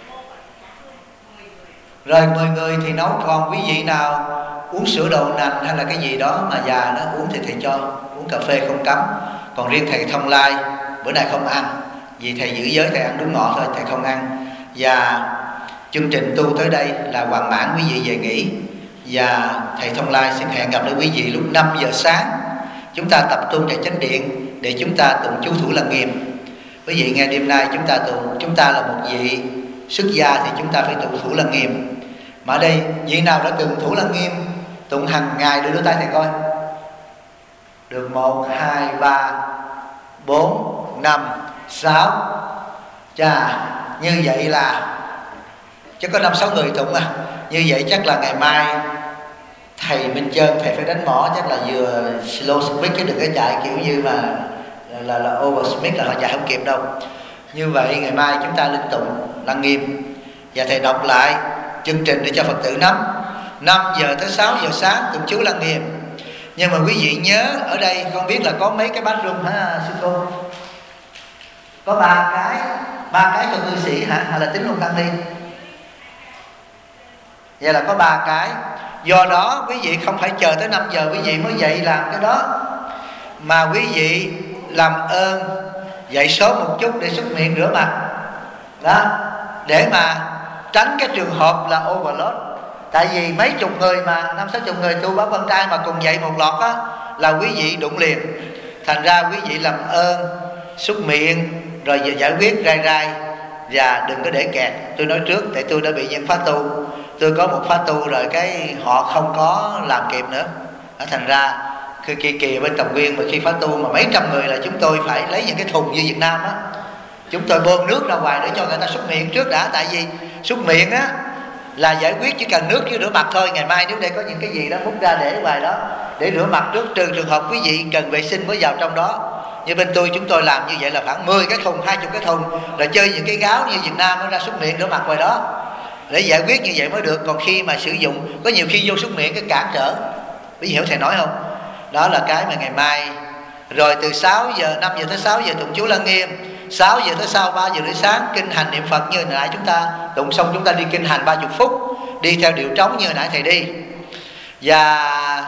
Rồi 10 người thì nấu. Còn quý vị nào uống sữa đậu nành hay là cái gì đó mà già nó uống thì thầy cho. Uống cà phê không cấm. Còn riêng thầy Thông Lai bữa nay không ăn, vì thầy giữ giới, thầy ăn đúng ngọ thôi, thầy không ăn. Và chương trình tu tới đây là hoàn mãn, quý vị về nghỉ. Và thầy Thông Lai xin hẹn gặp lại quý vị lúc 5 giờ sáng. Chúng ta tập trung tại chánh điện để chúng ta tụng chú Thủ Lăng Nghiêm. Quý vị nghe đêm nay chúng ta tụng, chúng ta là một vị xuất gia thì chúng ta phải tụng Thủ Lăng Nghiêm. Mà ở đây vị nào đã từng Thủ Lăng Nghiêm tụng hàng ngày đưa tay thầy coi. Được 1, 2, 3, 4, 5, 6. Chà, như vậy là chắc có 5-6 người tụng à. Như vậy chắc là ngày mai thầy Minh Trơn thầy phải đánh mỏ, chắc là vừa slow speed cái đừng có chạy kiểu như mà là over speed là họ chạy không kịp đâu. Như vậy ngày mai chúng ta linh tụng Lăng Nghiêm. Và thầy đọc lại chương trình để cho Phật tử nắm. 5 giờ tới 6 giờ sáng tụng chú Lăng Nghiêm. Nhưng mà quý vị nhớ ở đây không biết là có mấy cái bathroom hả sư cô? Có 3 cái cho cư sĩ hả? Hay là tính luôn tăng ni? Vậy là có 3 cái. Do đó quý vị không phải chờ tới 5 giờ quý vị mới dậy làm cái đó, mà quý vị làm ơn dậy sớm một chút để súc miệng rửa mặt đó, để mà tránh cái trường hợp là overload. Tại vì mấy chục người mà 50-60 người tu báo con trai mà cùng dậy một loạt á là quý vị đụng liền. Thành ra quý vị làm ơn súc miệng rồi giải quyết rai và đừng có để kẹt. Tôi nói trước tại tôi đã bị những khóa tu, tôi có một khóa tu rồi cái họ không có làm kịp nữa. Thành ra kỳ bên Tầm Nguyên mà khi khóa tu mà mấy trăm người là chúng tôi phải lấy những cái thùng như Việt Nam á, chúng tôi bơm nước ra ngoài để cho người ta súc miệng trước đã. Tại vì súc miệng á là giải quyết chỉ cần nước với rửa mặt thôi. Ngày mai nếu đây có những cái gì đó múc ra để ngoài đó để rửa mặt trước, trừ trường hợp quý vị cần vệ sinh mới vào trong đó. Như bên tôi chúng tôi làm như vậy là khoảng 10 cái thùng, 20 cái thùng, rồi chơi những cái gáo như Việt Nam nó ra súc miệng rửa mặt ngoài đó để giải quyết như vậy mới được. Còn khi mà sử dụng có nhiều khi vô súc miệng cái cản trở. Quý vị hiểu thầy nói không? Đó là cái mà ngày mai. Rồi từ 5 giờ tới 6 giờ tụng chú Lăng Nghiêm, 6 giờ tới sau 3 giờ rưỡi sáng kinh hành niệm Phật như hồi nãy chúng ta tụng xong chúng ta đi kinh hành 30 phút, đi theo điệu trống như hồi nãy thầy đi. Và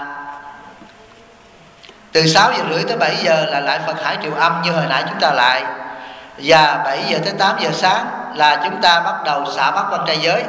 từ 6 giờ rưỡi tới 7 giờ là lại Phật Hải Triệu Âm như hồi nãy chúng ta lại. Và 7 giờ tới 8 giờ sáng là chúng ta bắt đầu xả bát quan trai giới.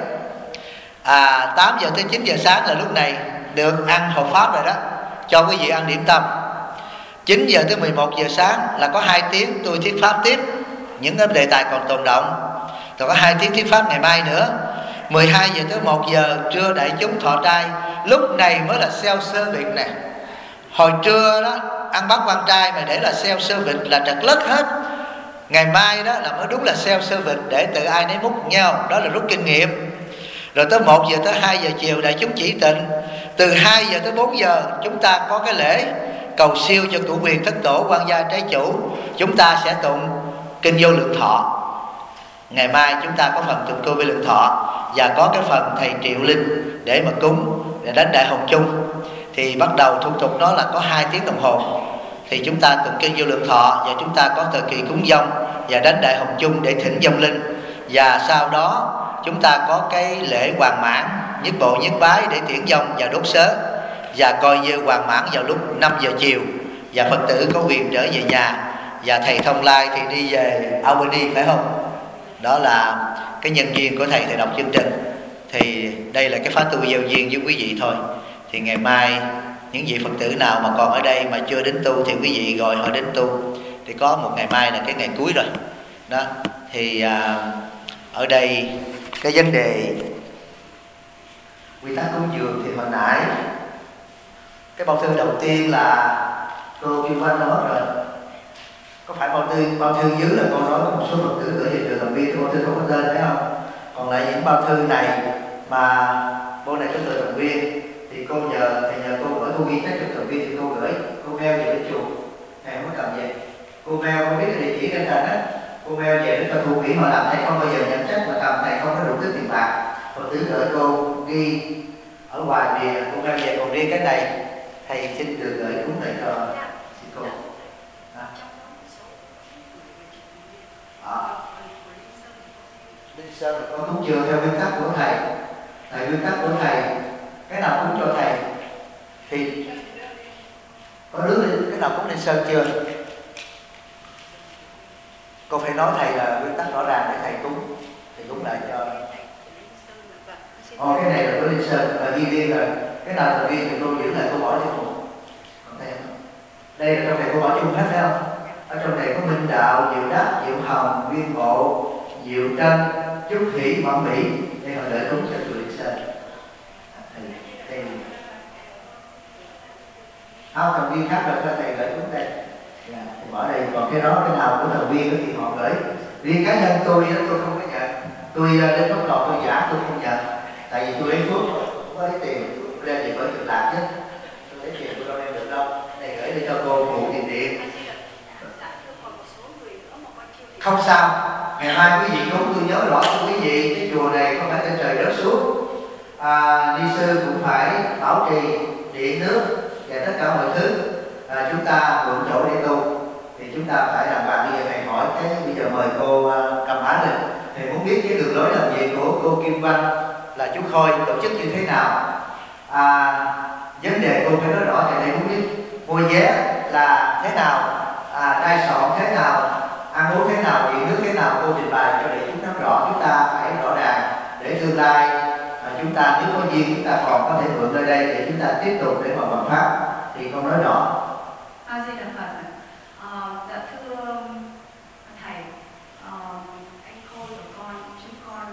8 giờ tới 9 giờ sáng là lúc này được ăn hộ pháp rồi đó, cho quý vị ăn điểm tâm. 9 giờ tới 11 giờ sáng là có 2 tiếng tôi thuyết pháp tiếp những cái đề tài còn tồn động. Rồi có 2 tiếng thuyết pháp ngày mai nữa. 12 giờ tới 1 giờ trưa đại chúng thọ trai. Lúc này mới là self-service nè. Hồi trưa đó ăn bát quan trai mà để là self-service là trật lất hết. Ngày mai đó là mới đúng là self-service để tự ai nấy múc nhau. Đó là rút kinh nghiệm. Rồi tới 1 giờ tới 2 giờ chiều đại chúng chỉ tịnh. Từ 2 giờ tới 4 giờ chúng ta có cái lễ cầu siêu cho cửu quyền thất tổ quan gia trái chủ. Chúng ta sẽ tụng kinh vô lượng thọ. Ngày mai chúng ta có phần tụng kinh vô lượng thọ và có cái phần thầy Triệu Linh để mà cúng, để đánh đại hồng chung. Thì bắt đầu thủ tục nó là có 2 tiếng đồng hồ. Thì chúng ta tụng kinh vô lượng thọ và chúng ta có thời kỳ cúng dông và đánh đại hồng chung để thỉnh vong linh. Và sau đó chúng ta có cái lễ hoàn mãn nhất bộ nhất bái để tiễn vong và đốt sớ. Và coi như hoàn mãn vào lúc 5 giờ chiều. Và Phật tử có quyền trở về nhà. Và thầy Thông Lai thì đi về Albany phải không? Đó là cái nhân duyên của thầy đọc chương trình. Thì đây là cái phá tu gieo duyên với quý vị thôi. Thì ngày mai những vị Phật tử nào mà còn ở đây mà chưa đến tu thì quý vị gọi họ đến tu. Thì có một ngày mai là cái ngày cuối rồi đó. Thì ở đây cái vấn đề quy tắc cúng dường thì hồi nãy cái bao thư đầu tiên là cô Kim Anh đã mất rồi. Có phải bao thư dưới là cô nói có một số Phật tử gửi về trường Tầm Viên, bao thư không có tên thấy không? Còn lại những bao thư này mà bộ này có từ Tầm Viên thì cô nhờ cô gửi, cô ghi các trường Tầm Viên thì cô gửi, cô mail về đến chùa. Thầy không có cầm về. Cô mail không biết cái địa chỉ trên trên á. Cô mail về để cho thu quỹ họ làm, thầy không bao giờ nhận trách mà cầm, thầy không có đủ tiền bạc. Phật tử gửi cô ghi ở ngoài bìa, cô mail về. Còn riêng cái này thầy xin được gửi cúng thầy cho. Xin cô Sao là con cúng dường theo nguyên tắc của thầy? Thầy nguyên tắc của thầy cái nào cúng cho thầy thì có đứa cái nào cúng lên sơn chưa? Con phải nói thầy là nguyên tắc rõ ràng để thầy cúng lại cho. Cái này là có lên sơn là ghi riêng rồi. Cái nào là riêng thì tôi giữ lại tôi bỏ cho cùng. Đây là trong này tôi bỏ chung hết phải không? Ở trong này có Minh Đạo, Diệu Đắc, Diệu Hồng, Viên Bộ, Diệu Trân, Trúc Hỷ, Mãn Mỹ. Đây họ gửi cúng cho chùa Liên Sơn. Đây. Thành viên khác rồi cho thầy gửi cúng đây. Thì bỏ đây, còn cái đó cái nào của thành viên thì họ gửi. Riêng cá nhân tôi đó tôi không có nhận. Tôi đến lúc đó tôi giả tôi không nhận. Tại vì tôi lấy phước không có lấy tiền, tôi đem gì bởi tự làm chứ. Tôi lấy tiền tôi đâu đem được đâu. Này gửi đi cho cô phụ tiền điện. Không sao, ngày mai quý vị cúng tôi nhớ rõ cho quý vị cái chùa này không phải trên trời rớt xuống. Ni sư cũng phải bảo trì điện nước và tất cả mọi thứ. Chúng ta mượn chỗ để tu thì chúng ta phải làm bạn. Bây giờ thầy hỏi cái bây giờ mời cô Cầm Á lên. Thầy muốn biết cái đường lối làm việc của cô Kim Văn là chú Khôi tổ chức như thế nào. Vấn đề cô phải nói rõ cho thầy muốn biết. Mua vé là thế nào, đai sọn thế nào, ăn uống thế nào, điện nước thế nào, cô trình bày cho để chúng nắm rõ. Chúng ta phải rõ ràng để tương lai chúng ta nếu có duyên chúng ta còn có thể mượn nơi đây để chúng ta tiếp tục để mà bằng pháp thì con nói rõ. Di Đà Phật. Dạ thưa thầy, anh Khôi của con, chúng con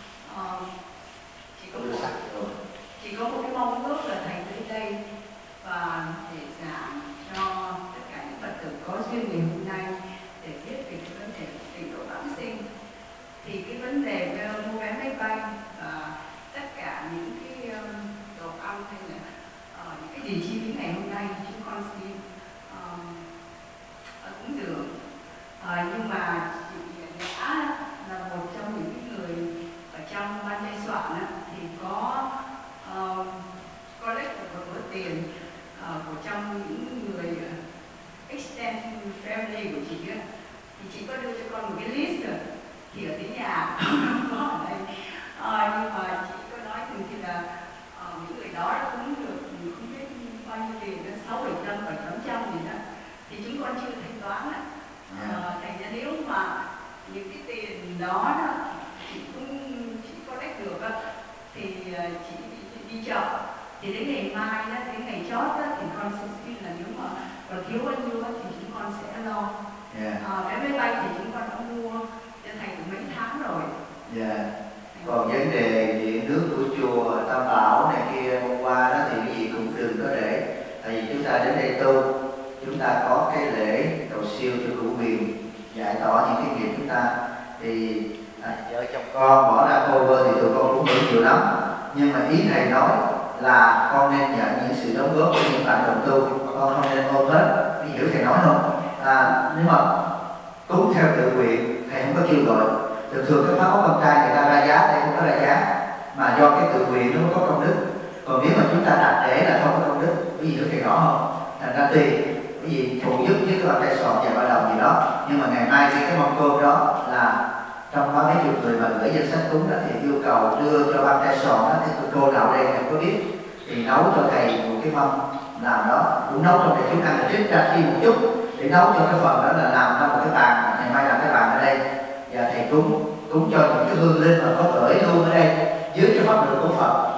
chỉ có một cái mong ước là thầy tới đây và để giảng cho tất cả những Phật tử có duyên ngày hôm nay để biết về cái vấn đề trình độ vãng sinh. Thì cái vấn đề mua vé máy bay và tất cả những cái đồ ăn hay là những cái gì chi phí ngày hôm nay chúng con xin cúng dường. Nhưng mà chị đã là một trong những người ở trong ban biên soạn thì có collect được một bữa tiền của trong những người extended family của chị thì chị có đưa cho con một cái list rồi thì ở đến nhà có ở đây. Nhưng mà chị có nói rằng thì là những người đó đã cúng được không biết bao nhiêu tiền, 600-700 và 800 gì đó thì chúng con chưa thanh toán. Thành ra nếu mà những cái tiền đó chị collect được thì chị đi chợ thì đến ngày mai đến ngày chót thì con sẽ xin là nếu mà còn thiếu bao nhiêu thì chúng con sẽ lo. Cái máy bay thì chúng con đã mua cho thầy cũng mấy tháng rồi. Còn vấn đề điện nước của chùa Tam Bảo này kia hôm qua đó thì cái gì cũng đừng có để. Tại vì chúng ta đến đây tu, chúng ta có cái lễ cầu siêu cho cửu huyền giải tỏa những cái nghiệp chúng ta thì vợ chồng con bỏ ra cover thì tụi con cũng hưởng nhiều lắm. Nhưng mà ý thầy nói là con nên nhận những sự đóng góp của những bạn đồng tu, con không nên ôm hết. Vì hiểu thầy nói không? Nếu mà cúng theo tự nguyện thầy không có kêu gọi. Thường cái pháp ốc con trai người ta ra giá, đây không có ra giá mà do cái tự nguyện nó mới có công đức. Còn nếu mà chúng ta đặt để là không có công đức. Quý vị hiểu thầy rõ không? Thành ra tùy quý vị phụ giúp với cái bàn tay sọt và ba đồng gì đó. Nhưng mà ngày mai cái mâm cơm đó là trong có mấy chục người mà gửi danh sách cúng đó thì yêu cầu đưa cho ban tay sọt đó thì cô nào đây không có biết thì nấu cho thầy một cái mâm làm đó cũng nấu trong để chúng ăn là trích ra khi một chút để nấu cho cái phần đó là làm ra một cái bàn. Ngày mai làm cái bàn ở đây và thầy cúng cho những cái hương linh mà có gửi luôn ở đây dưới cái pháp luật của Phật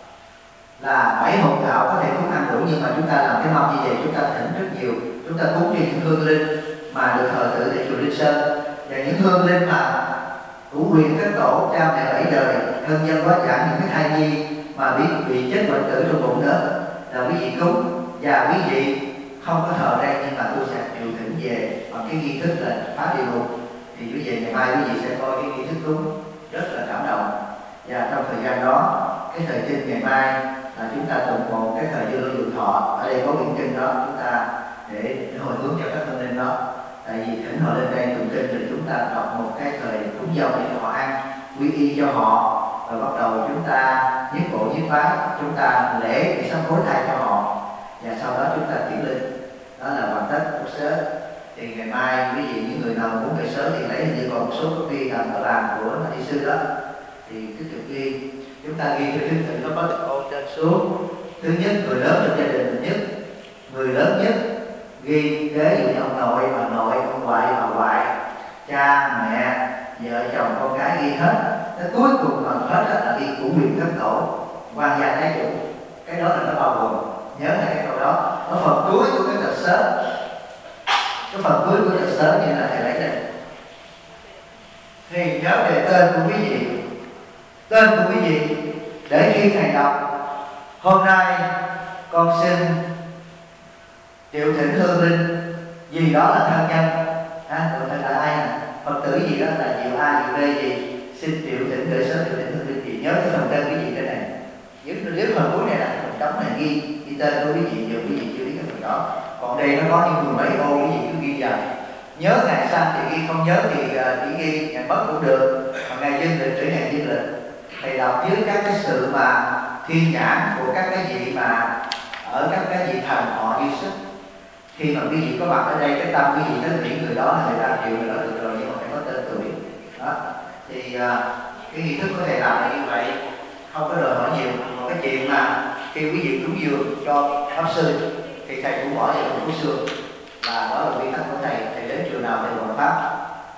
là 7 hộp gạo có thể cúng ăn đủ. Nhưng mà chúng ta làm cái mâm như vậy chúng ta thỉnh rất nhiều, chúng ta cúng cho những hương linh mà được thờ tự tại chùa Linh Sơn và những hương linh mà cửu huyền các tổ cha mẹ 7 đời thân nhân quá giảng những cái thai nhi mà bị chết bệnh tử trong bụng nữa là quý vị cúng. Và quý vị không có thờ đây nhưng mà tôi sẽ điều thỉnh về bằng cái nghi thức là phá địa ngục thì quý vị ngày mai quý vị sẽ coi cái nghi thức cúng rất là cảm động. Và trong thời gian đó cái thời kinh ngày mai là chúng ta tụng một cái thời dương lượng thọ, ở đây có quyển kinh đó chúng ta để hồi hướng cho các thân linh đó. Tại vì thỉnh họ lên đây tụng kinh thì chúng ta đọc một cái thời cúng dầu để họ ăn quy y cho họ và bắt đầu chúng ta nhất bộ nhất bái, chúng ta lễ để sám hối thai cho họ và sau đó chúng ta chuyển linh. Đó là hoàn tất của sớ. Thì ngày mai quý vị những người nào muốn về sớm thì lấy như còn một số copy nằm ở bàn của đi sư đó thì tiếp tục ghi. Chúng ta ghi theo thứ tự nó có từ con trên xuống. Thứ nhất, người lớn trong gia đình nhất, người lớn nhất ghi kế dụ như ông nội, bà nội, ông ngoại, bà ngoại, cha, mẹ, vợ chồng, con cái ghi hết. Cái cuối cùng phần hết là ghi của quyền thất tổ, quan gia thái chủ. Cái đó là nó bao gồm, nhớ là cái câu đó. Ở phần cuối của cái tờ sớ, cái phần cuối của tờ sớ như là thầy lấy đây. Thì nhớ đề tên của quý vị, tên của quý vị để khi thầy đọc hôm nay con xin triệu thỉnh hương linh gì đó là thân nhân, tụi thầy là ai nè, Phật tử gì đó là diệu A diệu B gì, xin triệu thỉnh gửi sớm triệu thỉnh hương linh gì. Nhớ cái phần tên quý vị trên này, nếu phần cuối này là phần trống này ghi tên của quý vị, nhiều quý vị chưa biết cái phần đó. Còn đây nó có những mười mấy ô, quý vị cứ ghi vào. Nhớ ngày sanh thì ghi, không nhớ thì chỉ ghi ngày mất cũng được. Còn ngày dương lịch trừ ngày dương lịch, thầy đọc dưới các cái sự mà thiên nhãn của các cái vị mà ở các cái vị thần họ dư sức. Khi mà quý vị có mặt ở đây, cái tâm quý vị tới những người đó là người ta chịu người đó được rồi, nhưng mà phải có tên tuổi đó. Thì cái nghi thức của thầy làm là như vậy, không có đòi hỏi nhiều. Còn cái chuyện mà khi quý vị cúng dường cho pháp sư thì thầy cũng bỏ vào phú xương, là đó là quy tắc của thầy. Thầy đến chùa nào thầy gọi pháp,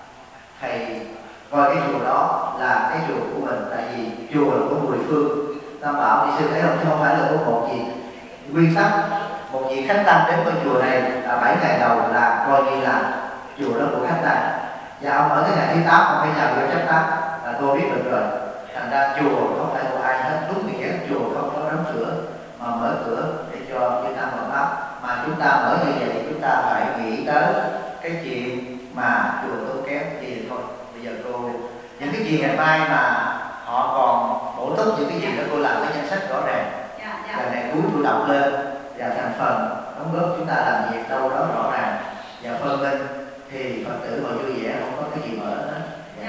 thầy coi cái chùa đó là cái chùa của mình. Tại vì chùa là có 10 phương. Ta bảo đi sư thấy không phải là có một gì quy tắc. Một vị khách tăng đến ngôi chùa này là 7 ngày đầu là coi như là chùa đó của khách tăng, và ông ở cái ngày thứ 8 ông phải vào vô chấp pháp là tôi biết được rồi. Thành ra chùa không phải của ai hết, đúng như vậy. Chùa không có đóng cửa mà mở cửa để cho chúng ta mở pháp. Mà chúng ta mở như vậy thì chúng ta phải nghĩ tới cái chuyện mà chùa tốn kém gì thôi. Bây giờ cô những cái gì ngày mai mà họ còn bổ túc những cái gì đó, cô làm cái danh sách rõ ràng. Lần này cuối cô đọc lên và thành phần đóng góp chúng ta làm việc đâu đó rõ ràng và phân minh thì Phật tử họ vui vẻ, không có cái gì mở hết.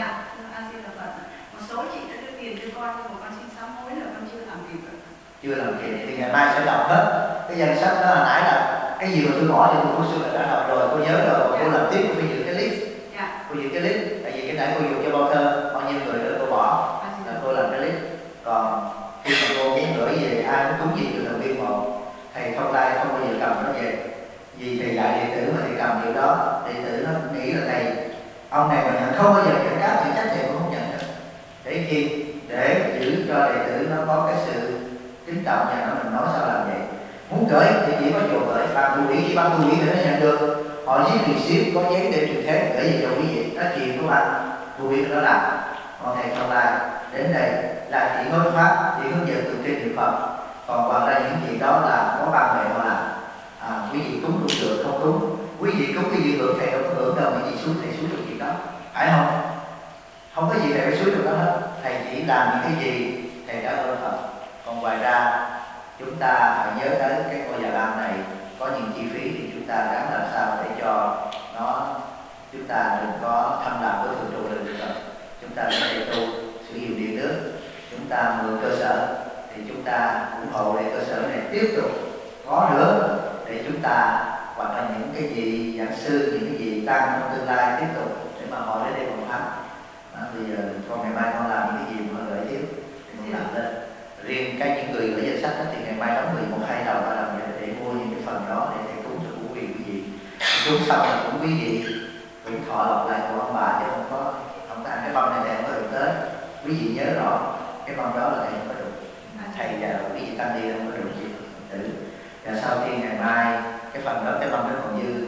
A Di Đà Phật. Một số chị đã đưa tiền cho con nhưng mà con xin sám hối là con chưa làm kịp. Chưa làm kịp thì ngày mai sẽ đọc hết cái danh sách đó. Hồi nãy là cái gì mà tôi bỏ cho cô sư là đã đọc rồi, cô nhớ rồi. Cô làm tiếp, cô phải giữ cái list. Cô giữ cái list, tại vì cái nãy cô dùng cho bao thơ bao nhiêu người nữa cô bỏ, là cô làm cái list. Còn khi mà cô muốn gửi về ai cũng cúng gì từ đầu tiên một, thầy không tay không bao giờ cầm nó về. Vì thầy dạy đệ tử mà thầy cầm điều đó, đệ tử nó nghĩ là thầy ông này mà nhận không bao giờ nhận cáp thì chắc thầy cũng không nhận hết. Để chi? Để giữ cho đệ tử nó có cái sự kính trọng và nó mình nói sao làm vậy. Muốn gửi thì chỉ có chùa gửi, ban tu ủy, chỉ ban tu ủy để nó nhận được. Họ viết tiền ship có giấy để truyền thế gửi về cho quý vị. Đó chuyện của ban tu ủy nó làm. Còn thầy không lại đến đây là chỉ nói pháp, chỉ hướng dẫn từ trên niệm Phật. Còn còn lại những chuyện đó là có ban mẹ họ làm. Quý vị cúng cũng được, không cúng. Quý vị cúng cái gì hưởng thầy đâu có hưởng đâu, mà chị xuống thầy xuống được chuyện đó, phải không? Không có gì thầy phải xuống được đó hết. Thầy chỉ làm những cái gì thầy đã ơn Phật. Còn ngoài ra chúng ta phải nhớ tới cái ngôi Già Lam này có những chi phí thì chúng ta gắng làm sao để cho nó, chúng ta đừng có thâm làm với thượng trụ được rồi. Chúng ta sẽ tu sử dụng điện nước, chúng ta mượn cơ sở thì chúng ta ủng hộ để cơ sở này tiếp tục có nữa để chúng ta hoặc là những cái gì giảng sư, những cái gì tăng trong tương lai tiếp tục để mà họ đến đây còn thắng. Bây giờ con ngày mai con làm những cái gì mà gửi tiếp thì con làm lên. Riêng cái những người ở danh sách đó thì ngày mai đóng 11-2 đầu ta làm vậy để mua những cái phần đó để thầy cúng cho quý vị. Cúng xong là cũng quý vị cũng thọ lộc lại của ông bà, chứ không có ăn cái bông này thầy không có được tới. Quý vị nhớ rõ cái bông đó là thầy không có được. Thầy và quý vị tăng đi không có được gì tử. Và sau khi ngày mai cái phần đó cái bông nó còn dư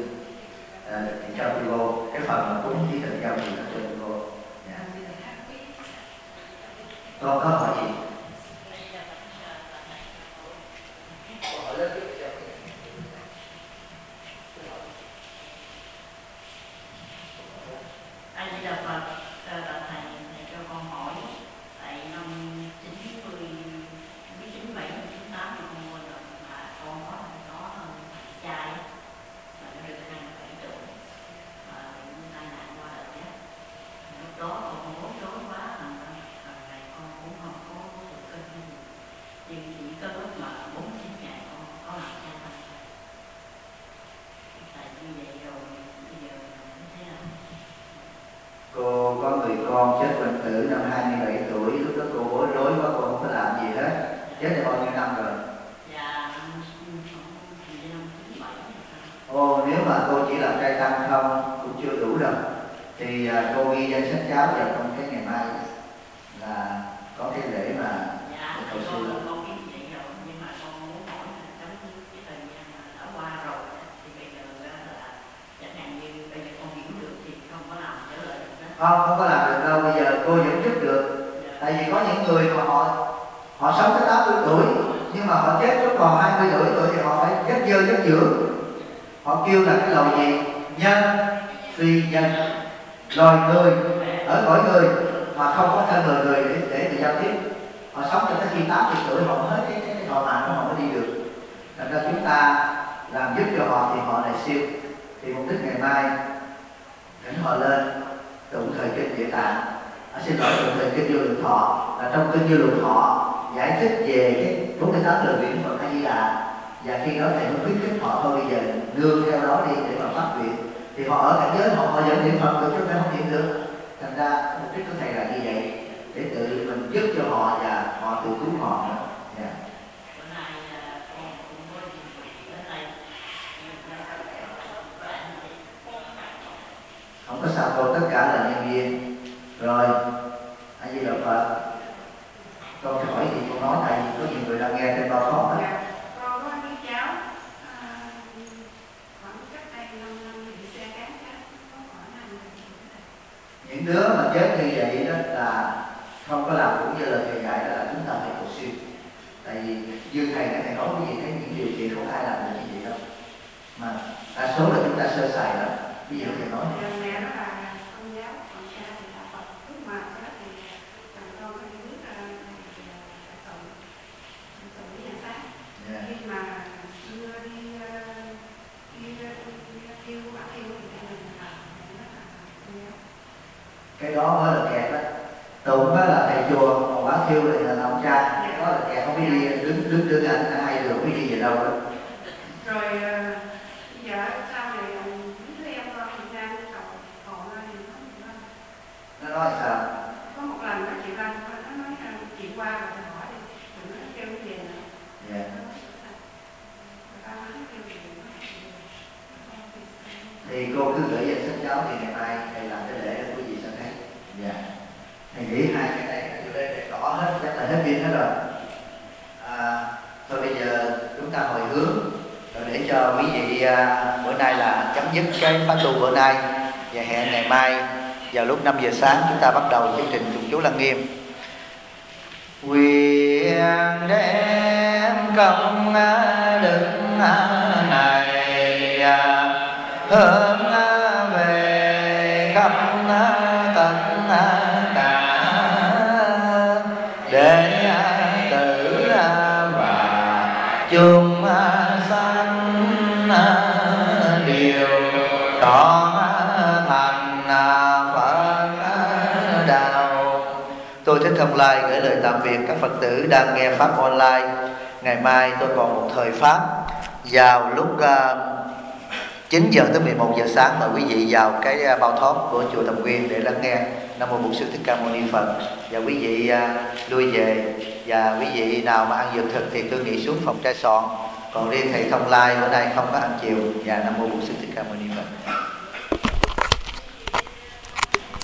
thì cho tôi vô, cái phần mà cúng chỉ cần giao thì nó cho tôi vô. Con có hỏi gì? A Di Đà Phật, thầy cho con hỏi, tại năm 97, 98 thì con mua được mà con có chai mà nó được 27 tuổi mà tai nạn qua đời nhé. Lúc đó con bối rối quá, này con cũng không có tử năm 27 tuổi, lúc đó cô bối rối quá, cô không có làm gì hết. Chết được bao nhiêu năm rồi? Dạ, năm 97. Ồ, nếu mà cô chỉ làm trai tăng không cũng chưa đủ đâu, thì cô ghi danh sách cháu vào trong cái ngày mai là có cái lễ mà dạ, cầu siêu. con biết vậy rồi, nhưng mà con muốn hỏi là trong cái thời gian mà đã qua rồi thì bây giờ là chẳng hạn như bây giờ con hiểu được thì không có làm trở lại được đó. Không có làm được đâu, bây giờ cô vẫn giúp được. Tại vì có những người mà họ sống tới 80 tuổi nhưng mà họ chết lúc còn 20 tuổi thì họ phải giấc dơ giấc dưỡng. Họ kêu là cái loài gì? Nhân phi nhân, loài người ở cõi người mà không có thân người để mà giao tiếp. Họ sống cho tới khi 80 tuổi họ hết cái thọ mạng của họ mới đi được. Thành ra chúng ta làm giúp cho họ thì họ lại siêu. Thì mục đích ngày mai thỉnh họ lên tụng thời kinh Địa Tạng, xin lỗi, tụng thời kinh Vô Lượng Thọ. Là trong kinh Vô Lượng Thọ giải thích về cái 48 lời nguyện Phật A Di Đà, và khi đó thầy mới khuyến khích họ thôi bây giờ nương theo đó đi để mà phát nguyện. Thì họ ở cảnh giới họ vẫn niệm Phật được chứ không niệm được. Thành ra mục đích của thầy là như vậy, để tự mình giúp cho họ và họ tự cứu họ nữa. Yeah. Bữa nay con cũng có đến đây. Không có sao cô, tất cả là nhân viên. Rồi, A Di Đà Phật. Con hỏi gì con nói, tại vì có nhiều người đang nghe trên bao khó hết. Dạ, con có đứa cháu khoảng cách đây 5 năm bị xe cán chết, có khoảng 2 năm. Những đứa mà chết như vậy đó là không có làm cũng như lời thầy dạy, đó là chúng ta phải cầu siêu. Tại vì như thầy thầy nói cái gì thấy những điều kiện không ai làm được như vậy đâu, mà đa số là chúng ta sơ sài đó. Ví dụ thầy nói Mẹ nó là công giáo, còn cha thì là Phật. Lúc mà chết thì con có đi bước tụng với nhà xác. Khi mà đưa đi kêu bác kêu thì mình là công giáo. cái đó mới là kẹt đó. Tụng đó là thầy chùa, còn bác thiêu là ông cha. Cái đó là kẹt, không biết đi đứng anh hay được, không biết đi về đâu đó. Rồi bây giờ sau này đứa em con Việt Nam cầu họ thì Nó nói sao? có một lần nó chị Lan nó nói chị qua rồi thì hỏi đi, đừng nó kêu cái gì nữa. Yeah. Thì cô cứ gửi danh sách cháu thì ngày mai thầy làm cái lễ quý vị sẽ thấy. Dạ. Thầy nghĩ hai cái này để tỏ hết, chắc là hết pin hết rồi. Thôi bây giờ chúng ta hồi hướng rồi để cho quý vị bữa nay là chấm dứt cái khóa tu bữa nay, và hẹn ngày mai vào lúc 5 giờ sáng chúng ta bắt đầu chương trình tụng chú Lăng Nghiêm. Nguyện đem công đức này hướng về khắp tất cả để tử và chung sanh đều trọn thành Phật đạo. Tôi Thích Thông Lai gửi lời tạm biệt các Phật tử đang nghe Pháp online. Ngày mai tôi còn một thời Pháp vào lúc 9 giờ tới 11 giờ sáng. Mời quý vị vào cái bao thoát của chùa Tầm Nguyên để lắng nghe Nam Mô Bổn Sư Thích Ca Mâu Ni Phật. Và quý vị lui về, và quý vị nào mà ăn dược thực thì tôi nghĩ xuống phòng trai soạn. Còn riêng thầy Thông Lai bữa nay không có ăn chiều. Và Nam Mô Bổn Sư Thích Ca Mâu Ni Phật.